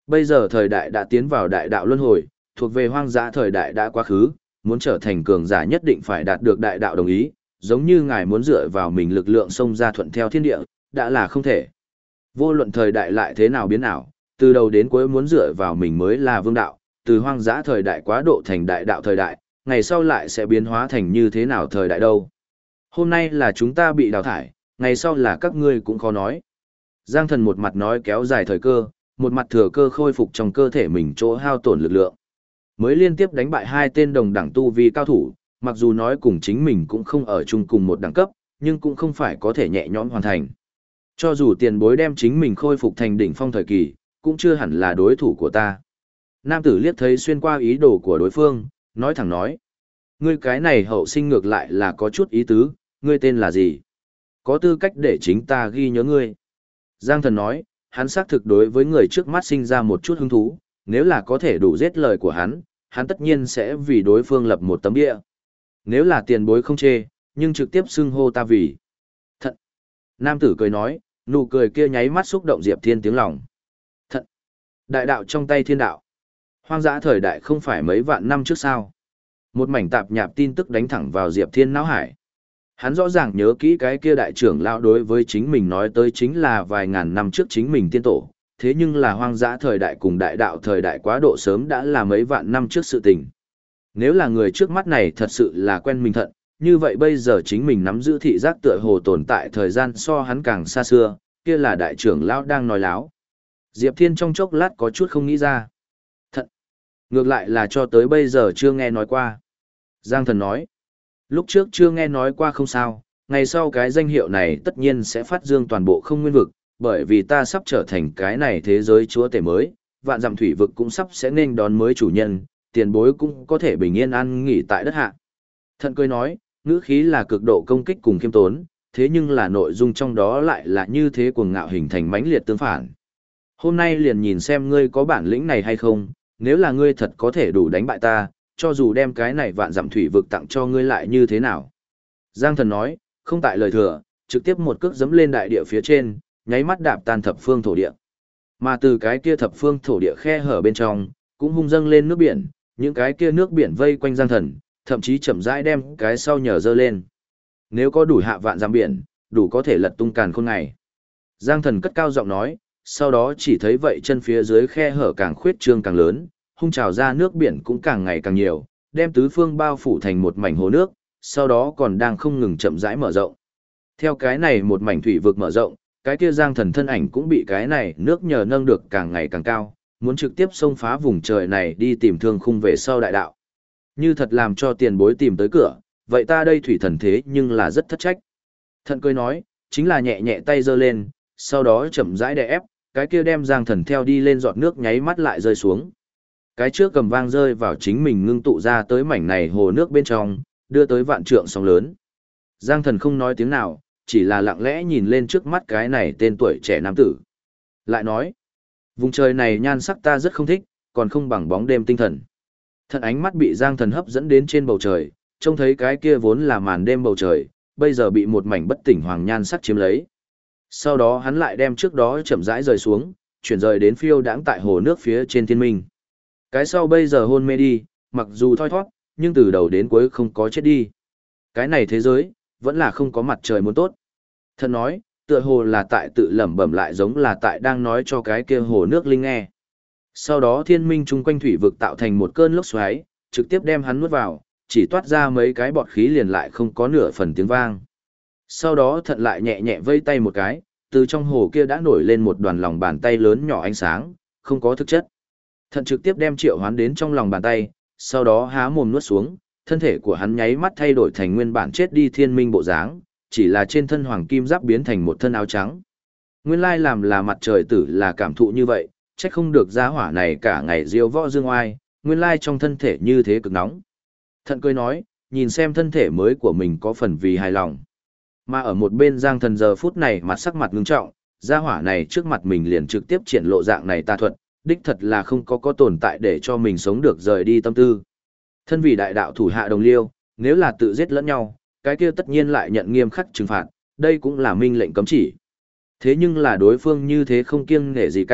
Bây giờ thời đại đã tiến vào đại đạo luân hồi, thuộc về hoang dã thời đại đã quá khứ, muốn trở thành cường giả nhất định phải đạt được đại đạo đồng ý, giống như ngài muốn dựa vào mình lực lượng xông ra thuận theo thiên địa, đã là không thể. Vô luận thời đại lại thế nào biến ảo, từ đầu đến cuối muốn dựa vào mình mới là vương đạo, từ hoang dã thời đại quá độ thành đại đạo thời đại, ngày sau lại sẽ biến hóa thành như thế nào thời đại đâu. Hôm nay là chúng ta bị đào thải, ngày sau là các ngươi cũng khó nói. Giang Thần một mặt nói kéo dài thời cơ, một mặt thừa cơ khôi phục trong cơ thể mình chỗ hao tổn lực lượng. Mới liên tiếp đánh bại hai tên đồng đẳng tu vi cao thủ, mặc dù nói cùng chính mình cũng không ở chung cùng một đẳng cấp, nhưng cũng không phải có thể nhẹ nhõm hoàn thành. Cho dù tiền bối đem chính mình khôi phục thành đỉnh phong thời kỳ, cũng chưa hẳn là đối thủ của ta. Nam tử liếc thấy xuyên qua ý đồ của đối phương, nói thẳng nói. Ngươi cái này hậu sinh ngược lại là có chút ý tứ, ngươi tên là gì? Có tư cách để chính ta ghi nhớ ngươi. Giang Thần nói, hắn xác thực đối với người trước mắt sinh ra một chút hứng thú, nếu là có thể đủ giết lời của hắn, hắn tất nhiên sẽ vì đối phương lập một tấm địa. Nếu là tiền bối không chê, nhưng trực tiếp xưng hô ta vì. Thật. Nam tử cười nói, nụ cười kia nháy mắt xúc động Diệp Thiên tiếng lòng. Thật. Đại đạo trong tay thiên đạo. Hoang dã thời đại không phải mấy vạn năm trước sao. Một mảnh tạp nhạp tin tức đánh thẳng vào Diệp Thiên não hải. Hắn rõ ràng nhớ kỹ cái kia đại trưởng lão đối với chính mình nói tới chính là vài ngàn năm trước chính mình tiên tổ, thế nhưng là hoang dã thời đại cùng đại đạo thời đại quá độ sớm đã là mấy vạn năm trước sự tình. Nếu là người trước mắt này thật sự là quen mình thận, như vậy bây giờ chính mình nắm giữ thị giác tựa hồ tồn tại thời gian so hắn càng xa xưa, kia là đại trưởng lão đang nói láo. Diệp Thiên trong chốc lát có chút không nghĩ ra. Thật! Ngược lại là cho tới bây giờ chưa nghe nói qua. Giang Thần nói. Lúc trước chưa nghe nói qua không sao, ngày sau cái danh hiệu này tất nhiên sẽ phát dương toàn bộ không nguyên vực, bởi vì ta sắp trở thành cái này thế giới chúa tể mới, vạn dặm thủy vực cũng sắp sẽ nên đón mới chủ nhân, tiền bối cũng có thể bình yên an nghỉ tại đất hạ. Thận cười nói, ngữ khí là cực độ công kích cùng khiêm tốn, thế nhưng là nội dung trong đó lại là như thế cuồng ngạo hình thành mãnh liệt tương phản. Hôm nay liền nhìn xem ngươi có bản lĩnh này hay không, nếu là ngươi thật có thể đủ đánh bại ta, cho dù đem cái này vạn dặm thủy vực tặng cho ngươi lại như thế nào. Giang Thần nói, không tại lời thừa, trực tiếp một cước giẫm lên đại địa phía trên, nháy mắt đạp tan thập phương thổ địa. Mà từ cái kia thập phương thổ địa khe hở bên trong, cũng hung dâng lên nước biển, những cái kia nước biển vây quanh Giang Thần, thậm chí chậm rãi đem cái sau nhờ dơ lên. Nếu có đủ hạ vạn dặm biển, đủ có thể lật tung càn khôn ngày. Giang Thần cất cao giọng nói, sau đó chỉ thấy vậy chân phía dưới khe hở càng khuyết trương càng lớn, hung trào ra nước biển cũng càng ngày càng nhiều, đem tứ phương bao phủ thành một mảnh hồ nước, sau đó còn đang không ngừng chậm rãi mở rộng. Theo cái này một mảnh thủy vực mở rộng, cái kia Giang Thần thân ảnh cũng bị cái này nước nhờ nâng được càng ngày càng cao, muốn trực tiếp xông phá vùng trời này đi tìm thương khung về sau đại đạo. Như thật làm cho tiền bối tìm tới cửa, vậy ta đây thủy thần thế nhưng là rất thất trách. Thận cười nói, chính là nhẹ nhẹ tay giơ lên, sau đó chậm rãi đè ép, cái kia đem Giang Thần theo đi lên giọt nước nháy mắt lại rơi xuống. Cái trước cầm vang rơi vào chính mình ngưng tụ ra tới mảnh này hồ nước bên trong, đưa tới vạn trượng sóng lớn. Giang Thần không nói tiếng nào, chỉ là lặng lẽ nhìn lên trước mắt cái này tên tuổi trẻ nam tử. Lại nói, vùng trời này nhan sắc ta rất không thích, còn không bằng bóng đêm tinh thần. Thần ánh mắt bị Giang Thần hấp dẫn đến trên bầu trời, trông thấy cái kia vốn là màn đêm bầu trời, bây giờ bị một mảnh bất tỉnh hoàng nhan sắc chiếm lấy. Sau đó hắn lại đem trước đó chậm rãi rời xuống, chuyển rời đến phiêu đãng tại hồ nước phía trên thiên minh. Cái sau bây giờ hôn mê đi, mặc dù thoi thoát, nhưng từ đầu đến cuối không có chết đi. Cái này thế giới, vẫn là không có mặt trời muốn tốt. Thần nói, tựa hồ là tại tự lẩm bẩm lại giống là tại đang nói cho cái kia hồ nước linh nghe. Sau đó thiên minh chung quanh thủy vực tạo thành một cơn lốc xoáy, trực tiếp đem hắn nuốt vào, chỉ toát ra mấy cái bọt khí liền lại không có nửa phần tiếng vang. Sau đó thận lại nhẹ nhẹ vây tay một cái, từ trong hồ kia đã nổi lên một đoàn lòng bàn tay lớn nhỏ ánh sáng, không có thực chất. Thận trực tiếp đem triệu hoán đến trong lòng bàn tay, sau đó há mồm nuốt xuống, thân thể của hắn nháy mắt thay đổi thành nguyên bản chết đi thiên minh bộ dáng, chỉ là trên thân hoàng kim giáp biến thành một thân áo trắng. Nguyên lai làm là mặt trời tử là cảm thụ như vậy, trách không được giá hỏa này cả ngày diêu võ dương oai, nguyên lai trong thân thể như thế cực nóng. Thận cười nói, nhìn xem thân thể mới của mình có phần vì hài lòng. Mà ở một bên Giang Thần giờ phút này mặt sắc mặt ngưng trọng, gia hỏa này trước mặt mình liền trực tiếp triển lộ dạng này tà thuật, đích thật là không có có tồn tại để cho mình sống được rời đi tâm tư. Thân vì đại đạo thủ hạ đồng liêu, nếu là tự giết lẫn nhau, cái kia tất nhiên lại nhận nghiêm khắc trừng phạt, đây cũng là minh lệnh cấm chỉ. Thế nhưng là đối phương như thế không kiêng nể gì cả,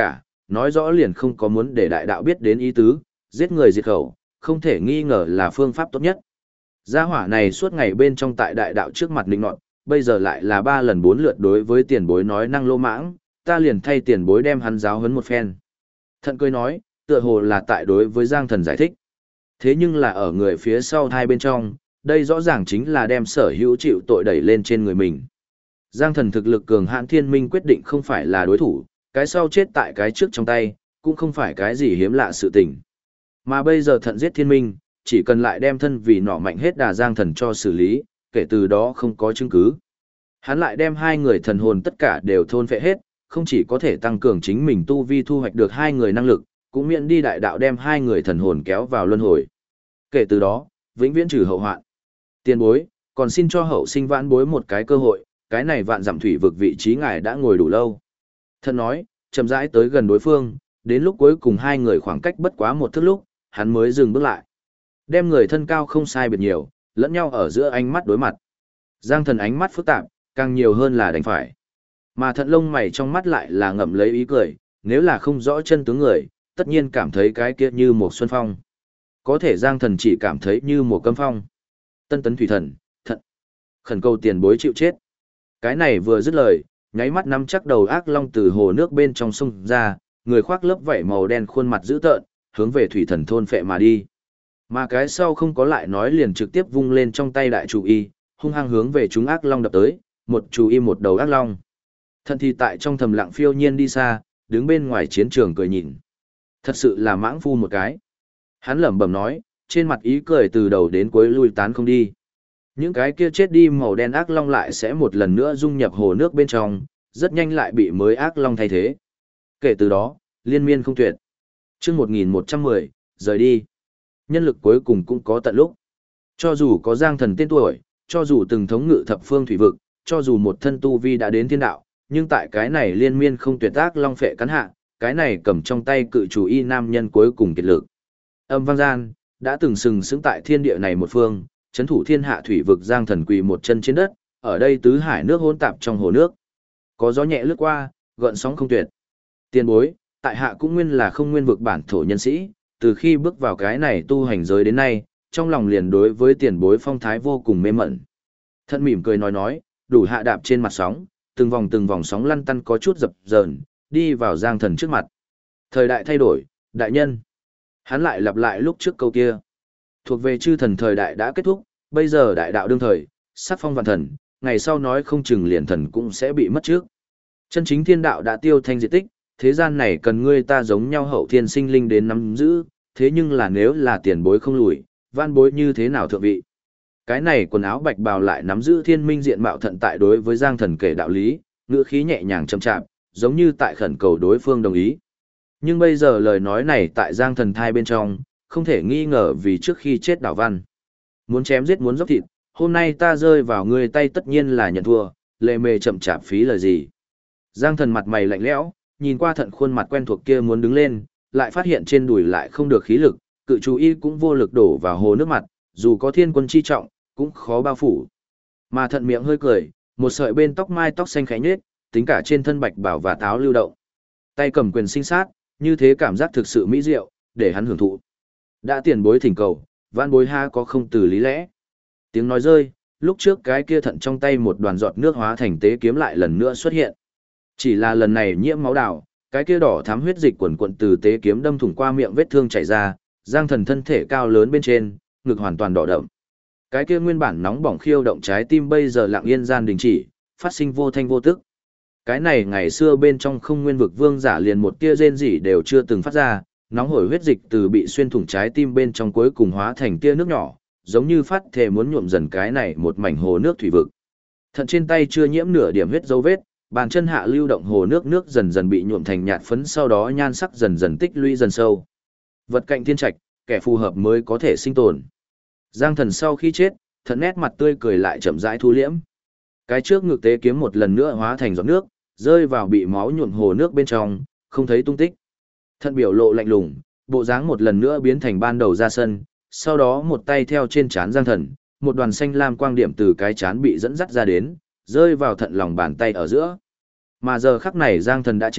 nói rõ liền không có muốn để đại đạo biết đến ý tứ, giết người diệt khẩu, không thể nghi ngờ là phương pháp tốt nhất. Gia hỏa này suốt ngày bên trong tại đại đạo trước mặt nịnh nọt, bây giờ lại là ba lần bốn lượt đối với tiền bối nói năng lô mãng, ta liền thay tiền bối đem hắn giáo huấn một phen. Thận cười nói, tựa hồ là tại đối với Giang Thần giải thích. Thế nhưng là ở người phía sau hai bên trong, đây rõ ràng chính là đem sở hữu chịu tội đẩy lên trên người mình. Giang Thần thực lực cường hãn thiên minh quyết định không phải là đối thủ, cái sau chết tại cái trước trong tay, cũng không phải cái gì hiếm lạ sự tình. Mà bây giờ thận giết thiên minh, chỉ cần lại đem thân vì nỏ mạnh hết đà Giang Thần cho xử lý, kể từ đó không có chứng cứ. Hắn lại đem hai người thần hồn tất cả đều thôn phệ hết, không chỉ có thể tăng cường chính mình tu vi thu hoạch được hai người năng lực, cũng miễn đi đại đạo đem hai người thần hồn kéo vào luân hồi. Kể từ đó, vĩnh viễn trừ hậu hoạn. Tiền bối, còn xin cho hậu sinh vãn bối một cái cơ hội, cái này vạn dặm thủy vực vị trí ngài đã ngồi đủ lâu. Thần nói, chậm rãi tới gần đối phương, đến lúc cuối cùng hai người khoảng cách bất quá một thước lúc, hắn mới dừng bước lại. Đem người thân cao không sai biệt nhiều, lẫn nhau ở giữa ánh mắt đối mặt. Giang Thần ánh mắt phức tạp, càng nhiều hơn là đánh phải. Mà thận lông mày trong mắt lại là ngậm lấy ý cười, nếu là không rõ chân tướng người, tất nhiên cảm thấy cái kia như một xuân phong. Có thể Giang Thần chỉ cảm thấy như một cấm phong. Tân tấn thủy thần, thận. Khẩn cầu tiền bối chịu chết. Cái này vừa dứt lời, nháy mắt nắm chắc đầu ác long từ hồ nước bên trong sông ra, người khoác lớp vảy màu đen khuôn mặt dữ tợn, hướng về thủy thần thôn phệ mà đi. Mà cái sau không có lại nói liền trực tiếp vung lên trong tay đại chủ y, hung hăng hướng về chúng ác long đập tới, một chủ y một đầu ác long. Thận thì tại trong thầm lặng phiêu nhiên đi xa, đứng bên ngoài chiến trường cười nhìn. Thật sự là mãng phu một cái. Hắn lẩm bẩm nói, trên mặt ý cười từ đầu đến cuối lui tán không đi. Những cái kia chết đi màu đen ác long lại sẽ một lần nữa dung nhập hồ nước bên trong, rất nhanh lại bị mới ác long thay thế. Kể từ đó, liên miên không tuyệt. Chương một nghìn một trăm mười, rời đi. Nhân lực cuối cùng cũng có tận lúc. Cho dù có Giang Thần tên tuổi, cho dù từng thống ngự thập phương thủy vực, cho dù một thân tu vi đã đến thiên đạo, nhưng tại cái này liên miên không tuyệt ác long phệ cắn hạ, cái này cầm trong tay cự chủ y nam nhân cuối cùng kiệt lực. Âm vang gian, đã từng sừng sững tại thiên địa này một phương, chấn thủ thiên hạ thủy vực Giang Thần quỳ một chân trên đất, ở đây tứ hải nước hỗn tạp trong hồ nước. Có gió nhẹ lướt qua, gợn sóng không tuyệt. Tiền bối, tại hạ cũng nguyên là không nguyên vực bản thổ nhân sĩ, từ khi bước vào cái này tu hành giới đến nay, trong lòng liền đối với tiền bối phong thái vô cùng mê mẩn. Thận mỉm cười nói nói, đủ hạ đạp trên mặt sóng, từng vòng từng vòng sóng lăn tăn có chút dập dờn, đi vào Giang Thần trước mặt. Thời đại thay đổi, đại nhân. Hắn lại lặp lại lúc trước câu kia. Thuộc về chư thần thời đại đã kết thúc, bây giờ đại đạo đương thời, sắc phong vạn thần, ngày sau nói không chừng liền thần cũng sẽ bị mất trước. Chân chính thiên đạo đã tiêu thanh diệt tích, thế gian này cần ngươi ta giống nhau hậu thiên sinh linh đến nắm giữ, thế nhưng là nếu là tiền bối không lùi, van bối như thế nào thượng vị. Cái này quần áo bạch bào lại nắm giữ thiên minh diện mạo thận tại đối với Giang Thần kể đạo lý, ngữ khí nhẹ nhàng chậm chạp, giống như tại khẩn cầu đối phương đồng ý. Nhưng bây giờ lời nói này tại Giang Thần thai bên trong, không thể nghi ngờ vì trước khi chết đảo văn. Muốn chém giết muốn dốc thịt, hôm nay ta rơi vào ngươi tay tất nhiên là nhận thua, lệ mề chậm chạp phí lời gì. Giang Thần mặt mày lạnh lẽo, nhìn qua thận khuôn mặt quen thuộc kia muốn đứng lên, lại phát hiện trên đùi lại không được khí lực, cự chú y cũng vô lực đổ vào hồ nước mặt, dù có thiên quân chi trọng, cũng khó bao phủ. Mà thận miệng hơi cười, một sợi bên tóc mai tóc xanh khẽ nhếch, tính cả trên thân bạch bảo và táo lưu động. Tay cầm quyền sinh sát, như thế cảm giác thực sự mỹ diệu, để hắn hưởng thụ. Đã tiền bối thỉnh cầu, vãn bối ha có không từ lý lẽ. Tiếng nói rơi, lúc trước cái kia thận trong tay một đoàn giọt nước hóa thành tế kiếm lại lần nữa xuất hiện. Chỉ là lần này nhiễm máu đào, cái kia đỏ thắm huyết dịch quần quần từ tế kiếm đâm thủng qua miệng vết thương chảy ra, Giang Thần thân thể cao lớn bên trên, ngực hoàn toàn đỏ đậm. Cái kia nguyên bản nóng bỏng khiêu động trái tim bây giờ lặng yên gian đình chỉ, phát sinh vô thanh vô tức. Cái này ngày xưa bên trong không nguyên vực vương giả liền một tia rên rỉ đều chưa từng phát ra, nóng hổi huyết dịch từ bị xuyên thủng trái tim bên trong cuối cùng hóa thành tia nước nhỏ, giống như phát thể muốn nhuộm dần cái này một mảnh hồ nước thủy vực. Thận trên tay chưa nhiễm nửa điểm huyết dấu vết, bàn chân hạ lưu động hồ nước nước dần dần bị nhuộm thành nhạt phấn, sau đó nhan sắc dần dần tích lũy dần sâu. Vật cạnh thiên trạch, kẻ phù hợp mới có thể sinh tồn. Giang Thần sau khi chết, Thận nét mặt tươi cười lại chậm rãi thu liễm. Cái trước ngực tế kiếm một lần nữa hóa thành giọt nước, rơi vào bị máu nhuộm hồ nước bên trong, không thấy tung tích. Thận biểu lộ lạnh lùng, bộ dáng một lần nữa biến thành ban đầu ra sân, sau đó một tay theo trên trán Giang Thần, một đoàn xanh lam quang điểm từ cái trán bị dẫn dắt ra đến, rơi vào thận lòng bàn tay ở giữa. Mà giờ khắc này Giang Thần đã chết,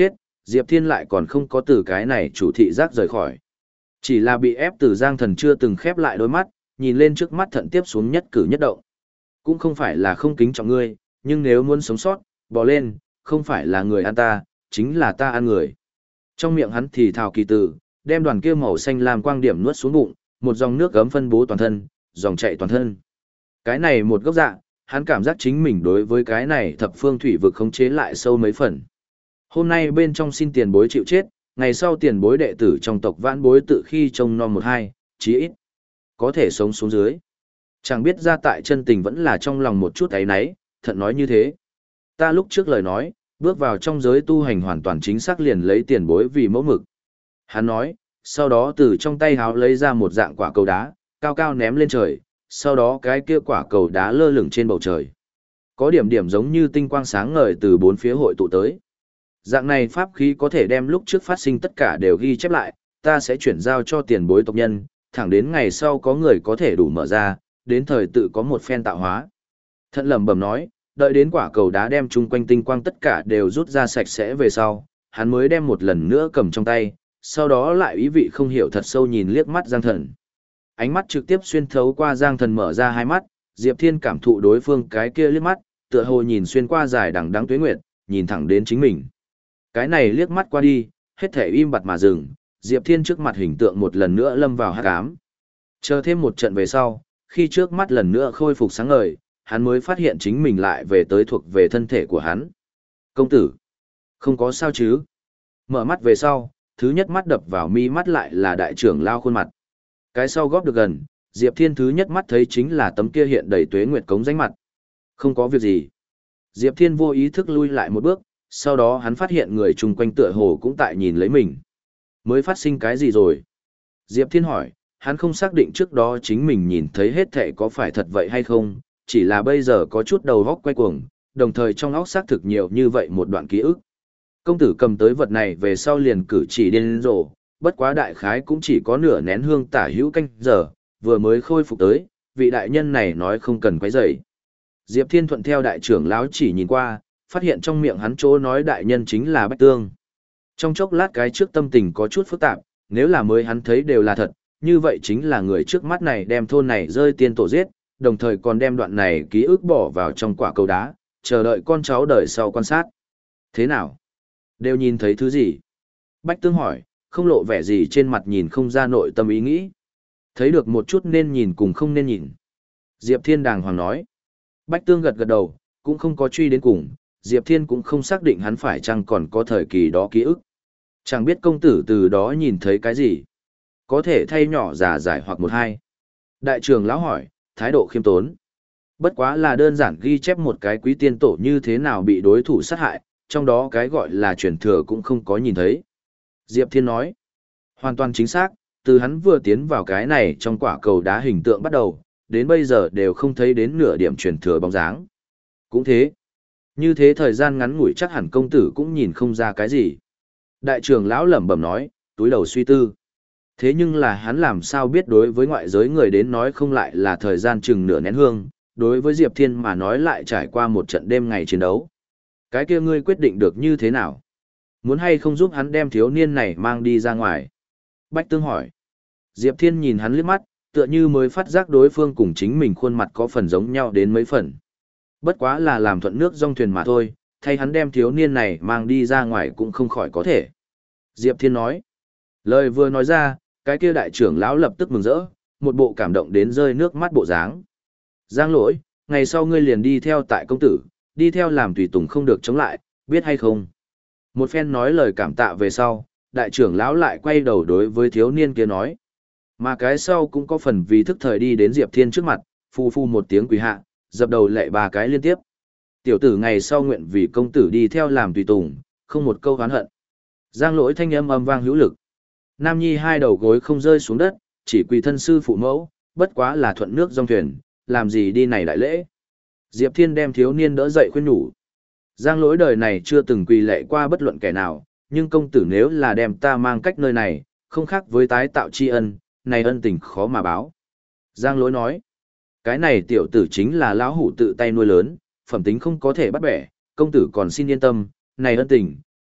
Diệp Thiên lại còn không có từ cái này chủ thị giác rời khỏi. Chỉ là bị ép từ Giang Thần chưa từng khép lại đôi mắt, nhìn lên trước mắt thận tiếp xuống nhất cử nhất động. Cũng không phải là không kính trọng ngươi, nhưng nếu muốn sống sót, bỏ lên, không phải là người ăn ta, chính là ta ăn người. Trong miệng hắn thì thào kỳ từ, đem đoàn kia màu xanh làm quang điểm nuốt xuống bụng, một dòng nước gấm phân bố toàn thân, dòng chạy toàn thân. Cái này một gốc dạ, hắn cảm giác chính mình đối với cái này thập phương thủy vực khống chế lại sâu mấy phần. Hôm nay bên trong xin tiền bối chịu chết, ngày sau tiền bối đệ tử trong tộc vãn bối tự khi trông non một hai, chí ít có thể sống xuống dưới. Chẳng biết ra tại chân tình vẫn là trong lòng một chút ấy nấy, thận nói như thế. Ta lúc trước lời nói, bước vào trong giới tu hành hoàn toàn chính xác liền lấy tiền bối vì mẫu mực. Hắn nói, sau đó từ trong tay háo lấy ra một dạng quả cầu đá, cao cao ném lên trời, sau đó cái kia quả cầu đá lơ lửng trên bầu trời. Có điểm điểm giống như tinh quang sáng ngời từ bốn phía hội tụ tới. Dạng này pháp khí có thể đem lúc trước phát sinh tất cả đều ghi chép lại, ta sẽ chuyển giao cho tiền bối tộc nhân, thẳng đến ngày sau có người có thể đủ mở ra, đến thời tự có một phen tạo hóa. Thận lẩm bẩm nói, đợi đến quả cầu đá đem chung quanh tinh quang tất cả đều rút ra sạch sẽ về sau, hắn mới đem một lần nữa cầm trong tay, sau đó lại ý vị không hiểu thật sâu nhìn liếc mắt Giang Thần. Ánh mắt trực tiếp xuyên thấu qua Giang Thần mở ra hai mắt, Diệp Thiên cảm thụ đối phương cái kia liếc mắt, tựa hồ nhìn xuyên qua dài đằng đẵng tuế nguyệt, nhìn thẳng đến chính mình. Cái này liếc mắt qua đi, hết thể im bặt mà dừng, Diệp Thiên trước mặt hình tượng một lần nữa lâm vào hắc ám. Chờ thêm một trận về sau, khi trước mắt lần nữa khôi phục sáng ngời, hắn mới phát hiện chính mình lại về tới thuộc về thân thể của hắn. Công tử, không có sao chứ? Mở mắt về sau, thứ nhất mắt đập vào mi mắt lại là đại trưởng lao khuôn mặt. Cái sau góp được gần, Diệp Thiên thứ nhất mắt thấy chính là tấm kia hiện đầy tuế nguyệt cống rãnh mặt. Không có việc gì. Diệp Thiên vô ý thức lui lại một bước, sau đó hắn phát hiện người chung quanh tựa hồ cũng tại nhìn lấy mình. Mới phát sinh cái gì rồi? Diệp Thiên hỏi, hắn không xác định trước đó chính mình nhìn thấy hết thảy có phải thật vậy hay không, chỉ là bây giờ có chút đầu óc quay cuồng, đồng thời trong óc xác thực nhiều như vậy một đoạn ký ức. Công tử cầm tới vật này về sau liền cử chỉ điên rồ, bất quá đại khái cũng chỉ có nửa nén hương tả hữu canh giờ, vừa mới khôi phục tới, vị đại nhân này nói không cần quấy rầy. Diệp Thiên thuận theo đại trưởng lão chỉ nhìn qua, phát hiện trong miệng hắn chỗ nói đại nhân chính là Bách Tương. Trong chốc lát cái trước tâm tình có chút phức tạp, nếu là mới hắn thấy đều là thật, như vậy chính là người trước mắt này đem thôn này rơi tiên tổ giết, đồng thời còn đem đoạn này ký ức bỏ vào trong quả cầu đá, chờ đợi con cháu đời sau quan sát. Thế nào? Đều nhìn thấy thứ gì? Bách Tương hỏi, không lộ vẻ gì trên mặt nhìn không ra nội tâm ý nghĩ. Thấy được một chút nên nhìn cùng không nên nhìn. Diệp Thiên đàng hoàng nói. Bách Tương gật gật đầu, cũng không có truy đến cùng, Diệp Thiên cũng không xác định hắn phải chăng còn có thời kỳ đó ký ức. Chẳng biết công tử từ đó nhìn thấy cái gì. Có thể thay nhỏ giả giải hoặc một hai. Đại trưởng lão hỏi, thái độ khiêm tốn. Bất quá là đơn giản ghi chép một cái quý tiên tổ như thế nào bị đối thủ sát hại, trong đó cái gọi là truyền thừa cũng không có nhìn thấy. Diệp Thiên nói, hoàn toàn chính xác, từ hắn vừa tiến vào cái này trong quả cầu đá hình tượng bắt đầu, đến bây giờ đều không thấy đến nửa điểm truyền thừa bóng dáng. Cũng thế. Như thế thời gian ngắn ngủi chắc hẳn công tử cũng nhìn không ra cái gì. Đại trưởng lão lẩm bẩm nói, túi đầu suy tư. Thế nhưng là hắn làm sao biết đối với ngoại giới người đến nói không lại là thời gian chừng nửa nén hương, đối với Diệp Thiên mà nói lại trải qua một trận đêm ngày chiến đấu. Cái kia ngươi quyết định được như thế nào? Muốn hay không giúp hắn đem thiếu niên này mang đi ra ngoài? Bách Tương hỏi. Diệp Thiên nhìn hắn liếc mắt, tựa như mới phát giác đối phương cùng chính mình khuôn mặt có phần giống nhau đến mấy phần. Bất quá là làm thuận nước dong thuyền mà thôi, thay hắn đem thiếu niên này mang đi ra ngoài cũng không khỏi có thể. Diệp Thiên nói. Lời vừa nói ra, cái kia đại trưởng lão lập tức mừng rỡ, một bộ cảm động đến rơi nước mắt bộ dáng. Giang lỗi, ngày sau ngươi liền đi theo tại công tử, đi theo làm tùy tùng không được chống lại, biết hay không? Một phen nói lời cảm tạ về sau, đại trưởng lão lại quay đầu đối với thiếu niên kia nói. Mà cái sau cũng có phần vì thức thời đi đến Diệp Thiên trước mặt, phu phu một tiếng quỳ hạ, dập đầu lệ ba cái liên tiếp. Tiểu tử ngày sau nguyện vì công tử đi theo làm tùy tùng, không một câu oán hận. Giang lỗi thanh âm âm vang hữu lực. Nam Nhi hai đầu gối không rơi xuống đất, chỉ quỳ thân sư phụ mẫu, bất quá là thuận nước dòng thuyền, làm gì đi này đại lễ. Diệp Thiên đem thiếu niên đỡ dậy khuyên nhủ. Giang lỗi đời này chưa từng quỳ lệ qua bất luận kẻ nào, nhưng công tử nếu là đem ta mang cách nơi này, không khác với tái tạo tri ân, này ân tình khó mà báo. Giang lỗi nói, cái này tiểu tử chính là lão hủ tự tay nuôi lớn, phẩm tính không có thể bắt bẻ, công tử còn xin yên tâm, này ân tình,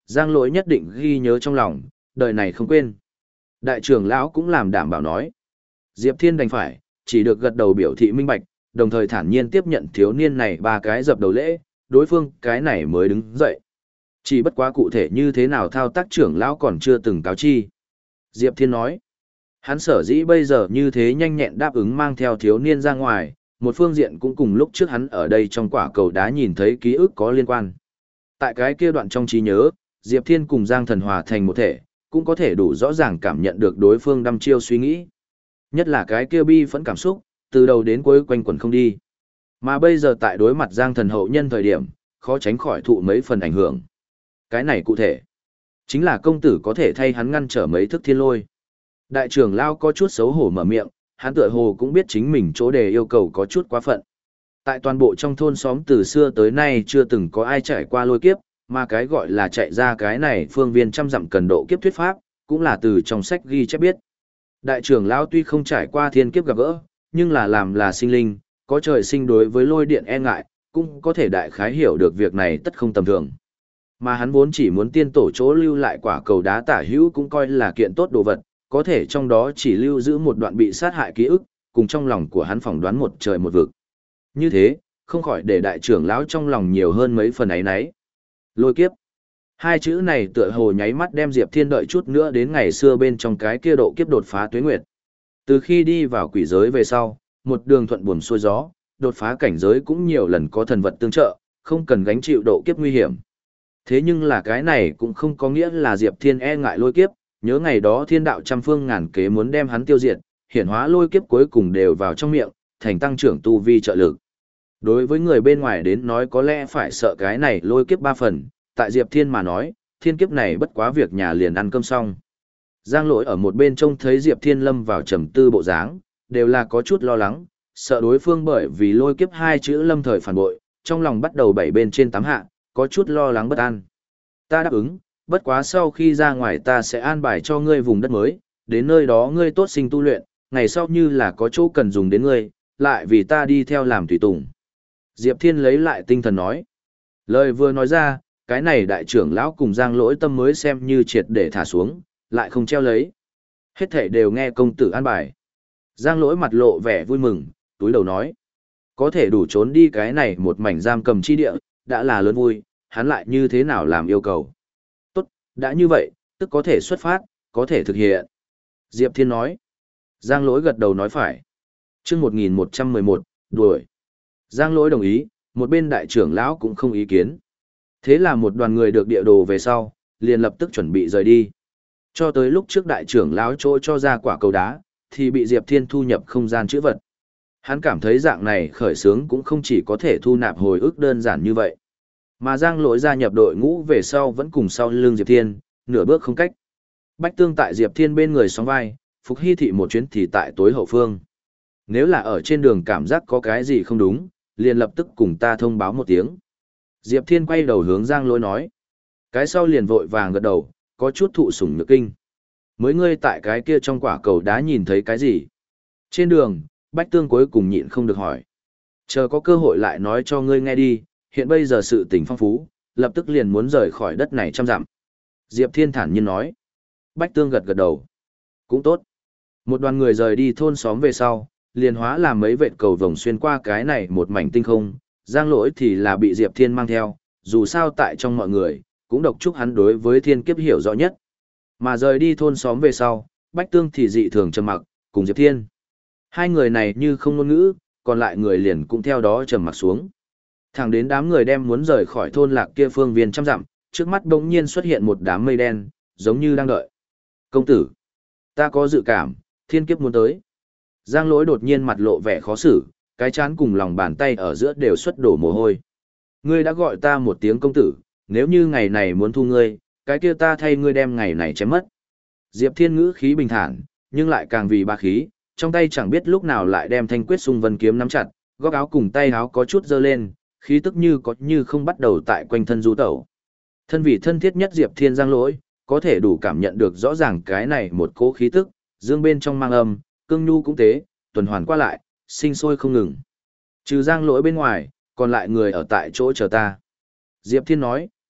Giang Lỗi nhất định ghi nhớ trong lòng, đời này không quên. Đại trưởng lão cũng làm đảm bảo nói. Diệp Thiên đành phải, chỉ được gật đầu biểu thị minh bạch, đồng thời thản nhiên tiếp nhận thiếu niên này ba cái dập đầu lễ, đối phương cái này mới đứng dậy. Chỉ bất quá cụ thể như thế nào thao tác trưởng lão còn chưa từng cáo chi. Diệp Thiên nói, hắn sở dĩ bây giờ như thế nhanh nhẹn đáp ứng mang theo thiếu niên ra ngoài, một phương diện cũng cùng lúc trước hắn ở đây trong quả cầu đá nhìn thấy ký ức có liên quan. Tại cái kia đoạn trong trí nhớ, Diệp Thiên cùng Giang Thần hòa thành một thể, cũng có thể đủ rõ ràng cảm nhận được đối phương đăm chiêu suy nghĩ. Nhất là cái kia bi phẫn cảm xúc, từ đầu đến cuối quanh quẩn không đi. Mà bây giờ tại đối mặt Giang Thần hậu nhân thời điểm, khó tránh khỏi thụ mấy phần ảnh hưởng. Cái này cụ thể, chính là công tử có thể thay hắn ngăn trở mấy thức thiên lôi. Đại trưởng lao có chút xấu hổ mở miệng, hắn tựa hồ cũng biết chính mình chỗ đề yêu cầu có chút quá phận. Tại toàn bộ trong thôn xóm từ xưa tới nay chưa từng có ai trải qua lôi kiếp, mà cái gọi là chạy ra cái này phương viên trăm dặm cần độ kiếp thuyết pháp, cũng là từ trong sách ghi chép biết. Đại trưởng lão tuy không trải qua thiên kiếp gặp gỡ, nhưng là làm là sinh linh, có trời sinh đối với lôi điện e ngại, cũng có thể đại khái hiểu được việc này tất không tầm thường. Mà hắn vốn chỉ muốn tiên tổ chỗ lưu lại quả cầu đá tả hữu cũng coi là kiện tốt đồ vật, có thể trong đó chỉ lưu giữ một đoạn bị sát hại ký ức, cùng trong lòng của hắn phỏng đoán một trời một vực. Như thế, không khỏi để đại trưởng lão trong lòng nhiều hơn mấy phần ấy nấy. Lôi kiếp. Hai chữ này tựa hồ nháy mắt đem Diệp Thiên đợi chút nữa đến ngày xưa bên trong cái kia độ kiếp đột phá tuế nguyệt. Từ khi đi vào quỷ giới về sau, một đường thuận buồm xuôi gió, đột phá cảnh giới cũng nhiều lần có thần vật tương trợ, không cần gánh chịu độ kiếp nguy hiểm. Thế nhưng là cái này cũng không có nghĩa là Diệp Thiên e ngại lôi kiếp, nhớ ngày đó thiên đạo trăm phương ngàn kế muốn đem hắn tiêu diệt, hiển hóa lôi kiếp cuối cùng đều vào trong miệng, thành tăng trưởng tu vi trợ lực. Đối với người bên ngoài đến nói có lẽ phải sợ cái này lôi kiếp ba phần, tại Diệp Thiên mà nói, thiên kiếp này bất quá việc nhà liền ăn cơm xong. Giang Lỗi ở một bên trông thấy Diệp Thiên lâm vào trầm tư bộ dáng, đều là có chút lo lắng, sợ đối phương bởi vì lôi kiếp hai chữ lâm thời phản bội, trong lòng bắt đầu bảy bên trên tám hạ, có chút lo lắng bất an. Ta đáp ứng, bất quá sau khi ra ngoài ta sẽ an bài cho ngươi vùng đất mới, đến nơi đó ngươi tốt sinh tu luyện, ngày sau như là có chỗ cần dùng đến ngươi, lại vì ta đi theo làm tùy tùng. Diệp Thiên lấy lại tinh thần nói. Lời vừa nói ra, cái này đại trưởng lão cùng Giang Lỗi tâm mới xem như triệt để thả xuống, lại không treo lấy. Hết thảy đều nghe công tử an bài. Giang Lỗi mặt lộ vẻ vui mừng, túi đầu nói. Có thể đủ trốn đi cái này một mảnh giam cầm chi địa, đã là lớn vui, hắn lại như thế nào làm yêu cầu. Tốt, đã như vậy, tức có thể xuất phát, có thể thực hiện. Diệp Thiên nói. Giang Lỗi gật đầu nói phải. Trước một nghìn một trăm mười một, đuổi. Giang Lỗi đồng ý, một bên đại trưởng lão cũng không ý kiến. Thế là một đoàn người được địa đồ về sau, liền lập tức chuẩn bị rời đi. Cho tới lúc trước đại trưởng lão chỗ cho ra quả cầu đá, thì bị Diệp Thiên thu nhập không gian chữ vật. Hắn cảm thấy dạng này khởi sướng cũng không chỉ có thể thu nạp hồi ức đơn giản như vậy. Mà Giang Lỗi gia nhập đội ngũ về sau vẫn cùng sau lưng Diệp Thiên, nửa bước không cách. Bách Tương tại Diệp Thiên bên người sóng vai, Phục Hy Thị một chuyến thì tại tối hậu phương. Nếu là ở trên đường cảm giác có cái gì không đúng, liền lập tức cùng ta thông báo một tiếng. Diệp Thiên quay đầu hướng Giang Lỗi nói. Cái sau liền vội vàng gật đầu, có chút thụ sủng nhược kinh. Mới ngươi tại cái kia trong quả cầu đá nhìn thấy cái gì? Trên đường, Bách Tương cuối cùng nhịn không được hỏi. Chờ có cơ hội lại nói cho ngươi nghe đi, hiện bây giờ sự tình phong phú, lập tức liền muốn rời khỏi đất này trăm dặm. Diệp Thiên thản nhiên nói. Bách Tương gật gật đầu. Cũng tốt. Một đoàn người rời đi thôn xóm về sau, liền hóa làm mấy vệt cầu vồng xuyên qua cái này một mảnh tinh không, Giang Lỗi thì là bị Diệp Thiên mang theo, dù sao tại trong mọi người, cũng độc chúc hắn đối với thiên kiếp hiểu rõ nhất. Mà rời đi thôn xóm về sau, Bách Tương thì dị thường trầm mặc, cùng Diệp Thiên. Hai người này như không ngôn ngữ, còn lại người liền cũng theo đó trầm mặc xuống. Thẳng đến đám người đem muốn rời khỏi thôn lạc kia phương viên trăm dặm, trước mắt bỗng nhiên xuất hiện một đám mây đen, giống như đang đợi. Công tử, ta có dự cảm, thiên kiếp muốn tới. Giang Lỗi đột nhiên mặt lộ vẻ khó xử, cái chán cùng lòng bàn tay ở giữa đều xuất đổ mồ hôi. Ngươi đã gọi ta một tiếng công tử, nếu như ngày này muốn thu ngươi, cái kia ta thay ngươi đem ngày này chém mất. Diệp Thiên ngữ khí bình thản, nhưng lại càng vì ba khí, trong tay chẳng biết lúc nào lại đem thanh quyết xung vân kiếm nắm chặt, góc áo cùng tay áo có chút dơ lên, khí tức như có như không bắt đầu tại quanh thân du tẩu. Thân vị thân thiết nhất Diệp Thiên Giang Lỗi, có thể đủ cảm nhận được rõ ràng cái này một cỗ khí tức, dương bên trong mang âm, cương nhu cũng tế, tuần hoàn qua lại, sinh sôi không ngừng. Trừ Giang Lỗi bên ngoài, còn lại người ở tại chỗ chờ ta. Diệp Thiên nói,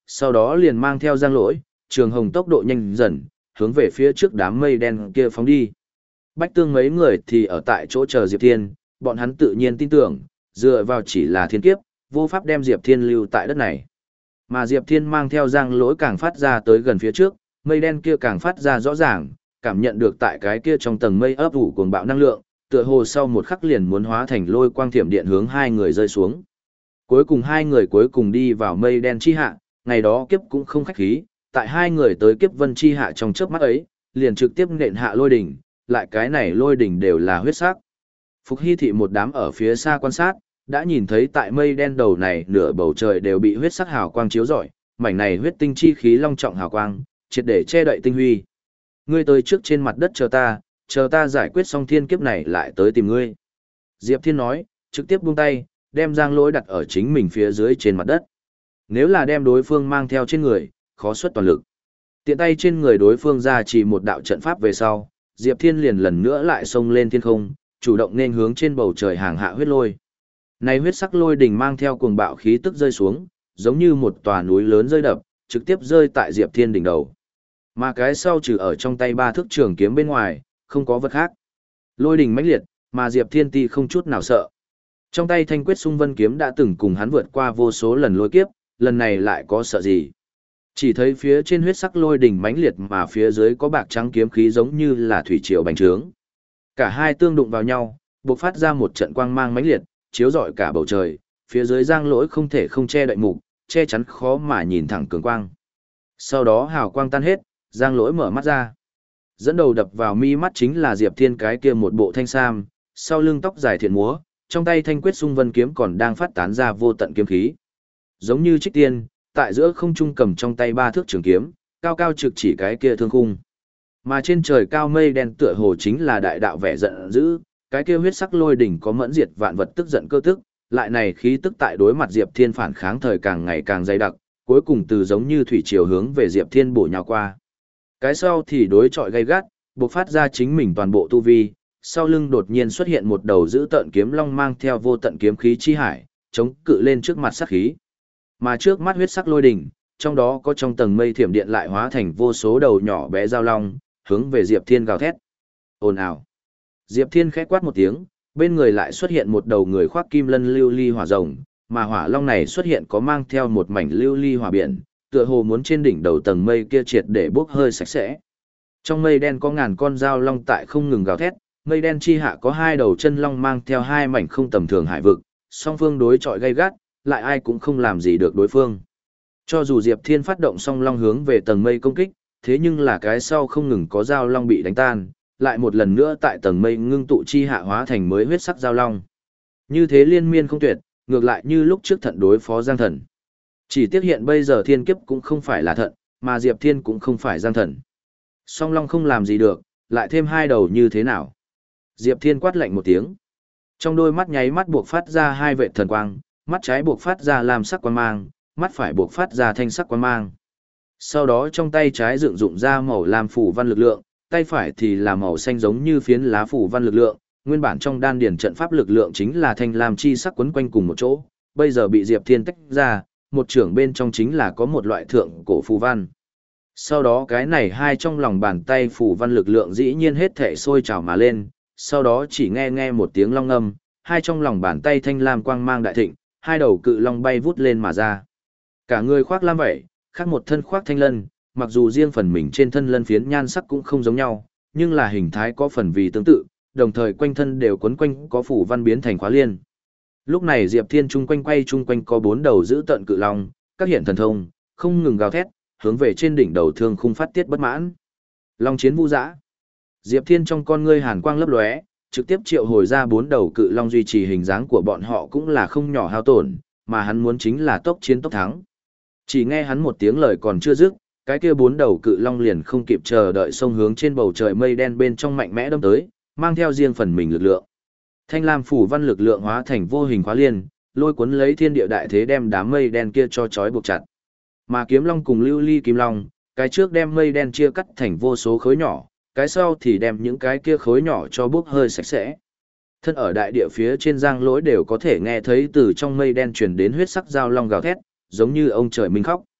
sau đó liền mang theo Giang Lỗi, Trường Hồng tốc độ nhanh dần, hướng về phía trước đám mây đen kia phóng đi. Bách Tương mấy người thì ở tại chỗ chờ Diệp Thiên, bọn hắn tự nhiên tin tưởng, dựa vào chỉ là thiên kiếp, vô pháp đem Diệp Thiên lưu tại đất này. Mà Diệp Thiên mang theo Giang Lỗi càng phát ra tới gần phía trước, mây đen kia càng phát ra rõ ràng, cảm nhận được tại cái kia trong tầng mây ấp ủ cuồng bạo năng lượng, tựa hồ sau một khắc liền muốn hóa thành lôi quang thiểm điện hướng hai người rơi xuống. Cuối cùng hai người cuối cùng đi vào mây đen chi hạ, ngày đó kiếp cũng không khách khí, tại hai người tới kiếp vân chi hạ trong chớp mắt ấy, liền trực tiếp nện hạ lôi đỉnh, lại cái này lôi đỉnh đều là huyết sắc. Phục Hy thị một đám ở phía xa quan sát, đã nhìn thấy tại mây đen đầu này nửa bầu trời đều bị huyết sắc hào quang chiếu rọi, mảnh này huyết tinh chi khí long trọng hào quang, triệt để che đậy tinh huy. Ngươi tới trước trên mặt đất chờ ta, chờ ta giải quyết xong thiên kiếp này lại tới tìm ngươi. Diệp Thiên nói, trực tiếp buông tay, đem Giang Lỗi đặt ở chính mình phía dưới trên mặt đất. Nếu là đem đối phương mang theo trên người, khó xuất toàn lực. Tiện tay trên người đối phương ra chỉ một đạo trận pháp về sau, Diệp Thiên liền lần nữa lại xông lên thiên không, chủ động nên hướng trên bầu trời hàng hạ huyết lôi. Này huyết sắc lôi đỉnh mang theo cuồng bạo khí tức rơi xuống, giống như một tòa núi lớn rơi đập, trực tiếp rơi tại Diệp Thiên đỉnh đầu. Mà cái sau trừ ở trong tay ba thước trường kiếm bên ngoài, không có vật khác. Lôi đỉnh mãnh liệt, mà Diệp Thiên ti không chút nào sợ. Trong tay Thanh Quyết Xung Vân kiếm đã từng cùng hắn vượt qua vô số lần lôi kiếp, lần này lại có sợ gì? Chỉ thấy phía trên huyết sắc lôi đỉnh mãnh liệt mà phía dưới có bạc trắng kiếm khí giống như là thủy triều bành trướng. Cả hai tương đụng vào nhau, bộc phát ra một trận quang mang mãnh liệt, chiếu rọi cả bầu trời, phía dưới Giang Lỗi không thể không che đậy mục, che chắn khó mà nhìn thẳng cường quang. Sau đó hào quang tan hết, Giang Lỗi mở mắt ra. Dẫn đầu đập vào mi mắt chính là Diệp Thiên cái kia một bộ thanh sam, sau lưng tóc dài thiện múa, trong tay Thanh Quyết Xung Vân kiếm còn đang phát tán ra vô tận kiếm khí. Giống như trích tiên, tại giữa không trung cầm trong tay ba thước trường kiếm, cao cao trực chỉ cái kia thương khung. Mà trên trời cao mây đen tựa hồ chính là đại đạo vẻ giận dữ, cái kia huyết sắc lôi đỉnh có mẫn diệt vạn vật tức giận cơ tức, lại này khí tức tại đối mặt Diệp Thiên phản kháng thời càng ngày càng dày đặc, cuối cùng từ giống như thủy triều hướng về Diệp Thiên bổ nhào qua. Cái sau thì đối chọi gay gắt, bộc phát ra chính mình toàn bộ tu vi, sau lưng đột nhiên xuất hiện một đầu dữ tợn kiếm long mang theo vô tận kiếm khí chi hải, chống cự lên trước mặt sát khí. Mà trước mắt huyết sắc lôi đỉnh, trong đó có trong tầng mây thiểm điện lại hóa thành vô số đầu nhỏ bé giao long, hướng về Diệp Thiên gào thét. Ồn ào. Diệp Thiên khẽ quát một tiếng, bên người lại xuất hiện một đầu người khoác kim lân lưu ly hỏa rồng, mà hỏa long này xuất hiện có mang theo một mảnh lưu ly hỏa biển, tựa hồ muốn trên đỉnh đầu tầng mây kia triệt để bốc hơi sạch sẽ. Trong mây đen có ngàn con giao long tại không ngừng gào thét, mây đen chi hạ có hai đầu chân long mang theo hai mảnh không tầm thường hải vực, song phương đối chọi gay gắt, lại ai cũng không làm gì được đối phương. Cho dù Diệp Thiên phát động song long hướng về tầng mây công kích, thế nhưng là cái sau không ngừng có giao long bị đánh tan, lại một lần nữa tại tầng mây ngưng tụ chi hạ hóa thành mới huyết sắc giao long. Như thế liên miên không tuyệt, ngược lại như lúc trước thận đối phó Giang Thần. Chỉ tiếc hiện bây giờ thiên kiếp cũng không phải là thận, mà Diệp Thiên cũng không phải Giang Thần. Song long không làm gì được, lại thêm hai đầu như thế nào? Diệp Thiên quát lạnh một tiếng. Trong đôi mắt nháy mắt buộc phát ra hai vệt thần quang, mắt trái buộc phát ra lam sắc quang mang, mắt phải buộc phát ra thanh sắc quang mang. Sau đó trong tay trái dựng dụng ra màu lam phủ văn lực lượng, tay phải thì là màu xanh giống như phiến lá phủ văn lực lượng, nguyên bản trong đan điển trận pháp lực lượng chính là thanh lam chi sắc quấn quanh cùng một chỗ, bây giờ bị Diệp Thiên tách ra, một trưởng bên trong chính là có một loại thượng cổ phù văn. Sau đó cái này hai trong lòng bàn tay phù văn lực lượng dĩ nhiên hết thể sôi trào mà lên, sau đó chỉ nghe nghe một tiếng long ngâm, hai trong lòng bàn tay thanh lam quang mang đại thịnh, hai đầu cự long bay vút lên mà ra. Cả người khoác lam vậy, khác một thân khoác thanh lân, mặc dù riêng phần mình trên thân lân phiến nhan sắc cũng không giống nhau, nhưng là hình thái có phần vì tương tự, đồng thời quanh thân đều quấn quanh có phủ văn biến thành khóa liên. Lúc này Diệp Thiên chung quanh quay chung quanh có bốn đầu giữ tận cự long, các hiện thần thông, không ngừng gào thét, hướng về trên đỉnh đầu thương khung phát tiết bất mãn. Long chiến vu dã. Diệp Thiên trong con ngươi hàn quang lấp lóe, trực tiếp triệu hồi ra bốn đầu cự long duy trì hình dáng của bọn họ cũng là không nhỏ hao tổn, mà hắn muốn chính là tốc chiến tốc thắng. Chỉ nghe hắn một tiếng lời còn chưa dứt, cái kia bốn đầu cự long liền không kịp chờ đợi xông hướng trên bầu trời mây đen bên trong mạnh mẽ đâm tới, mang theo riêng phần mình lực lượng. Thanh lam phủ văn lực lượng hóa thành vô hình khóa liên, lôi cuốn lấy thiên địa đại thế đem đám mây đen kia cho trói buộc chặt. Mà kiếm long cùng lưu ly kim long, cái trước đem mây đen chia cắt thành vô số khối nhỏ, cái sau thì đem những cái kia khối nhỏ cho bốc hơi sạch sẽ. Thân ở đại địa phía trên Giang Lỗi đều có thể nghe thấy từ trong mây đen truyền đến huyết sắc giao long gào thét, giống như ông trời minh khóc.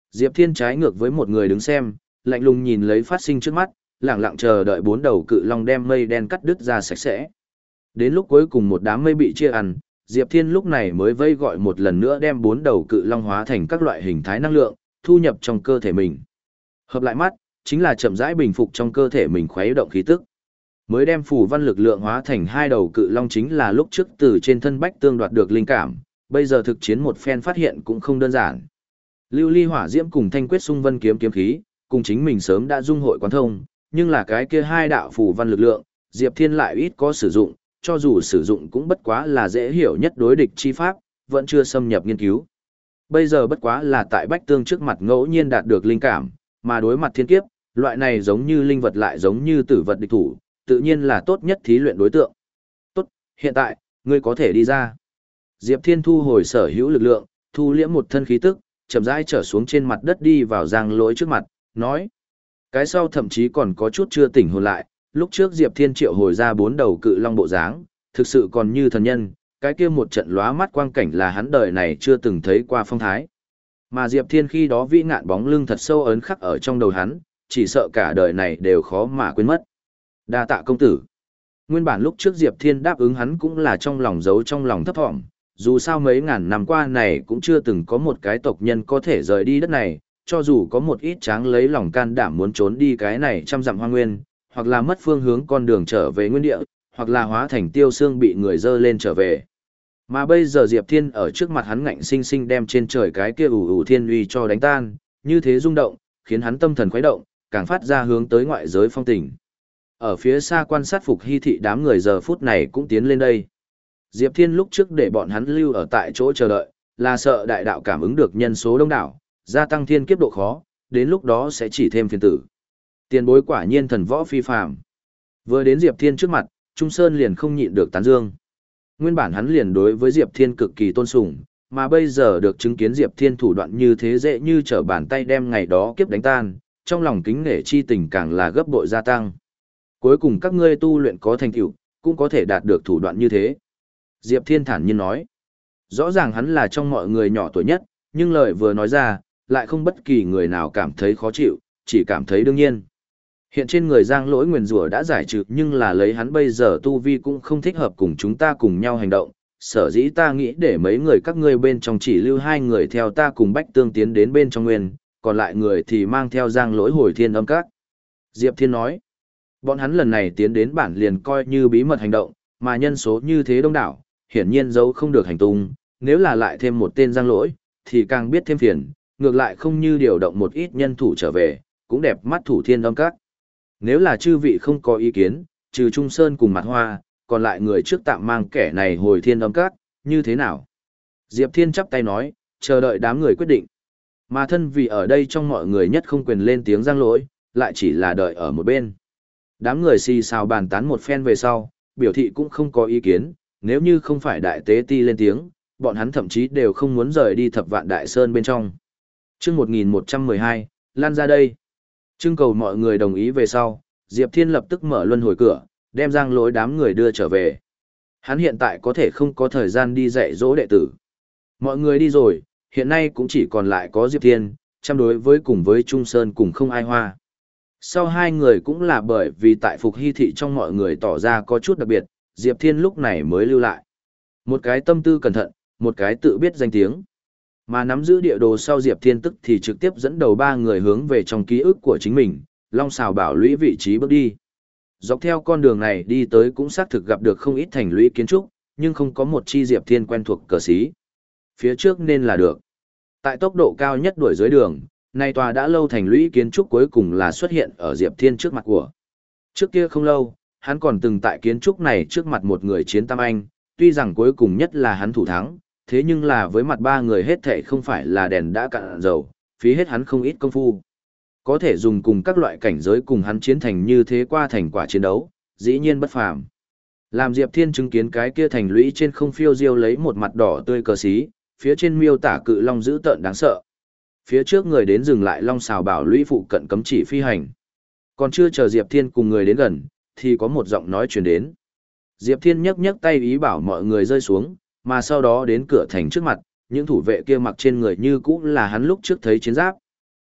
Diệp Thiên trái ngược với một người đứng xem, lạnh lùng nhìn lấy phát sinh trước mắt, lặng lặng chờ đợi bốn đầu cự long đem mây đen cắt đứt ra sạch sẽ. Đến lúc cuối cùng một đám mây bị chia ăn, Diệp Thiên lúc này mới vây gọi một lần nữa đem bốn đầu cự long hóa thành các loại hình thái năng lượng, thu nhập trong cơ thể mình. Hợp lại mắt, chính là chậm rãi bình phục trong cơ thể mình khuấy động khí tức. Mới đem phù văn lực lượng hóa thành hai đầu cự long chính là lúc trước từ trên thân Bách Tương đoạt được linh cảm, bây giờ thực chiến một phen phát hiện cũng không đơn giản. Lưu ly hỏa diễm cùng thanh quyết xung vân kiếm kiếm khí, cùng chính mình sớm đã dung hội quán thông, nhưng là cái kia hai đạo phù văn lực lượng, Diệp Thiên lại ít có sử dụng, cho dù sử dụng cũng bất quá là dễ hiểu nhất đối địch chi pháp, vẫn chưa xâm nhập nghiên cứu. Bây giờ bất quá là tại Bách Tương trước mặt ngẫu nhiên đạt được linh cảm, mà đối mặt thiên kiếp, loại này giống như linh vật lại giống như tử vật địch thủ, tự nhiên là tốt nhất thí luyện đối tượng. Tốt, hiện tại, ngươi có thể đi ra. Diệp Thiên thu hồi sở hữu lực lượng, thu liễm một thân khí tức, chậm rãi trở xuống trên mặt đất đi vào Giang Lỗi trước mặt, nói. Cái sau thậm chí còn có chút chưa tỉnh hồn lại, lúc trước Diệp Thiên triệu hồi ra bốn đầu cự long bộ dáng, thực sự còn như thần nhân, cái kia một trận lóa mắt quang cảnh là hắn đời này chưa từng thấy qua phong thái. Mà Diệp Thiên khi đó vĩ ngạn bóng lưng thật sâu ấn khắc ở trong đầu hắn, chỉ sợ cả đời này đều khó mà quên mất. Đa tạ công tử. Nguyên bản lúc trước Diệp Thiên đáp ứng hắn cũng là trong lòng giấu trong lòng thấp thỏm, dù sao mấy ngàn năm qua này cũng chưa từng có một cái tộc nhân có thể rời đi đất này, cho dù có một ít tráng lấy lòng can đảm muốn trốn đi cái này trăm dặm hoang nguyên, hoặc là mất phương hướng con đường trở về nguyên địa, hoặc là hóa thành tiêu xương bị người dơ lên trở về. Mà bây giờ Diệp Thiên ở trước mặt hắn ngạnh sinh sinh đem trên trời cái kia ủ ủ thiên uy cho đánh tan, như thế rung động, khiến hắn tâm thần khuấy động, càng phát ra hướng tới ngoại giới phong tình. Ở phía xa quan sát Phục Hy thị đám người giờ phút này cũng tiến lên đây. Diệp Thiên lúc trước để bọn hắn lưu ở tại chỗ chờ đợi, là sợ đại đạo cảm ứng được nhân số đông đảo, gia tăng thiên kiếp độ khó, đến lúc đó sẽ chỉ thêm phiền tử. Tiền bối quả nhiên thần võ phi phàm. Vừa đến Diệp Thiên trước mặt, Trung Sơn liền không nhịn được tán dương. Nguyên bản hắn liền đối với Diệp Thiên cực kỳ tôn sùng, mà bây giờ được chứng kiến Diệp Thiên thủ đoạn như thế dễ như trở bàn tay đem ngày đó kiếp đánh tan, trong lòng kính nể chi tình càng là gấp bội gia tăng. Cuối cùng các ngươi tu luyện có thành tựu, cũng có thể đạt được thủ đoạn như thế. Diệp Thiên thản nhiên nói. Rõ ràng hắn là trong mọi người nhỏ tuổi nhất, nhưng lời vừa nói ra, lại không bất kỳ người nào cảm thấy khó chịu, chỉ cảm thấy đương nhiên. Hiện trên người Giang Lỗi nguyền rủa đã giải trừ, nhưng là lấy hắn bây giờ tu vi cũng không thích hợp cùng chúng ta cùng nhau hành động. Sở dĩ ta nghĩ để mấy người các ngươi bên trong chỉ lưu hai người theo ta cùng Bách Tương tiến đến bên trong nguyên, còn lại người thì mang theo Giang Lỗi hồi Thiên Âm Các. Diệp Thiên nói, bọn hắn lần này tiến đến bản liền coi như bí mật hành động, mà nhân số như thế đông đảo, hiển nhiên giấu không được hành tung, nếu là lại thêm một tên Giang Lỗi, thì càng biết thêm phiền, ngược lại không như điều động một ít nhân thủ trở về, cũng đẹp mắt thủ Thiên Âm Các. Nếu là chư vị không có ý kiến, trừ Trung Sơn cùng Mặt Hoa, còn lại người trước tạm mang kẻ này hồi Thiên Âm Các, như thế nào? Diệp Thiên chắp tay nói, chờ đợi đám người quyết định. Mà thân vì ở đây trong mọi người nhất không quyền lên tiếng Giang Lỗi, lại chỉ là đợi ở một bên. Đám người xì xào bàn tán một phen về sau, biểu thị cũng không có ý kiến, nếu như không phải đại tế ti lên tiếng, bọn hắn thậm chí đều không muốn rời đi Thập Vạn Đại Sơn bên trong. Chương một nghìn một trăm mười hai, lan ra đây. Trưng cầu mọi người đồng ý về sau, Diệp Thiên lập tức mở luân hồi cửa, đem Giang Lỗi đám người đưa trở về. Hắn hiện tại có thể không có thời gian đi dạy dỗ đệ tử. Mọi người đi rồi, hiện nay cũng chỉ còn lại có Diệp Thiên, chăm đối với cùng với Trung Sơn cùng không ai hoa. Sau hai người cũng là bởi vì tại Phục Hy thị trong mọi người tỏ ra có chút đặc biệt, Diệp Thiên lúc này mới lưu lại. Một cái tâm tư cẩn thận, một cái tự biết danh tiếng. Mà nắm giữ địa đồ sau Diệp Thiên tức thì trực tiếp dẫn đầu ba người hướng về trong ký ức của chính mình, Long Xào Bảo lũy vị trí bước đi. Dọc theo con đường này đi tới cũng xác thực gặp được không ít thành lũy kiến trúc, nhưng không có một chi Diệp Thiên quen thuộc cờ xí. Phía trước nên là được. Tại tốc độ cao nhất đuổi dưới đường, nay tòa đã lâu thành lũy kiến trúc cuối cùng là xuất hiện ở Diệp Thiên trước mặt của. Trước kia không lâu, hắn còn từng tại kiến trúc này trước mặt một người chiến tam anh, tuy rằng cuối cùng nhất là hắn thủ thắng, thế nhưng là với mặt ba người hết thảy không phải là đèn đã cạn dầu, phí hết hắn không ít công phu. Có thể dùng cùng các loại cảnh giới cùng hắn chiến thành như thế qua thành quả chiến đấu, dĩ nhiên bất phàm. Làm Diệp Thiên chứng kiến cái kia thành lũy trên không phiêu diêu lấy một mặt đỏ tươi cờ xí, phía trên miêu tả cự long dữ tợn đáng sợ. Phía trước người đến dừng lại Long Xào Bảo lũy phụ cận cấm chỉ phi hành. Còn chưa chờ Diệp Thiên cùng người đến gần, thì có một giọng nói truyền đến. Diệp Thiên nhấc nhấc tay ý bảo mọi người rơi xuống, mà sau đó đến cửa thành trước mặt, những thủ vệ kia mặc trên người như cũ là hắn lúc trước thấy chiến giáp,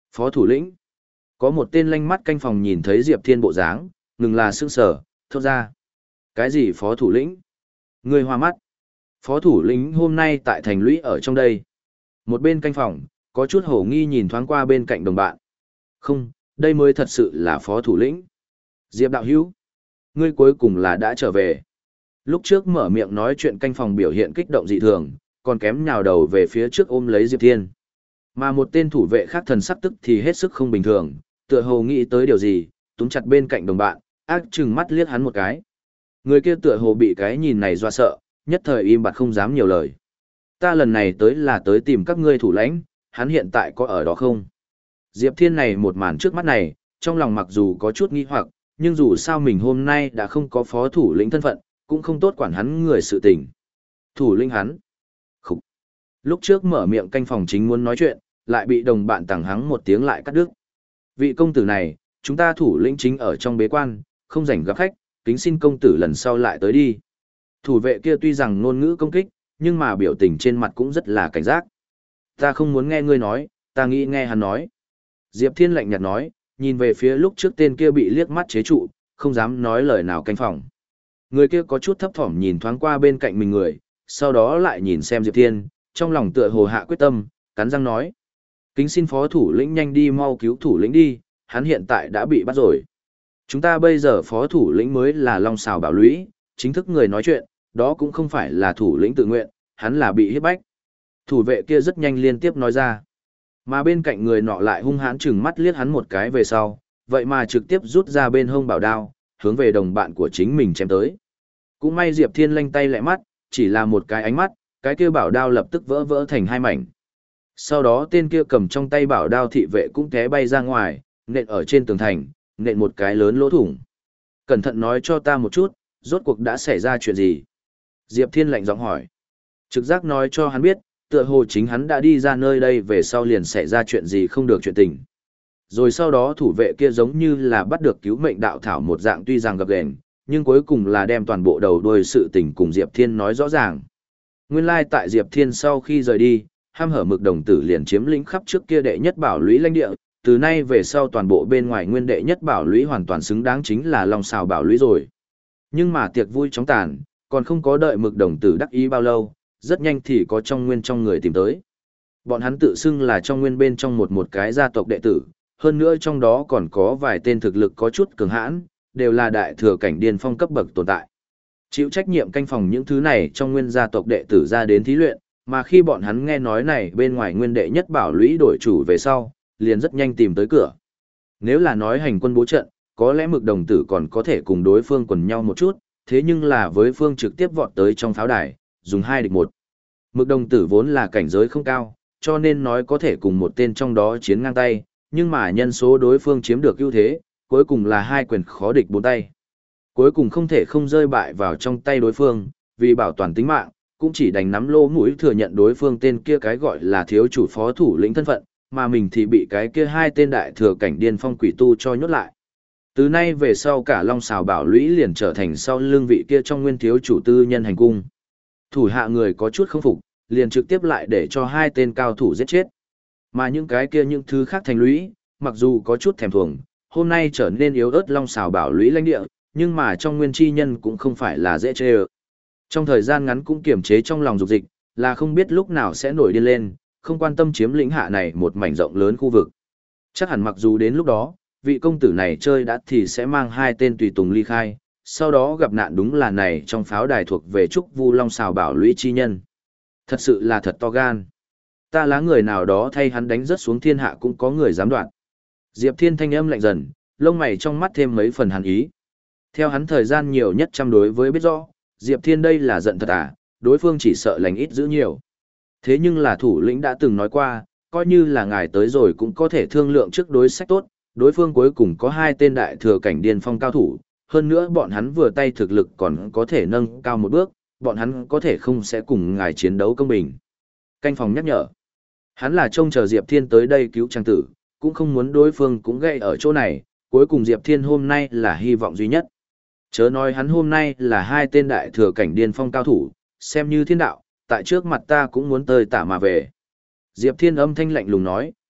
Phó thủ lĩnh. Có một tên lanh mắt canh phòng nhìn thấy Diệp Thiên bộ dáng, ngừng là sững sờ, thốt ra. Cái gì phó thủ lĩnh? Người hoa mắt. Phó thủ lĩnh hôm nay tại thành lũy ở trong đây. Một bên canh phòng, có chút hổ nghi nhìn thoáng qua bên cạnh đồng bạn. Không, đây mới thật sự là phó thủ lĩnh. Diệp đạo hữu, ngươi cuối cùng là đã trở về. Lúc trước mở miệng nói chuyện canh phòng biểu hiện kích động dị thường, còn kém nhào đầu về phía trước ôm lấy Diệp Thiên. Mà một tên thủ vệ khác thần sắc tức thì hết sức không bình thường, tựa hồ nghĩ tới điều gì, túm chặt bên cạnh đồng bạn, ác chừng mắt liếc hắn một cái. Người kia tựa hồ bị cái nhìn này dọa sợ, nhất thời im bặt không dám nhiều lời. Ta lần này tới là tới tìm các ngươi thủ lãnh, hắn hiện tại có ở đó không? Diệp Thiên này một màn trước mắt này, trong lòng mặc dù có chút nghi hoặc, nhưng dù sao mình hôm nay đã không có phó thủ lĩnh thân phận, cũng không tốt quản hắn người sự tình. Thủ lĩnh hắn. Khúc. Lúc trước mở miệng canh phòng chính muốn nói chuyện, lại bị đồng bạn tàng hắng một tiếng lại cắt đứt. Vị công tử này, chúng ta thủ lĩnh chính ở trong bế quan, không rảnh gặp khách, kính xin công tử lần sau lại tới đi. Thủ vệ kia tuy rằng ngôn ngữ công kích, nhưng mà biểu tình trên mặt cũng rất là cảnh giác. Ta không muốn nghe ngươi nói, ta nghĩ nghe hắn nói. Diệp Thiên lạnh nhạt nói, nhìn về phía lúc trước tên kia bị liếc mắt chế trụ, không dám nói lời nào canh phòng. Người kia có chút thấp thỏm nhìn thoáng qua bên cạnh mình người, sau đó lại nhìn xem Diệp Thiên, trong lòng tựa hồ hạ quyết tâm, cắn răng nói. Kính xin phó thủ lĩnh nhanh đi mau cứu thủ lĩnh đi, hắn hiện tại đã bị bắt rồi. Chúng ta bây giờ phó thủ lĩnh mới là Long Sào Bảo Lũy, chính thức người nói chuyện, đó cũng không phải là thủ lĩnh tự nguyện, hắn là bị hiếp bách. Thủ vệ kia rất nhanh liên tiếp nói ra. Mà bên cạnh người nọ lại hung hãn chừng mắt liếc hắn một cái về sau, vậy mà trực tiếp rút ra bên hông bảo đao, hướng về đồng bạn của chính mình chém tới. Cũng may Diệp Thiên lanh tay lẹ mắt, chỉ là một cái ánh mắt, cái kia bảo đao lập tức vỡ vỡ thành hai mảnh. Sau đó tên kia cầm trong tay bảo đao thị vệ cũng té bay ra ngoài, nện ở trên tường thành, nện một cái lớn lỗ thủng. Cẩn thận nói cho ta một chút, rốt cuộc đã xảy ra chuyện gì? Diệp Thiên lạnh giọng hỏi. Trực giác nói cho hắn biết, tựa hồ chính hắn đã đi ra nơi đây về sau liền xảy ra chuyện gì không được chuyện tình. Rồi sau đó thủ vệ kia giống như là bắt được cứu mệnh đạo thảo một dạng tuy rằng gập ghềnh, nhưng cuối cùng là đem toàn bộ đầu đuôi sự tình cùng Diệp Thiên nói rõ ràng. Nguyên lai like tại Diệp Thiên sau khi rời đi, ham hở mực đồng tử liền chiếm lĩnh khắp trước kia đệ nhất bảo lũy lãnh địa, từ nay về sau toàn bộ bên ngoài nguyên đệ nhất bảo lũy hoàn toàn xứng đáng chính là Long Sào Bảo Lũy rồi. Nhưng mà tiệc vui chóng tàn, còn không có đợi mực đồng tử đắc ý bao lâu, rất nhanh thì có trong nguyên trong người tìm tới. Bọn hắn tự xưng là trong nguyên bên trong một một cái gia tộc đệ tử, hơn nữa trong đó còn có vài tên thực lực có chút cường hãn, đều là đại thừa cảnh điên phong cấp bậc tồn tại. Chịu trách nhiệm canh phòng những thứ này trong nguyên gia tộc đệ tử ra đến thí luyện, mà khi bọn hắn nghe nói này bên ngoài nguyên đệ nhất bảo lũy đổi chủ về sau, liền rất nhanh tìm tới cửa. Nếu là nói hành quân bố trận, có lẽ mực đồng tử còn có thể cùng đối phương quần nhau một chút, thế nhưng là với phương trực tiếp vọt tới trong pháo đài, dùng hai địch một. Mực đồng tử vốn là cảnh giới không cao, cho nên nói có thể cùng một tên trong đó chiến ngang tay, nhưng mà nhân số đối phương chiếm được ưu thế, cuối cùng là hai quyền khó địch bốn tay. Cuối cùng không thể không rơi bại vào trong tay đối phương, vì bảo toàn tính mạng, cũng chỉ đành nắm lô mũi thừa nhận đối phương tên kia cái gọi là thiếu chủ phó thủ lĩnh thân phận, mà mình thì bị cái kia hai tên đại thừa cảnh điên phong quỷ tu cho nhốt lại. Từ nay về sau cả Long Sào Bảo Lũy liền trở thành sau lưng vị kia trong nguyên thiếu chủ tư nhân hành cung. Thủ hạ người có chút không phục, liền trực tiếp lại để cho hai tên cao thủ giết chết. Mà những cái kia những thứ khác thành lũy, mặc dù có chút thèm thuồng, hôm nay trở nên yếu ớt Long Sào Bảo Lũy lãnh địa, nhưng mà trong nguyên chi nhân cũng không phải là dễ chê ơ. Trong thời gian ngắn cũng kiềm chế trong lòng dục dịch, là không biết lúc nào sẽ nổi điên lên, không quan tâm chiếm lĩnh hạ này một mảnh rộng lớn khu vực. Chắc hẳn mặc dù đến lúc đó, vị công tử này chơi đã thì sẽ mang hai tên tùy tùng ly khai, sau đó gặp nạn đúng là này trong pháo đài thuộc về Trúc Vu Long Sào Bảo Lũy chi nhân. Thật sự là thật to gan. Ta lá người nào đó thay hắn đánh rớt xuống thiên hạ cũng có người dám đoạn. Diệp Thiên thanh âm lạnh dần, lông mày trong mắt thêm mấy phần hàn ý. Theo hắn thời gian nhiều nhất chăm đối với biết rõ, Diệp Thiên đây là giận thật à, đối phương chỉ sợ lành ít giữ nhiều. Thế nhưng là thủ lĩnh đã từng nói qua, coi như là ngài tới rồi cũng có thể thương lượng trước đối sách tốt, đối phương cuối cùng có hai tên đại thừa cảnh điên phong cao thủ, hơn nữa bọn hắn vừa tay thực lực còn có thể nâng cao một bước, bọn hắn có thể không sẽ cùng ngài chiến đấu công bình. Canh phòng nhắc nhở, hắn là trông chờ Diệp Thiên tới đây cứu trang tử, cũng không muốn đối phương cũng gây ở chỗ này, cuối cùng Diệp Thiên hôm nay là hy vọng duy nhất. Chớ nói hắn hôm nay là hai tên đại thừa cảnh điên phong cao thủ, xem như thiên đạo, tại trước mặt ta cũng muốn tơi tả mà về. Diệp Thiên âm thanh lạnh lùng nói,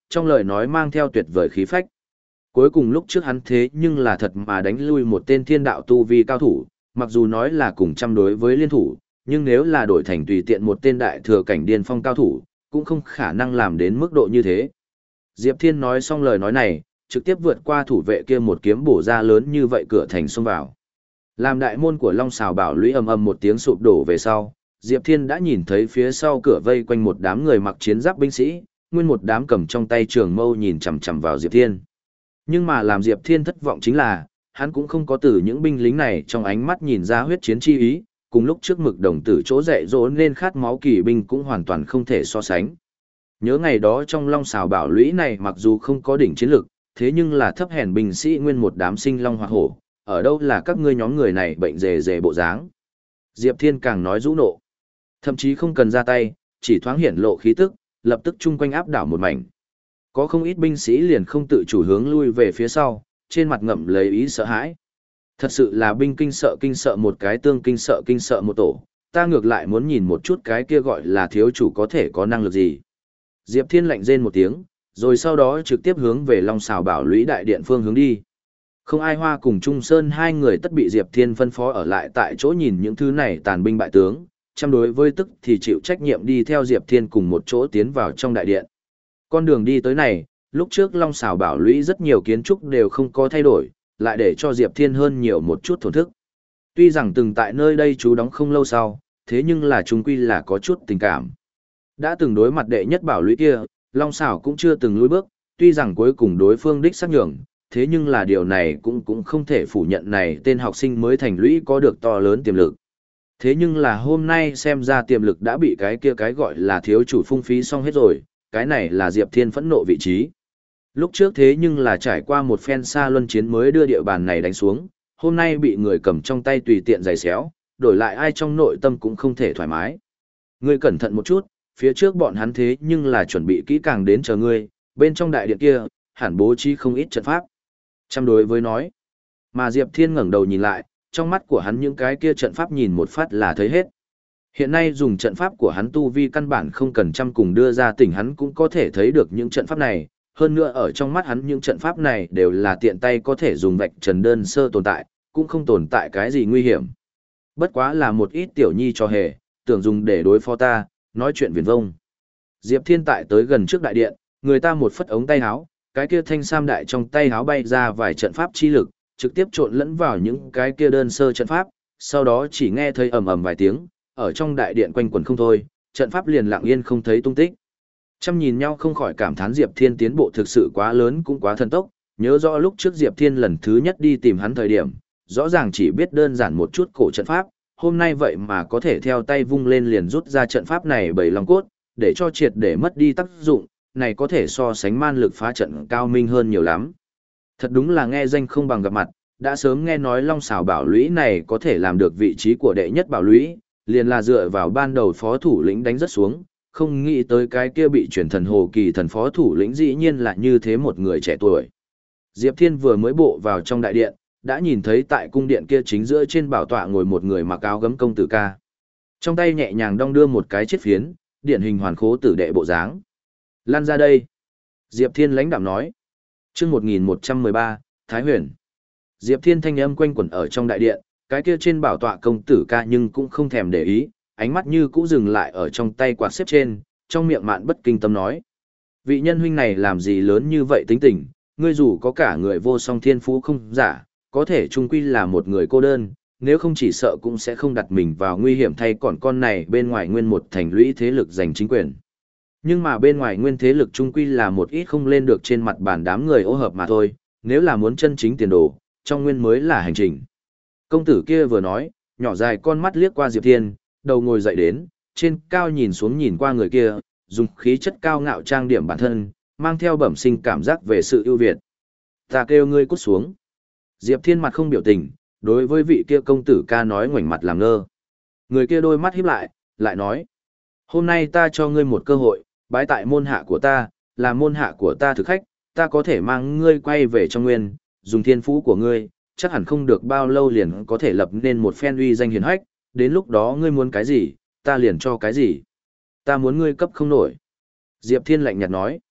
trong lời nói mang theo tuyệt vời khí phách. Cuối cùng lúc trước hắn thế nhưng là thật mà đánh lui một tên thiên đạo tu vi cao thủ, mặc dù nói là cùng trăm đối với liên thủ, nhưng nếu là đổi thành tùy tiện một tên đại thừa cảnh điên phong cao thủ, cũng không khả năng làm đến mức độ như thế. Diệp Thiên nói xong lời nói này, trực tiếp vượt qua thủ vệ kia một kiếm bổ ra lớn như vậy cửa thành xông vào. Làm đại môn của Long Sào Bảo lũy ầm ầm một tiếng sụp đổ về sau, Diệp Thiên đã nhìn thấy phía sau cửa vây quanh một đám người mặc chiến giáp binh sĩ, nguyên một đám cầm trong tay trường mâu nhìn chằm chằm vào Diệp Thiên. Nhưng mà làm Diệp Thiên thất vọng chính là, hắn cũng không có từ những binh lính này trong ánh mắt nhìn ra huyết chiến chi ý, cùng lúc trước mực đồng tử chỗ dạy dỗ nên khát máu kỳ binh cũng hoàn toàn không thể so sánh. Nhớ ngày đó trong Long Sào Bảo lũy này mặc dù không có đỉnh chiến lực, thế nhưng là thấp hèn binh sĩ nguyên một đám sinh long hoặc hổ, ở đâu là các ngươi nhóm người này bệnh rề rề bộ dáng. Diệp Thiên càng nói rũ nộ. Thậm chí không cần ra tay, chỉ thoáng hiển lộ khí tức, lập tức chung quanh áp đảo một mảnh. Có không ít binh sĩ liền không tự chủ hướng lui về phía sau, trên mặt ngậm lấy ý sợ hãi. Thật sự là binh kinh sợ kinh sợ một cái tương kinh sợ kinh sợ một tổ, ta ngược lại muốn nhìn một chút cái kia gọi là thiếu chủ có thể có năng lực gì. Diệp Thiên lạnh rên một tiếng, rồi sau đó trực tiếp hướng về Long Sào Bảo lũy đại điện phương hướng đi. Không ai hoa cùng Trung Sơn hai người tất bị Diệp Thiên phân phó ở lại tại chỗ nhìn những thứ này tàn binh bại tướng, chăm đối với tức thì chịu trách nhiệm đi theo Diệp Thiên cùng một chỗ tiến vào trong đại điện. Con đường đi tới này, lúc trước Long Sào Bảo lũy rất nhiều kiến trúc đều không có thay đổi, lại để cho Diệp Thiên hơn nhiều một chút thổn thức. Tuy rằng từng tại nơi đây trú đóng không lâu sau, thế nhưng là chung quy là có chút tình cảm. Đã từng đối mặt đệ nhất bảo lũy kia, Long Sào cũng chưa từng lùi bước, tuy rằng cuối cùng đối phương đích xác nhường, thế nhưng là điều này cũng cũng không thể phủ nhận này tên học sinh mới thành lũy có được to lớn tiềm lực. Thế nhưng là hôm nay xem ra tiềm lực đã bị cái kia cái gọi là thiếu chủ phung phí xong hết rồi, cái này là Diệp Thiên phẫn nộ vị trí. Lúc trước thế nhưng là trải qua một phen xa luân chiến mới đưa địa bàn này đánh xuống, hôm nay bị người cầm trong tay tùy tiện giày xéo, đổi lại ai trong nội tâm cũng không thể thoải mái. Ngươi cẩn thận một chút, phía trước bọn hắn thế nhưng là chuẩn bị kỹ càng đến chờ ngươi, bên trong đại điện kia, hẳn bố trí không ít trận pháp. Chăm đối với nói, mà Diệp Thiên ngẩng đầu nhìn lại, trong mắt của hắn những cái kia trận pháp nhìn một phát là thấy hết. Hiện nay dùng trận pháp của hắn tu vi căn bản không cần chăm cùng đưa ra tỉnh hắn cũng có thể thấy được những trận pháp này, hơn nữa ở trong mắt hắn những trận pháp này đều là tiện tay có thể dùng vạch trần đơn sơ tồn tại, cũng không tồn tại cái gì nguy hiểm. Bất quá là một ít tiểu nhi cho hề, tưởng dùng để đối phó ta, nói chuyện viển vông. Diệp Thiên tại tới gần trước đại điện, người ta một phất ống tay áo, cái kia thanh sam đại trong tay áo bay ra vài trận pháp chi lực, trực tiếp trộn lẫn vào những cái kia đơn sơ trận pháp, sau đó chỉ nghe thấy ầm ầm vài tiếng, ở trong đại điện quanh quẩn không thôi, trận pháp liền lặng yên không thấy tung tích. Chăm nhìn nhau không khỏi cảm thán Diệp Thiên tiến bộ thực sự quá lớn cũng quá thần tốc, nhớ rõ lúc trước Diệp Thiên lần thứ nhất đi tìm hắn thời điểm, rõ ràng chỉ biết đơn giản một chút cổ trận pháp, hôm nay vậy mà có thể theo tay vung lên liền rút ra trận pháp này bảy lòng cốt, để cho triệt để mất đi tác dụng, này có thể so sánh man lực phá trận cao minh hơn nhiều lắm. Thật đúng là nghe danh không bằng gặp mặt, đã sớm nghe nói Long Sào Bảo lũy này có thể làm được vị trí của đệ nhất bảo lũy, liền là dựa vào ban đầu phó thủ lĩnh đánh rất xuống, không nghĩ tới cái kia bị chuyển thần hồ kỳ thần phó thủ lĩnh dĩ nhiên là như thế một người trẻ tuổi. Diệp Thiên vừa mới bộ vào trong đại điện, đã nhìn thấy tại cung điện kia chính giữa trên bảo tọa ngồi một người mặc áo gấm công tử ca. Trong tay nhẹ nhàng đong đưa một cái chiếc phiến, điển hình hoàn khố tử đệ bộ dáng. Lan ra đây. Diệp Thiên lãnh đạm nói. Chương một nghìn một trăm mười ba, Thái Huyền. Diệp Thiên thanh âm quanh quẩn ở trong đại điện, cái kia trên bảo tọa công tử ca nhưng cũng không thèm để ý, ánh mắt như cũ dừng lại ở trong tay quạt xếp trên, trong miệng mạn bất kinh tâm nói. Vị nhân huynh này làm gì lớn như vậy tính tình, ngươi dù có cả người vô song thiên phú không giả, có thể chung quy là một người cô đơn, nếu không chỉ sợ cũng sẽ không đặt mình vào nguy hiểm thay còn con này bên ngoài nguyên một thành lũy thế lực giành chính quyền. Nhưng mà bên ngoài nguyên thế lực chung quy là một ít không lên được trên mặt bàn đám người ô hợp mà thôi, nếu là muốn chân chính tiền đồ, trong nguyên mới là hành trình. Công tử kia vừa nói, nhỏ dài con mắt liếc qua Diệp Thiên, đầu ngồi dậy đến, trên cao nhìn xuống nhìn qua người kia, dùng khí chất cao ngạo trang điểm bản thân, mang theo bẩm sinh cảm giác về sự ưu việt. Ta kêu ngươi cút xuống. Diệp Thiên mặt không biểu tình, đối với vị kia công tử ca nói ngoảnh mặt làm ngơ. Người kia đôi mắt híp lại, lại nói. Hôm nay ta cho ngươi một cơ hội, bái tại môn hạ của ta, là môn hạ của ta thực khách, ta có thể mang ngươi quay về trong nguyên, dùng thiên phú của ngươi, chắc hẳn không được bao lâu liền có thể lập nên một phen uy danh hiển hách, đến lúc đó ngươi muốn cái gì, ta liền cho cái gì. Ta muốn ngươi cấp không nổi. Diệp Thiên lạnh nhạt nói.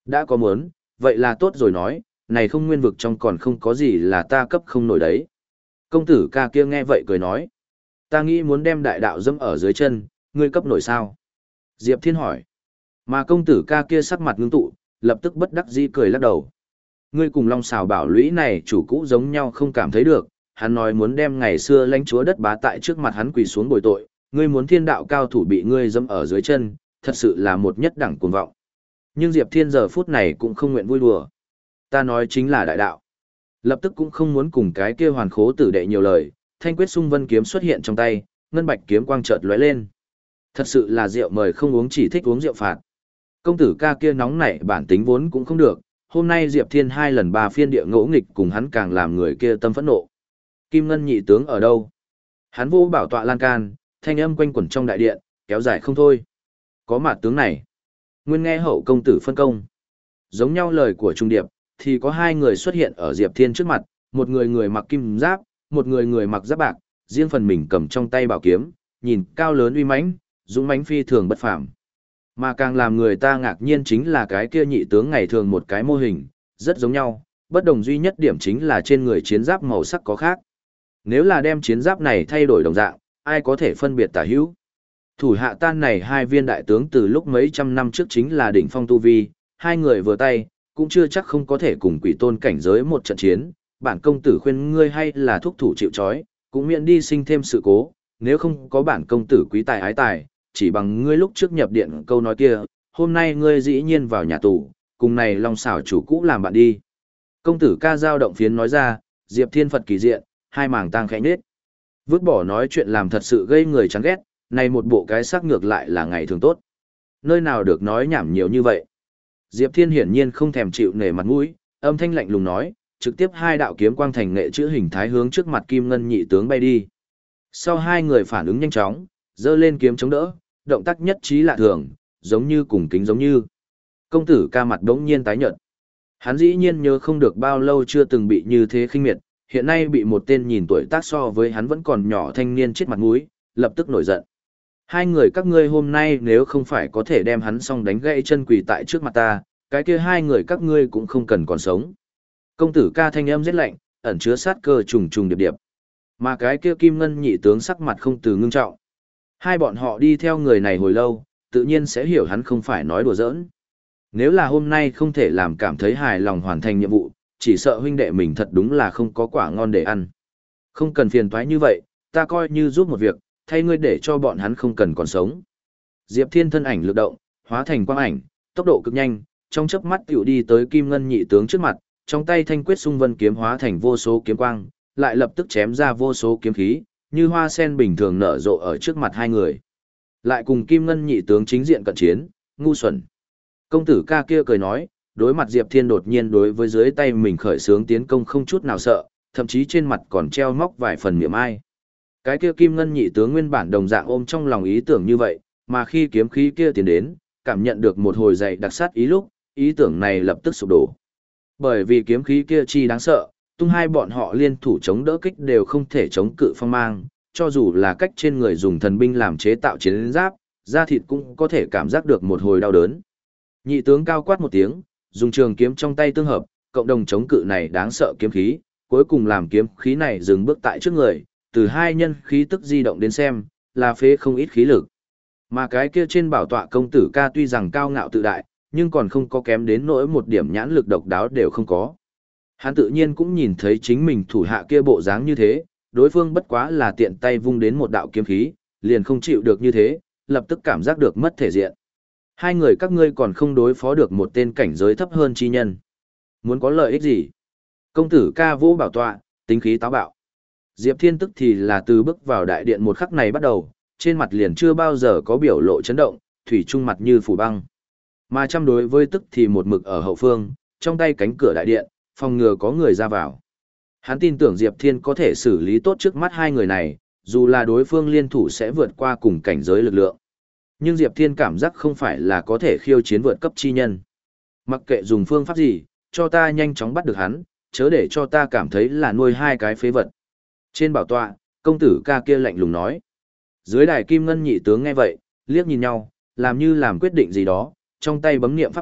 Đã có muốn, vậy là tốt rồi nói, này không nguyên vực trong còn không có gì là ta cấp không nổi đấy. Công tử ca kia nghe vậy cười nói. Ta nghĩ muốn đem đại đạo dâm ở dưới chân, ngươi cấp nổi sao? Diệp Thiên hỏi. Mà công tử ca kia sắc mặt ngưng tụ, lập tức bất đắc dĩ cười lắc đầu. Ngươi cùng Long Xào Bảo lũy này chủ cũ giống nhau không cảm thấy được, hắn nói muốn đem ngày xưa lãnh chúa đất bá tại trước mặt hắn quỳ xuống bồi tội, ngươi muốn thiên đạo cao thủ bị ngươi dâm ở dưới chân, thật sự là một nhất đẳng cuồng vọng. Nhưng Diệp Thiên giờ phút này cũng không nguyện vui đùa. Ta nói chính là đại đạo. Lập tức cũng không muốn cùng cái kia hoàn khố tử đệ nhiều lời, thanh quyết sung vân kiếm xuất hiện trong tay, ngân bạch kiếm quang chợt lóe lên. Thật sự là rượu mời không uống chỉ thích uống rượu phạt. Công tử ca kia nóng nảy bản tính vốn cũng không được, hôm nay Diệp Thiên hai lần ba phiên địa ngỗ nghịch cùng hắn càng làm người kia tâm phẫn nộ. Kim Ngân nhị tướng ở đâu? Hắn vô bảo tọa lan can, thanh âm quanh quẩn trong đại điện, kéo dài không thôi. Có mặt tướng này. Nguyên nghe hậu công tử phân công. Giống nhau lời của Trung Điệp, thì có hai người xuất hiện ở Diệp Thiên trước mặt, một người người mặc kim giáp, một người người mặc giáp bạc, riêng phần mình cầm trong tay bảo kiếm, nhìn cao lớn uy mãnh, dũng mãnh phi thường bất phàm. Mà càng làm người ta ngạc nhiên chính là cái kia nhị tướng ngày thường một cái mô hình, rất giống nhau, bất đồng duy nhất điểm chính là trên người chiến giáp màu sắc có khác. Nếu là đem chiến giáp này thay đổi đồng dạng, ai có thể phân biệt tả hữu? Thủ hạ tan này hai viên đại tướng từ lúc mấy trăm năm trước chính là đỉnh phong tu vi, hai người vừa tay, cũng chưa chắc không có thể cùng quỷ tôn cảnh giới một trận chiến. Bản công tử khuyên ngươi hay là thúc thủ chịu trói, cũng miễn đi sinh thêm sự cố, nếu không có bản công tử quý tài ái tài, chỉ bằng ngươi lúc trước nhập điện câu nói kia, hôm nay ngươi dĩ nhiên vào nhà tù, cùng này Long Xảo chủ cũ làm bạn đi. Công tử ca dao động phiến nói ra, Diệp Thiên Phật kỳ diện, hai màng tang khẽ nết. Vứt bỏ nói chuyện làm thật sự gây người chán ghét, này một bộ cái sắc ngược lại là ngày thường tốt. Nơi nào được nói nhảm nhiều như vậy. Diệp Thiên hiển nhiên không thèm chịu nể mặt mũi, âm thanh lạnh lùng nói, trực tiếp hai đạo kiếm quang thành nghệ chữ hình thái hướng trước mặt Kim Ngân nhị tướng bay đi. Sau hai người phản ứng nhanh chóng, giơ lên kiếm chống đỡ, động tác nhất trí lạ thường, giống như cùng kính giống như. Công tử ca mặt đống nhiên tái nhợt. Hắn dĩ nhiên nhớ không được bao lâu chưa từng bị như thế khinh miệt, hiện nay bị một tên nhìn tuổi tác so với hắn vẫn còn nhỏ thanh niên chết mặt mũi, lập tức nổi giận. Hai người các ngươi hôm nay nếu không phải có thể đem hắn xong đánh gãy chân quỳ tại trước mặt ta, cái kia hai người các ngươi cũng không cần còn sống. Công tử ca thanh âm rất lạnh, ẩn chứa sát cơ trùng trùng điệp điệp. Mà cái kia Kim Ngân nhị tướng sắc mặt không từ ngưng trọng. Hai bọn họ đi theo người này hồi lâu, tự nhiên sẽ hiểu hắn không phải nói đùa giỡn. Nếu là hôm nay không thể làm cảm thấy hài lòng hoàn thành nhiệm vụ, chỉ sợ huynh đệ mình thật đúng là không có quả ngon để ăn. Không cần phiền toái như vậy, ta coi như giúp một việc, thay ngươi để cho bọn hắn không cần còn sống. Diệp Thiên thân ảnh lực động, hóa thành quang ảnh, tốc độ cực nhanh, trong chớp mắt tiểu đi tới Kim Ngân nhị tướng trước mặt, trong tay thanh quyết sung vân kiếm hóa thành vô số kiếm quang, lại lập tức chém ra vô số kiếm khí, như hoa sen bình thường nở rộ ở trước mặt hai người. Lại cùng Kim Ngân nhị tướng chính diện cận chiến, ngu xuẩn. Công tử ca kia cười nói, đối mặt Diệp Thiên đột nhiên đối với dưới tay mình khởi xướng tiến công không chút nào sợ, thậm chí trên mặt còn treo móc vài phần miệng ai. Cái kia Kim Ngân nhị tướng nguyên bản đồng dạng ôm trong lòng ý tưởng như vậy, mà khi kiếm khí kia tiến đến, cảm nhận được một hồi dày đặc sát ý lúc, ý tưởng này lập tức sụp đổ. Bởi vì kiếm khí kia chi đáng sợ, tung hai bọn họ liên thủ chống đỡ kích đều không thể chống cự phong mang, cho dù là cách trên người dùng thần binh làm chế tạo chiến giáp, da thịt cũng có thể cảm giác được một hồi đau đớn. Nhị tướng cao quát một tiếng, dùng trường kiếm trong tay tương hợp, cộng đồng chống cự này đáng sợ kiếm khí, cuối cùng làm kiếm khí này dừng bước tại trước người, từ hai nhân khí tức di động đến xem, là phế không ít khí lực. Mà cái kia trên bảo tọa công tử ca tuy rằng cao ngạo tự đại, nhưng còn không có kém đến nỗi một điểm nhãn lực độc đáo đều không có. Hắn tự nhiên cũng nhìn thấy chính mình thủ hạ kia bộ dáng như thế, đối phương bất quá là tiện tay vung đến một đạo kiếm khí, liền không chịu được như thế, lập tức cảm giác được mất thể diện. Hai người các ngươi còn không đối phó được một tên cảnh giới thấp hơn chi nhân. Muốn có lợi ích gì? Công tử ca vũ bảo tọa, tính khí táo bạo. Diệp Thiên tức thì là từ bước vào đại điện một khắc này bắt đầu, trên mặt liền chưa bao giờ có biểu lộ chấn động, thủy trung mặt như phủ băng. Mà chăm đối với tức thì một mực ở hậu phương, trong tay cánh cửa đại điện, phòng ngừa có người ra vào. Hắn tin tưởng Diệp Thiên có thể xử lý tốt trước mắt hai người này, dù là đối phương liên thủ sẽ vượt qua cùng cảnh giới lực lượng. Nhưng Diệp Thiên cảm giác không phải là có thể khiêu chiến vượt cấp chi nhân. Mặc kệ dùng phương pháp gì, cho ta nhanh chóng bắt được hắn, chớ để cho ta cảm thấy là nuôi hai cái phế vật. Trên bảo tọa, công tử ca kia lạnh lùng nói. Dưới đài Kim Ngân nhị tướng nghe vậy, liếc nhìn nhau, làm như làm quyết định gì đó, trong tay bấm niệm pháp quyết,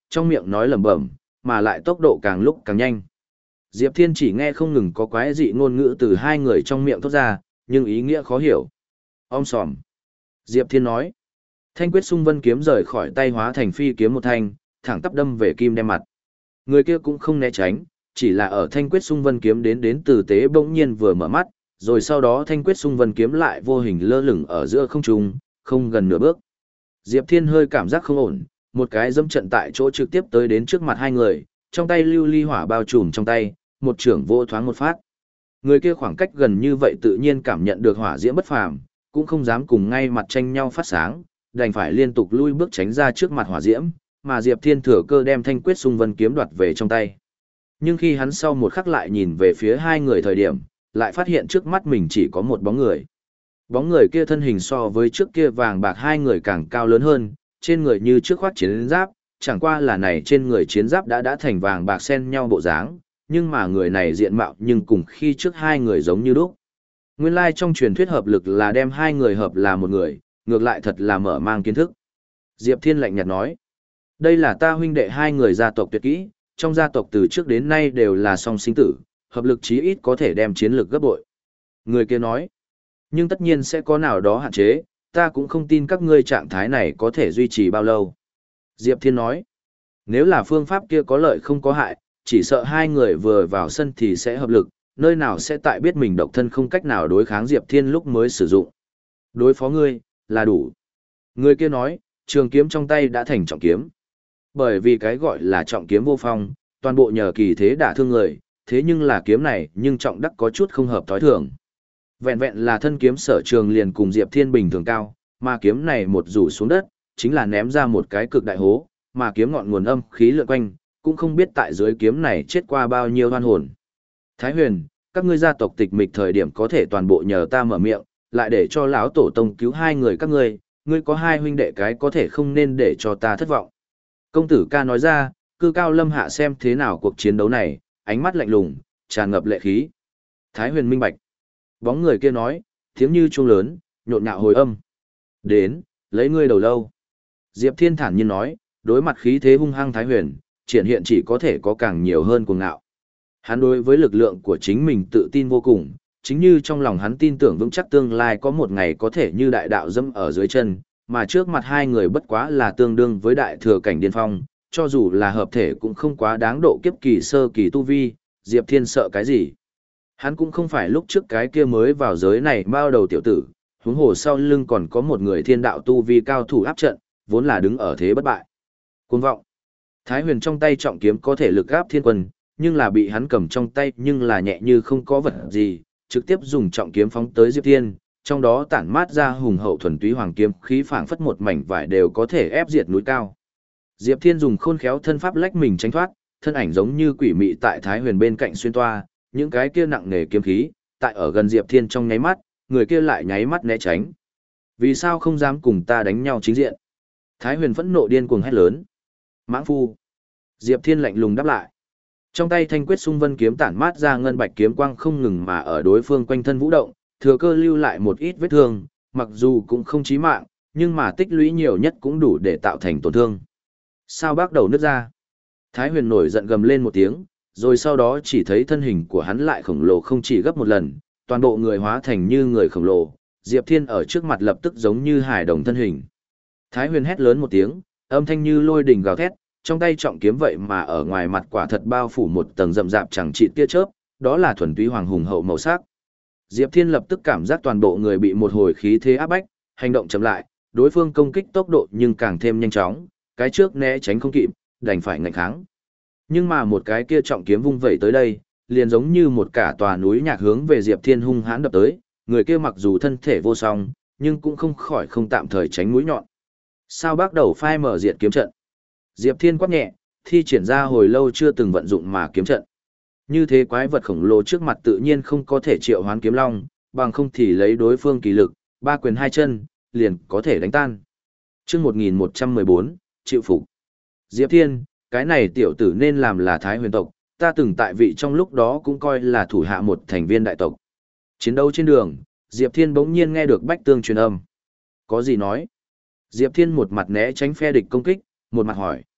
trong miệng nói lẩm bẩm, mà lại tốc độ càng lúc càng nhanh. Diệp Thiên chỉ nghe không ngừng có quái dị ngôn ngữ từ hai người trong miệng thốt ra, nhưng ý nghĩa khó hiểu. Om sòm. Diệp Thiên nói. Thanh quyết xung vân kiếm rời khỏi tay hóa thành phi kiếm một thanh, thẳng tắp đâm về kim đem mặt. Người kia cũng không né tránh, chỉ là ở thanh quyết xung vân kiếm đến đến từ tế bỗng nhiên vừa mở mắt, rồi sau đó thanh quyết xung vân kiếm lại vô hình lơ lửng ở giữa không trung, không gần nửa bước. Diệp Thiên hơi cảm giác không ổn, một cái dẫm trận tại chỗ trực tiếp tới đến trước mặt hai người, trong tay lưu ly hỏa bao trùm trong tay, một trưởng vô thoáng một phát. Người kia khoảng cách gần như vậy tự nhiên cảm nhận được hỏa diễm bất phàm, cũng không dám cùng ngay mặt tranh nhau phát sáng, đành phải liên tục lui bước tránh ra trước mặt hỏa diễm, mà Diệp Thiên thừa cơ đem thanh quyết xung vân kiếm đoạt về trong tay. Nhưng khi hắn sau một khắc lại nhìn về phía hai người thời điểm, lại phát hiện trước mắt mình chỉ có một bóng người. Bóng người kia thân hình so với trước kia vàng bạc hai người càng cao lớn hơn, trên người như trước khoác chiến giáp, chẳng qua là này trên người chiến giáp đã đã thành vàng bạc xen nhau bộ dáng, nhưng mà người này diện mạo nhưng cùng khi trước hai người giống như lúc. Nguyên lai trong truyền thuyết hợp lực là đem hai người hợp là một người, ngược lại thật là mở mang kiến thức. Diệp Thiên lạnh nhạt nói, đây là ta huynh đệ hai người gia tộc tuyệt kỹ, trong gia tộc từ trước đến nay đều là song sinh tử, hợp lực chí ít có thể đem chiến lực gấp bội. Người kia nói, nhưng tất nhiên sẽ có nào đó hạn chế, ta cũng không tin các ngươi trạng thái này có thể duy trì bao lâu. Diệp Thiên nói, nếu là phương pháp kia có lợi không có hại, chỉ sợ hai người vừa vào sân thì sẽ hợp lực, nơi nào sẽ tại biết mình độc thân không cách nào đối kháng Diệp Thiên lúc mới sử dụng. Đối phó ngươi, là đủ. Người kia nói, trường kiếm trong tay đã thành trọng kiếm. Bởi vì cái gọi là trọng kiếm vô phong, toàn bộ nhờ kỳ thế đả thương người, thế nhưng là kiếm này nhưng trọng đắc có chút không hợp thói thường. Vẹn vẹn là thân kiếm sở trường liền cùng Diệp Thiên bình thường cao, mà kiếm này một rủ xuống đất, chính là ném ra một cái cực đại hố, mà kiếm ngọn nguồn âm khí lượn quanh, cũng không biết tại dưới kiếm này chết qua bao nhiêu oan hồn. Thái Huyền, các ngươi gia tộc tịch mịch thời điểm có thể toàn bộ nhờ ta mở miệng, lại để cho lão tổ tông cứu hai người các ngươi, ngươi có hai huynh đệ cái có thể không nên để cho ta thất vọng. Công tử ca nói ra, cư cao lâm hạ xem thế nào cuộc chiến đấu này, ánh mắt lạnh lùng, tràn ngập lệ khí. Thái Huyền minh bạch. Bóng người kia nói, tiếng như chuông lớn, nhộn nhạo hồi âm. Đến, lấy ngươi đầu lâu. Diệp Thiên thản nhiên nói, đối mặt khí thế hung hăng Thái Huyền, triển hiện chỉ có thể có càng nhiều hơn cuồng ngạo. Hắn đối với lực lượng của chính mình tự tin vô cùng, chính như trong lòng hắn tin tưởng vững chắc tương lai có một ngày có thể như đại đạo dẫm ở dưới chân, mà trước mặt hai người bất quá là tương đương với đại thừa cảnh điên phong, cho dù là hợp thể cũng không quá đáng độ kiếp kỳ sơ kỳ tu vi, Diệp Thiên sợ cái gì. Hắn cũng không phải lúc trước cái kia mới vào giới này bao đầu tiểu tử, huống hồ sau lưng còn có một người thiên đạo tu vi cao thủ áp trận, vốn là đứng ở thế bất bại. Cuồng vọng. Thái Huyền trong tay trọng kiếm có thể lực áp thiên quân, nhưng là bị hắn cầm trong tay nhưng là nhẹ như không có vật gì, trực tiếp dùng trọng kiếm phóng tới Diệp Thiên, trong đó tản mát ra hùng hậu thuần túy hoàng kiếm khí phảng phất một mảnh vải đều có thể ép diệt núi cao. Diệp Thiên dùng khôn khéo thân pháp lách mình tránh thoát, thân ảnh giống như quỷ mị tại Thái Huyền bên cạnh xuyên toa, những cái kia nặng nề kiếm khí, tại ở gần Diệp Thiên trong nháy mắt, người kia lại nháy mắt né tránh. Vì sao không dám cùng ta đánh nhau chính diện? Thái Huyền phẫn nộ điên cuồng hét lớn. Mãng phu. Diệp Thiên lạnh lùng đáp lại. Trong tay thanh quyết xung vân kiếm tản mát ra ngân bạch kiếm quang không ngừng mà ở đối phương quanh thân vũ động, thừa cơ lưu lại một ít vết thương, mặc dù cũng không chí mạng, nhưng mà tích lũy nhiều nhất cũng đủ để tạo thành tổn thương. Sao bắt đầu nứt ra? Thái Huyền nổi giận gầm lên một tiếng, rồi sau đó chỉ thấy thân hình của hắn lại khổng lồ không chỉ gấp một lần, toàn bộ người hóa thành như người khổng lồ, Diệp Thiên ở trước mặt lập tức giống như hải đồng thân hình. Thái Huyền hét lớn một tiếng, âm thanh như lôi đình gào thét, trong tay trọng kiếm vậy mà ở ngoài mặt quả thật bao phủ một tầng rậm rạp chẳng trị tia chớp, đó là thuần túy hoàng hùng hậu màu sắc. Diệp Thiên lập tức cảm giác toàn bộ người bị một hồi khí thế áp bách, hành động chậm lại, đối phương công kích tốc độ nhưng càng thêm nhanh chóng, cái trước né tránh không kịp, đành phải ngạnh kháng. Nhưng mà một cái kia trọng kiếm vung vẩy tới đây, liền giống như một cả tòa núi nhạc hướng về Diệp Thiên hung hãn đập tới, người kia mặc dù thân thể vô song, nhưng cũng không khỏi không tạm thời tránh mũi nhọn. Sao bắt đầu phai mở diệt kiếm trận? Diệp Thiên quát nhẹ, thi triển ra hồi lâu chưa từng vận dụng mà kiếm trận. Như thế quái vật khổng lồ trước mặt tự nhiên không có thể triệu hoán kiếm long, bằng không thì lấy đối phương kỳ lực, ba quyền hai chân, liền có thể đánh tan. Chương một nghìn một trăm mười bốn, chịu phục. Diệp Thiên, cái này tiểu tử nên làm là Thái Huyền tộc, ta từng tại vị trong lúc đó cũng coi là thủ hạ một thành viên đại tộc. Chiến đấu trên đường, Diệp Thiên bỗng nhiên nghe được Bách Tương truyền âm. Có gì nói? Diệp Thiên một mặt né tránh phe địch công kích, một mặt hỏi.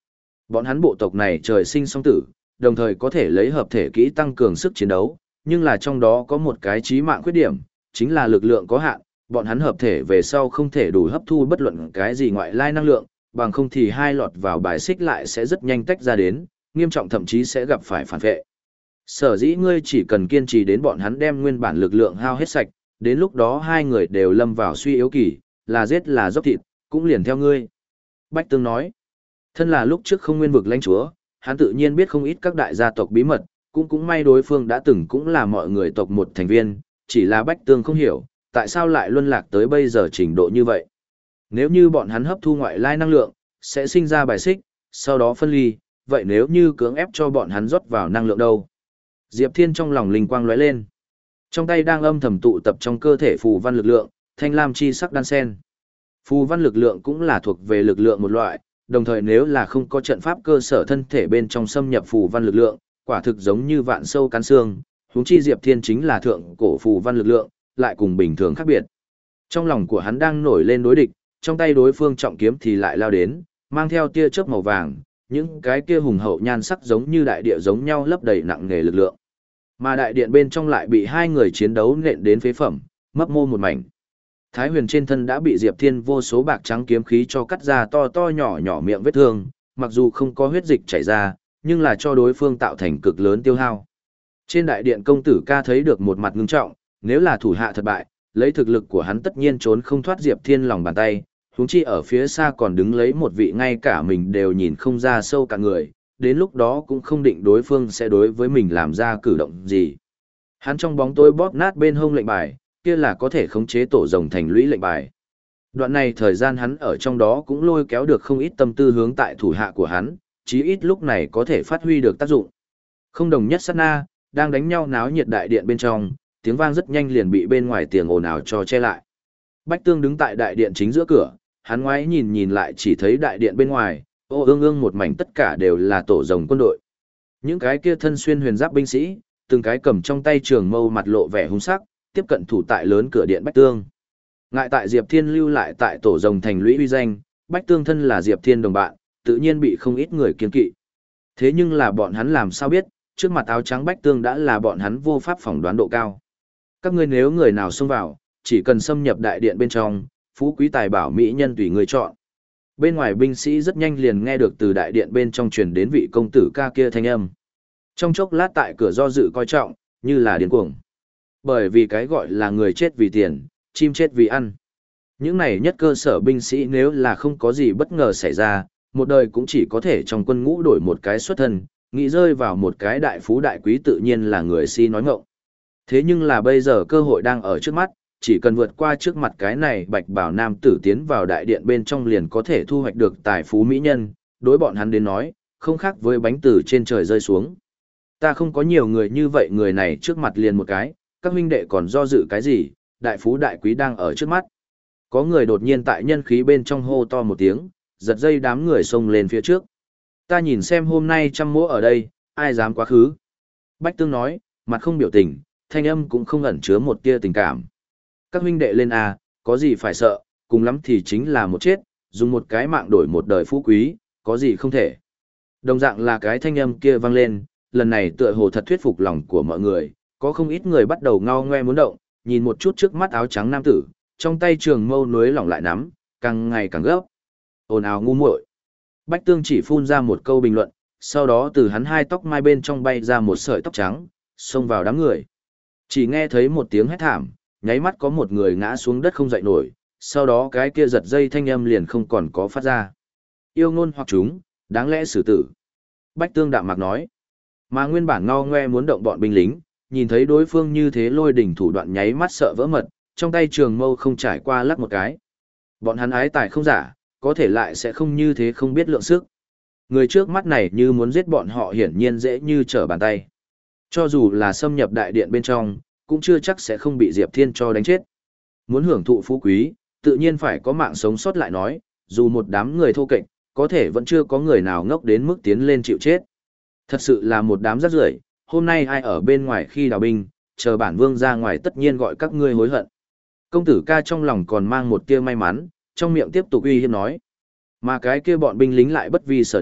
Bọn hắn bộ tộc này trời sinh song tử, đồng thời có thể lấy hợp thể kỹ tăng cường sức chiến đấu, nhưng là trong đó có một cái chí mạng khuyết điểm, chính là lực lượng có hạn, bọn hắn hợp thể về sau không thể đủ hấp thu bất luận cái gì ngoại lai năng lượng, bằng không thì hai lọt vào bài xích lại sẽ rất nhanh tách ra đến, nghiêm trọng thậm chí sẽ gặp phải phản vệ. Sở dĩ ngươi chỉ cần kiên trì đến bọn hắn đem nguyên bản lực lượng hao hết sạch, đến lúc đó hai người đều lâm vào suy yếu kỳ, là giết là dốc thịt, cũng liền theo ngươi. Bách Tương nói, thân là lúc trước không nguyên vực lãnh chúa, hắn tự nhiên biết không ít các đại gia tộc bí mật, cũng cũng may đối phương đã từng cũng là mọi người tộc một thành viên, chỉ là Bách Tương không hiểu, tại sao lại luân lạc tới bây giờ trình độ như vậy. Nếu như bọn hắn hấp thu ngoại lai năng lượng, sẽ sinh ra bài xích, sau đó phân ly, vậy nếu như cưỡng ép cho bọn hắn rót vào năng lượng đâu? Diệp Thiên trong lòng linh quang lóe lên. Trong tay đang âm thầm tụ tập trong cơ thể phù văn lực lượng, thanh lam chi sắc đan sen. Phù văn lực lượng cũng là thuộc về lực lượng một loại, đồng thời nếu là không có trận pháp cơ sở thân thể bên trong xâm nhập phù văn lực lượng, quả thực giống như vạn sâu cắn xương, huống chi Diệp Thiên chính là thượng cổ phù văn lực lượng, lại cùng bình thường khác biệt. Trong lòng của hắn đang nổi lên đối địch, trong tay đối phương trọng kiếm thì lại lao đến, mang theo tia chớp màu vàng, những cái kia hùng hậu nhan sắc giống như đại địa giống nhau lấp đầy nặng nề lực lượng. Mà đại điện bên trong lại bị hai người chiến đấu nện đến phế phẩm, mấp mô một mảnh. Thái Huyền trên thân đã bị Diệp Thiên vô số bạc trắng kiếm khí cho cắt ra to to nhỏ nhỏ miệng vết thương, mặc dù không có huyết dịch chảy ra, nhưng là cho đối phương tạo thành cực lớn tiêu hao. Trên đại điện công tử ca thấy được một mặt ngưng trọng, nếu là thủ hạ thất bại, lấy thực lực của hắn tất nhiên trốn không thoát Diệp Thiên lòng bàn tay, huống chi ở phía xa còn đứng lấy một vị ngay cả mình đều nhìn không ra sâu cả người, đến lúc đó cũng không định đối phương sẽ đối với mình làm ra cử động gì. Hắn trong bóng tối bóp nát bên hông lệnh bài, kia là có thể khống chế tổ rồng thành lũy lệnh bài. Đoạn này thời gian hắn ở trong đó cũng lôi kéo được không ít tâm tư hướng tại thủ hạ của hắn, chí ít lúc này có thể phát huy được tác dụng. Không đồng nhất sát na, đang đánh nhau náo nhiệt đại điện bên trong, tiếng vang rất nhanh liền bị bên ngoài tiếng ồn ào cho che lại. Bách Tương đứng tại đại điện chính giữa cửa, hắn ngoái nhìn nhìn lại chỉ thấy đại điện bên ngoài, ô ương ương một mảnh tất cả đều là tổ rồng quân đội. Những cái kia thân xuyên huyền giáp binh sĩ, từng cái cầm trong tay trường mâu mặt lộ vẻ hung sắc, tiếp cận thủ tại lớn cửa điện Bách Tương. Ngại tại Diệp Thiên lưu lại tại tổ rồng thành lũy uy danh, Bách Tương thân là Diệp Thiên đồng bạn, tự nhiên bị không ít người kiêng kỵ. Thế nhưng là bọn hắn làm sao biết, trước mặt áo trắng Bách Tương đã là bọn hắn vô pháp phỏng đoán độ cao. Các ngươi nếu người nào xông vào, chỉ cần xâm nhập đại điện bên trong, phú quý tài bảo mỹ nhân tùy người chọn. Bên ngoài binh sĩ rất nhanh liền nghe được từ đại điện bên trong truyền đến vị công tử ca kia thanh âm. Trong chốc lát tại cửa do dự coi trọng, như là điên cuồng. Bởi vì cái gọi là người chết vì tiền, chim chết vì ăn. Những này nhất cơ sở binh sĩ nếu là không có gì bất ngờ xảy ra, một đời cũng chỉ có thể trong quân ngũ đổi một cái xuất thân, nghĩ rơi vào một cái đại phú đại quý tự nhiên là người si nói ngọng. Thế nhưng là bây giờ cơ hội đang ở trước mắt, chỉ cần vượt qua trước mặt cái này bạch bảo nam tử tiến vào đại điện bên trong liền có thể thu hoạch được tài phú mỹ nhân, đối bọn hắn đến nói, không khác với bánh từ trên trời rơi xuống. Ta không có nhiều người như vậy, người này trước mặt liền một cái, các huynh đệ còn do dự cái gì, đại phú đại quý đang ở trước mắt. Có người đột nhiên tại nhân khí bên trong hô to một tiếng, giật dây đám người xông lên phía trước. Ta nhìn xem hôm nay trăm mỗ ở đây, ai dám quá khứ. Bách Tương nói, mặt không biểu tình, thanh âm cũng không ẩn chứa một tia tình cảm. Các huynh đệ lên a, có gì phải sợ, cùng lắm thì chính là một chết, dùng một cái mạng đổi một đời phú quý, có gì không thể. Đồng dạng là cái thanh âm kia vang lên, lần này tựa hồ thật thuyết phục lòng của mọi người, có không ít người bắt đầu ngao ngoe muốn động, nhìn một chút trước mắt áo trắng nam tử, trong tay trường mâu núi lỏng lại nắm, càng ngày càng gấp. Ồn ào ngu muội. Bách Tương chỉ phun ra một câu bình luận, sau đó từ hắn hai tóc mai bên trong bay ra một sợi tóc trắng, xông vào đám người. Chỉ nghe thấy một tiếng hét thảm, nháy mắt có một người ngã xuống đất không dậy nổi, sau đó cái kia giật dây thanh âm liền không còn có phát ra. Yêu ngôn hoặc chúng, đáng lẽ xử tử. Bách Tương đạm mạc nói. Mà nguyên bản ngao ngoe muốn động bọn binh lính, nhìn thấy đối phương như thế lôi đỉnh thủ đoạn nháy mắt sợ vỡ mật, trong tay trường mâu không trải qua lắc một cái. Bọn hắn ái tài không giả, có thể lại sẽ không như thế không biết lượng sức. Người trước mắt này như muốn giết bọn họ hiển nhiên dễ như trở bàn tay. Cho dù là xâm nhập đại điện bên trong, cũng chưa chắc sẽ không bị Diệp Thiên cho đánh chết. Muốn hưởng thụ phú quý, tự nhiên phải có mạng sống sót lại nói, dù một đám người thô kệch, có thể vẫn chưa có người nào ngốc đến mức tiến lên chịu chết. Thật sự là một đám rác rưởi, hôm nay ai ở bên ngoài khi đào binh, chờ bản vương ra ngoài tất nhiên gọi các ngươi hối hận. Công tử ca trong lòng còn mang một tia may mắn, trong miệng tiếp tục uy hiếp nói. Mà cái kia bọn binh lính lại bất vi sở động,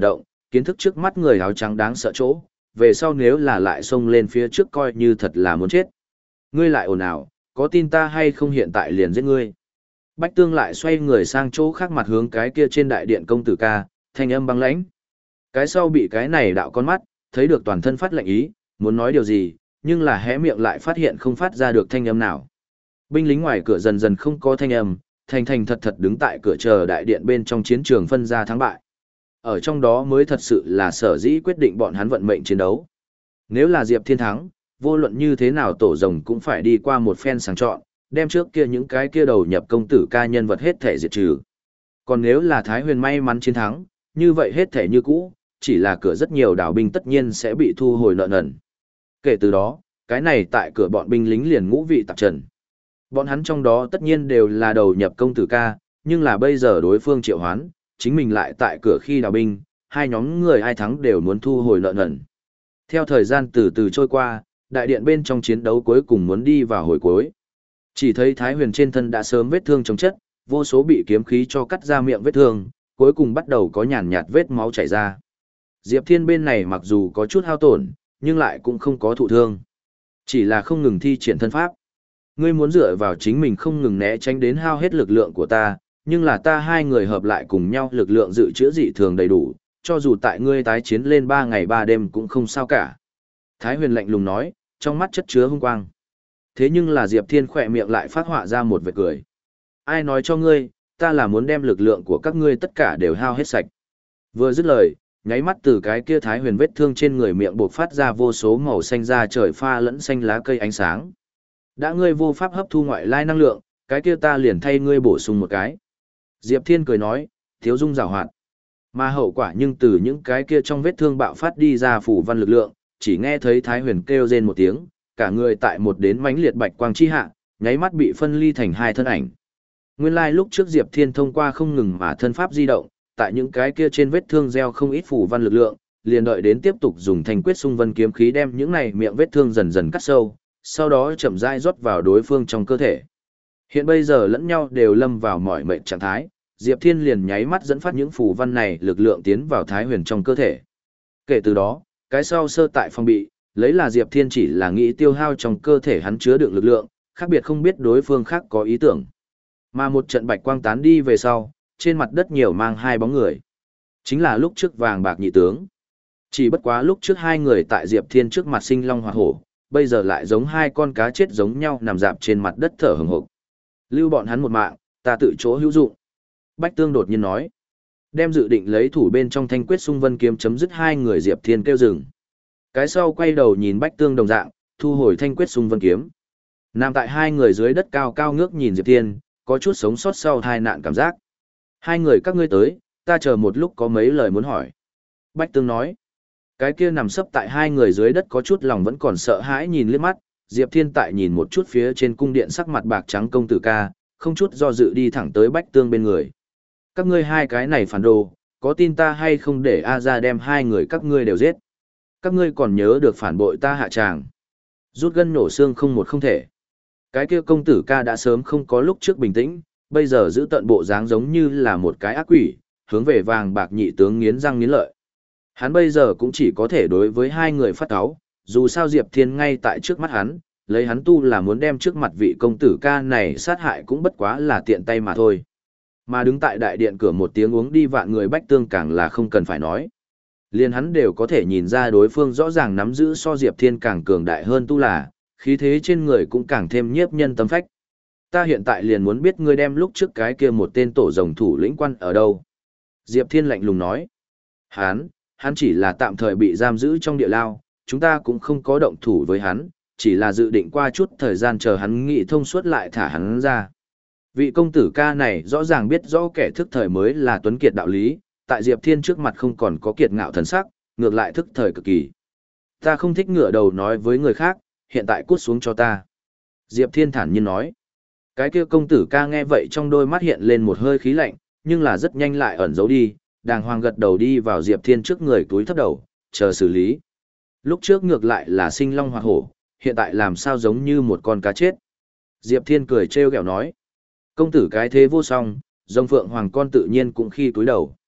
kiến thức trước mắt người áo trắng đáng sợ chỗ, về sau nếu là lại xông lên phía trước coi như thật là muốn chết. Ngươi lại ồn ào, có tin ta hay không hiện tại liền giết ngươi. Bách Tương lại xoay người sang chỗ khác mặt hướng cái kia trên đại điện công tử ca, thanh âm băng lãnh. Cái sau bị cái này đạo con mắt, thấy được toàn thân phát lạnh ý, muốn nói điều gì, nhưng là hé miệng lại phát hiện không phát ra được thanh âm nào. Binh lính ngoài cửa dần dần không có thanh âm, thành thành thật thật đứng tại cửa chờ đại điện bên trong chiến trường phân ra thắng bại. Ở trong đó mới thật sự là sở dĩ quyết định bọn hắn vận mệnh chiến đấu. Nếu là Diệp Thiên thắng, vô luận như thế nào tổ rồng cũng phải đi qua một phen sàng chọn, đem trước kia những cái kia đầu nhập công tử ca nhân vật hết thể diệt trừ. Còn nếu là Thái Huyền may mắn chiến thắng, như vậy hết thể như cũ, chỉ là cửa rất nhiều đảo binh tất nhiên sẽ bị thu hồi nợ nần. Kể từ đó, cái này tại cửa bọn binh lính liền ngũ vị tạp trần. Bọn hắn trong đó tất nhiên đều là đầu nhập công tử ca, nhưng là bây giờ đối phương triệu hoán, chính mình lại tại cửa khi đào binh, hai nhóm người ai thắng đều muốn thu hồi nợ nần. Theo thời gian từ từ trôi qua, đại điện bên trong chiến đấu cuối cùng muốn đi vào hồi cuối. Chỉ thấy Thái Huyền trên thân đã sớm vết thương chống chất, vô số bị kiếm khí cho cắt ra miệng vết thương, cuối cùng bắt đầu có nhàn nhạt vết máu chảy ra. Diệp Thiên bên này mặc dù có chút hao tổn, nhưng lại cũng không có thụ thương. Chỉ là không ngừng thi triển thân pháp. Ngươi muốn dựa vào chính mình không ngừng né tránh đến hao hết lực lượng của ta, nhưng là ta hai người hợp lại cùng nhau lực lượng dự trữ dị thường đầy đủ, cho dù tại ngươi tái chiến lên ba ngày ba đêm cũng không sao cả. Thái Huyền lạnh lùng nói, trong mắt chất chứa hung quang. Thế nhưng là Diệp Thiên khỏe miệng lại phát họa ra một vệt cười. Ai nói cho ngươi, ta là muốn đem lực lượng của các ngươi tất cả đều hao hết sạch. Vừa dứt lời, nháy mắt từ cái kia Thái Huyền vết thương trên người miệng bộc phát ra vô số màu xanh da trời pha lẫn xanh lá cây ánh sáng. Đã ngươi vô pháp hấp thu ngoại lai năng lượng, cái kia ta liền thay ngươi bổ sung một cái. Diệp Thiên cười nói, thiếu dung rào hoạt. Mà hậu quả nhưng từ những cái kia trong vết thương bạo phát đi ra phủ văn lực lượng, chỉ nghe thấy Thái Huyền kêu rên một tiếng, cả người tại một đến mãnh liệt bạch quang chi hạ, nháy mắt bị phân ly thành hai thân ảnh. Nguyên lai like lúc trước Diệp Thiên thông qua không ngừng mà thân pháp di động, tại những cái kia trên vết thương gieo không ít phủ văn lực lượng, liền đợi đến tiếp tục dùng thành quyết xung vân kiếm khí đem những này miệng vết thương dần dần cắt sâu, sau đó chậm rãi rót vào đối phương trong cơ thể. Hiện bây giờ lẫn nhau đều lâm vào mỏi mệt trạng thái, Diệp Thiên liền nháy mắt dẫn phát những phù văn này lực lượng tiến vào Thái Huyền trong cơ thể. Kể từ đó, cái sau sơ tại phòng bị, lấy là Diệp Thiên chỉ là nghĩ tiêu hao trong cơ thể hắn chứa đựng lực lượng, khác biệt không biết đối phương khác có ý tưởng. Mà một trận bạch quang tán đi về sau, trên mặt đất nhiều mang hai bóng người. Chính là lúc trước vàng bạc nhị tướng. Chỉ bất quá lúc trước hai người tại Diệp Thiên trước mặt sinh long hoạt hổ, bây giờ lại giống hai con cá chết giống nhau nằm dạp trên mặt đất thở hừng hực. Lưu bọn hắn một mạng, ta tự chỗ hữu dụng. Bách Tương đột nhiên nói. Đem dự định lấy thủ bên trong thanh quyết xung vân kiếm chấm dứt hai người Diệp Thiên kêu dừng. Cái sau quay đầu nhìn Bách Tương đồng dạng, thu hồi thanh quyết xung vân kiếm. Nằm tại hai người dưới đất cao cao ngước nhìn Diệp Thiên, có chút sống sót sau tai nạn cảm giác. Hai người các ngươi tới, ta chờ một lúc có mấy lời muốn hỏi. Bách Tương nói. Cái kia nằm sấp tại hai người dưới đất có chút lòng vẫn còn sợ hãi nhìn liếc mắt, Diệp Thiên tại nhìn một chút phía trên cung điện sắc mặt bạc trắng công tử ca, không chút do dự đi thẳng tới Bách Tương bên người. Các ngươi hai cái này phản đồ, có tin ta hay không để A ra đem hai người các ngươi đều giết? Các ngươi còn nhớ được phản bội ta hạ tràng. Rút gân nổ xương không một không thể. Cái kia công tử ca đã sớm không có lúc trước bình tĩnh, bây giờ giữ tận bộ dáng giống như là một cái ác quỷ, hướng về vàng bạc nhị tướng nghiến răng nghiến lợi. Hắn bây giờ cũng chỉ có thể đối với hai người phát cáu, dù sao Diệp Thiên ngay tại trước mắt hắn, lấy hắn tu là muốn đem trước mặt vị công tử ca này sát hại cũng bất quá là tiện tay mà thôi. Mà đứng tại đại điện cửa một tiếng uống đi vạn người Bách Tương càng là không cần phải nói. Liên hắn đều có thể nhìn ra đối phương rõ ràng nắm giữ so Diệp Thiên càng cường đại hơn tu là, khí thế trên người cũng càng thêm nhiếp nhân tâm phách. Ta hiện tại liền muốn biết ngươi đem lúc trước cái kia một tên tổ rồng thủ lĩnh quan ở đâu. Diệp Thiên lạnh lùng nói. Hắn, hắn chỉ là tạm thời bị giam giữ trong địa lao, chúng ta cũng không có động thủ với hắn, chỉ là dự định qua chút thời gian chờ hắn nghị thông suốt lại thả hắn ra. Vị công tử ca này rõ ràng biết rõ kẻ thức thời mới là tuấn kiệt đạo lý, tại Diệp Thiên trước mặt không còn có kiệt ngạo thần sắc, ngược lại thức thời cực kỳ. Ta không thích ngửa đầu nói với người khác, hiện tại cút xuống cho ta. Diệp Thiên thản nhiên nói. Cái kia công tử ca nghe vậy trong đôi mắt hiện lên một hơi khí lạnh, nhưng là rất nhanh lại ẩn giấu đi, đàng hoàng gật đầu đi vào Diệp Thiên trước người túi thấp đầu, chờ xử lý. Lúc trước ngược lại là sinh long hoặc hổ, hiện tại làm sao giống như một con cá chết. Diệp Thiên cười trêu ghẹo nói. Công tử cái thế vô song, dòng phượng hoàng con tự nhiên cũng khi túi đầu.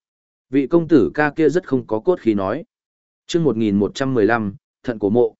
Vị công tử ca kia rất không có cốt khí nói. Chương một nghìn một trăm mười lăm, thận cổ mộ.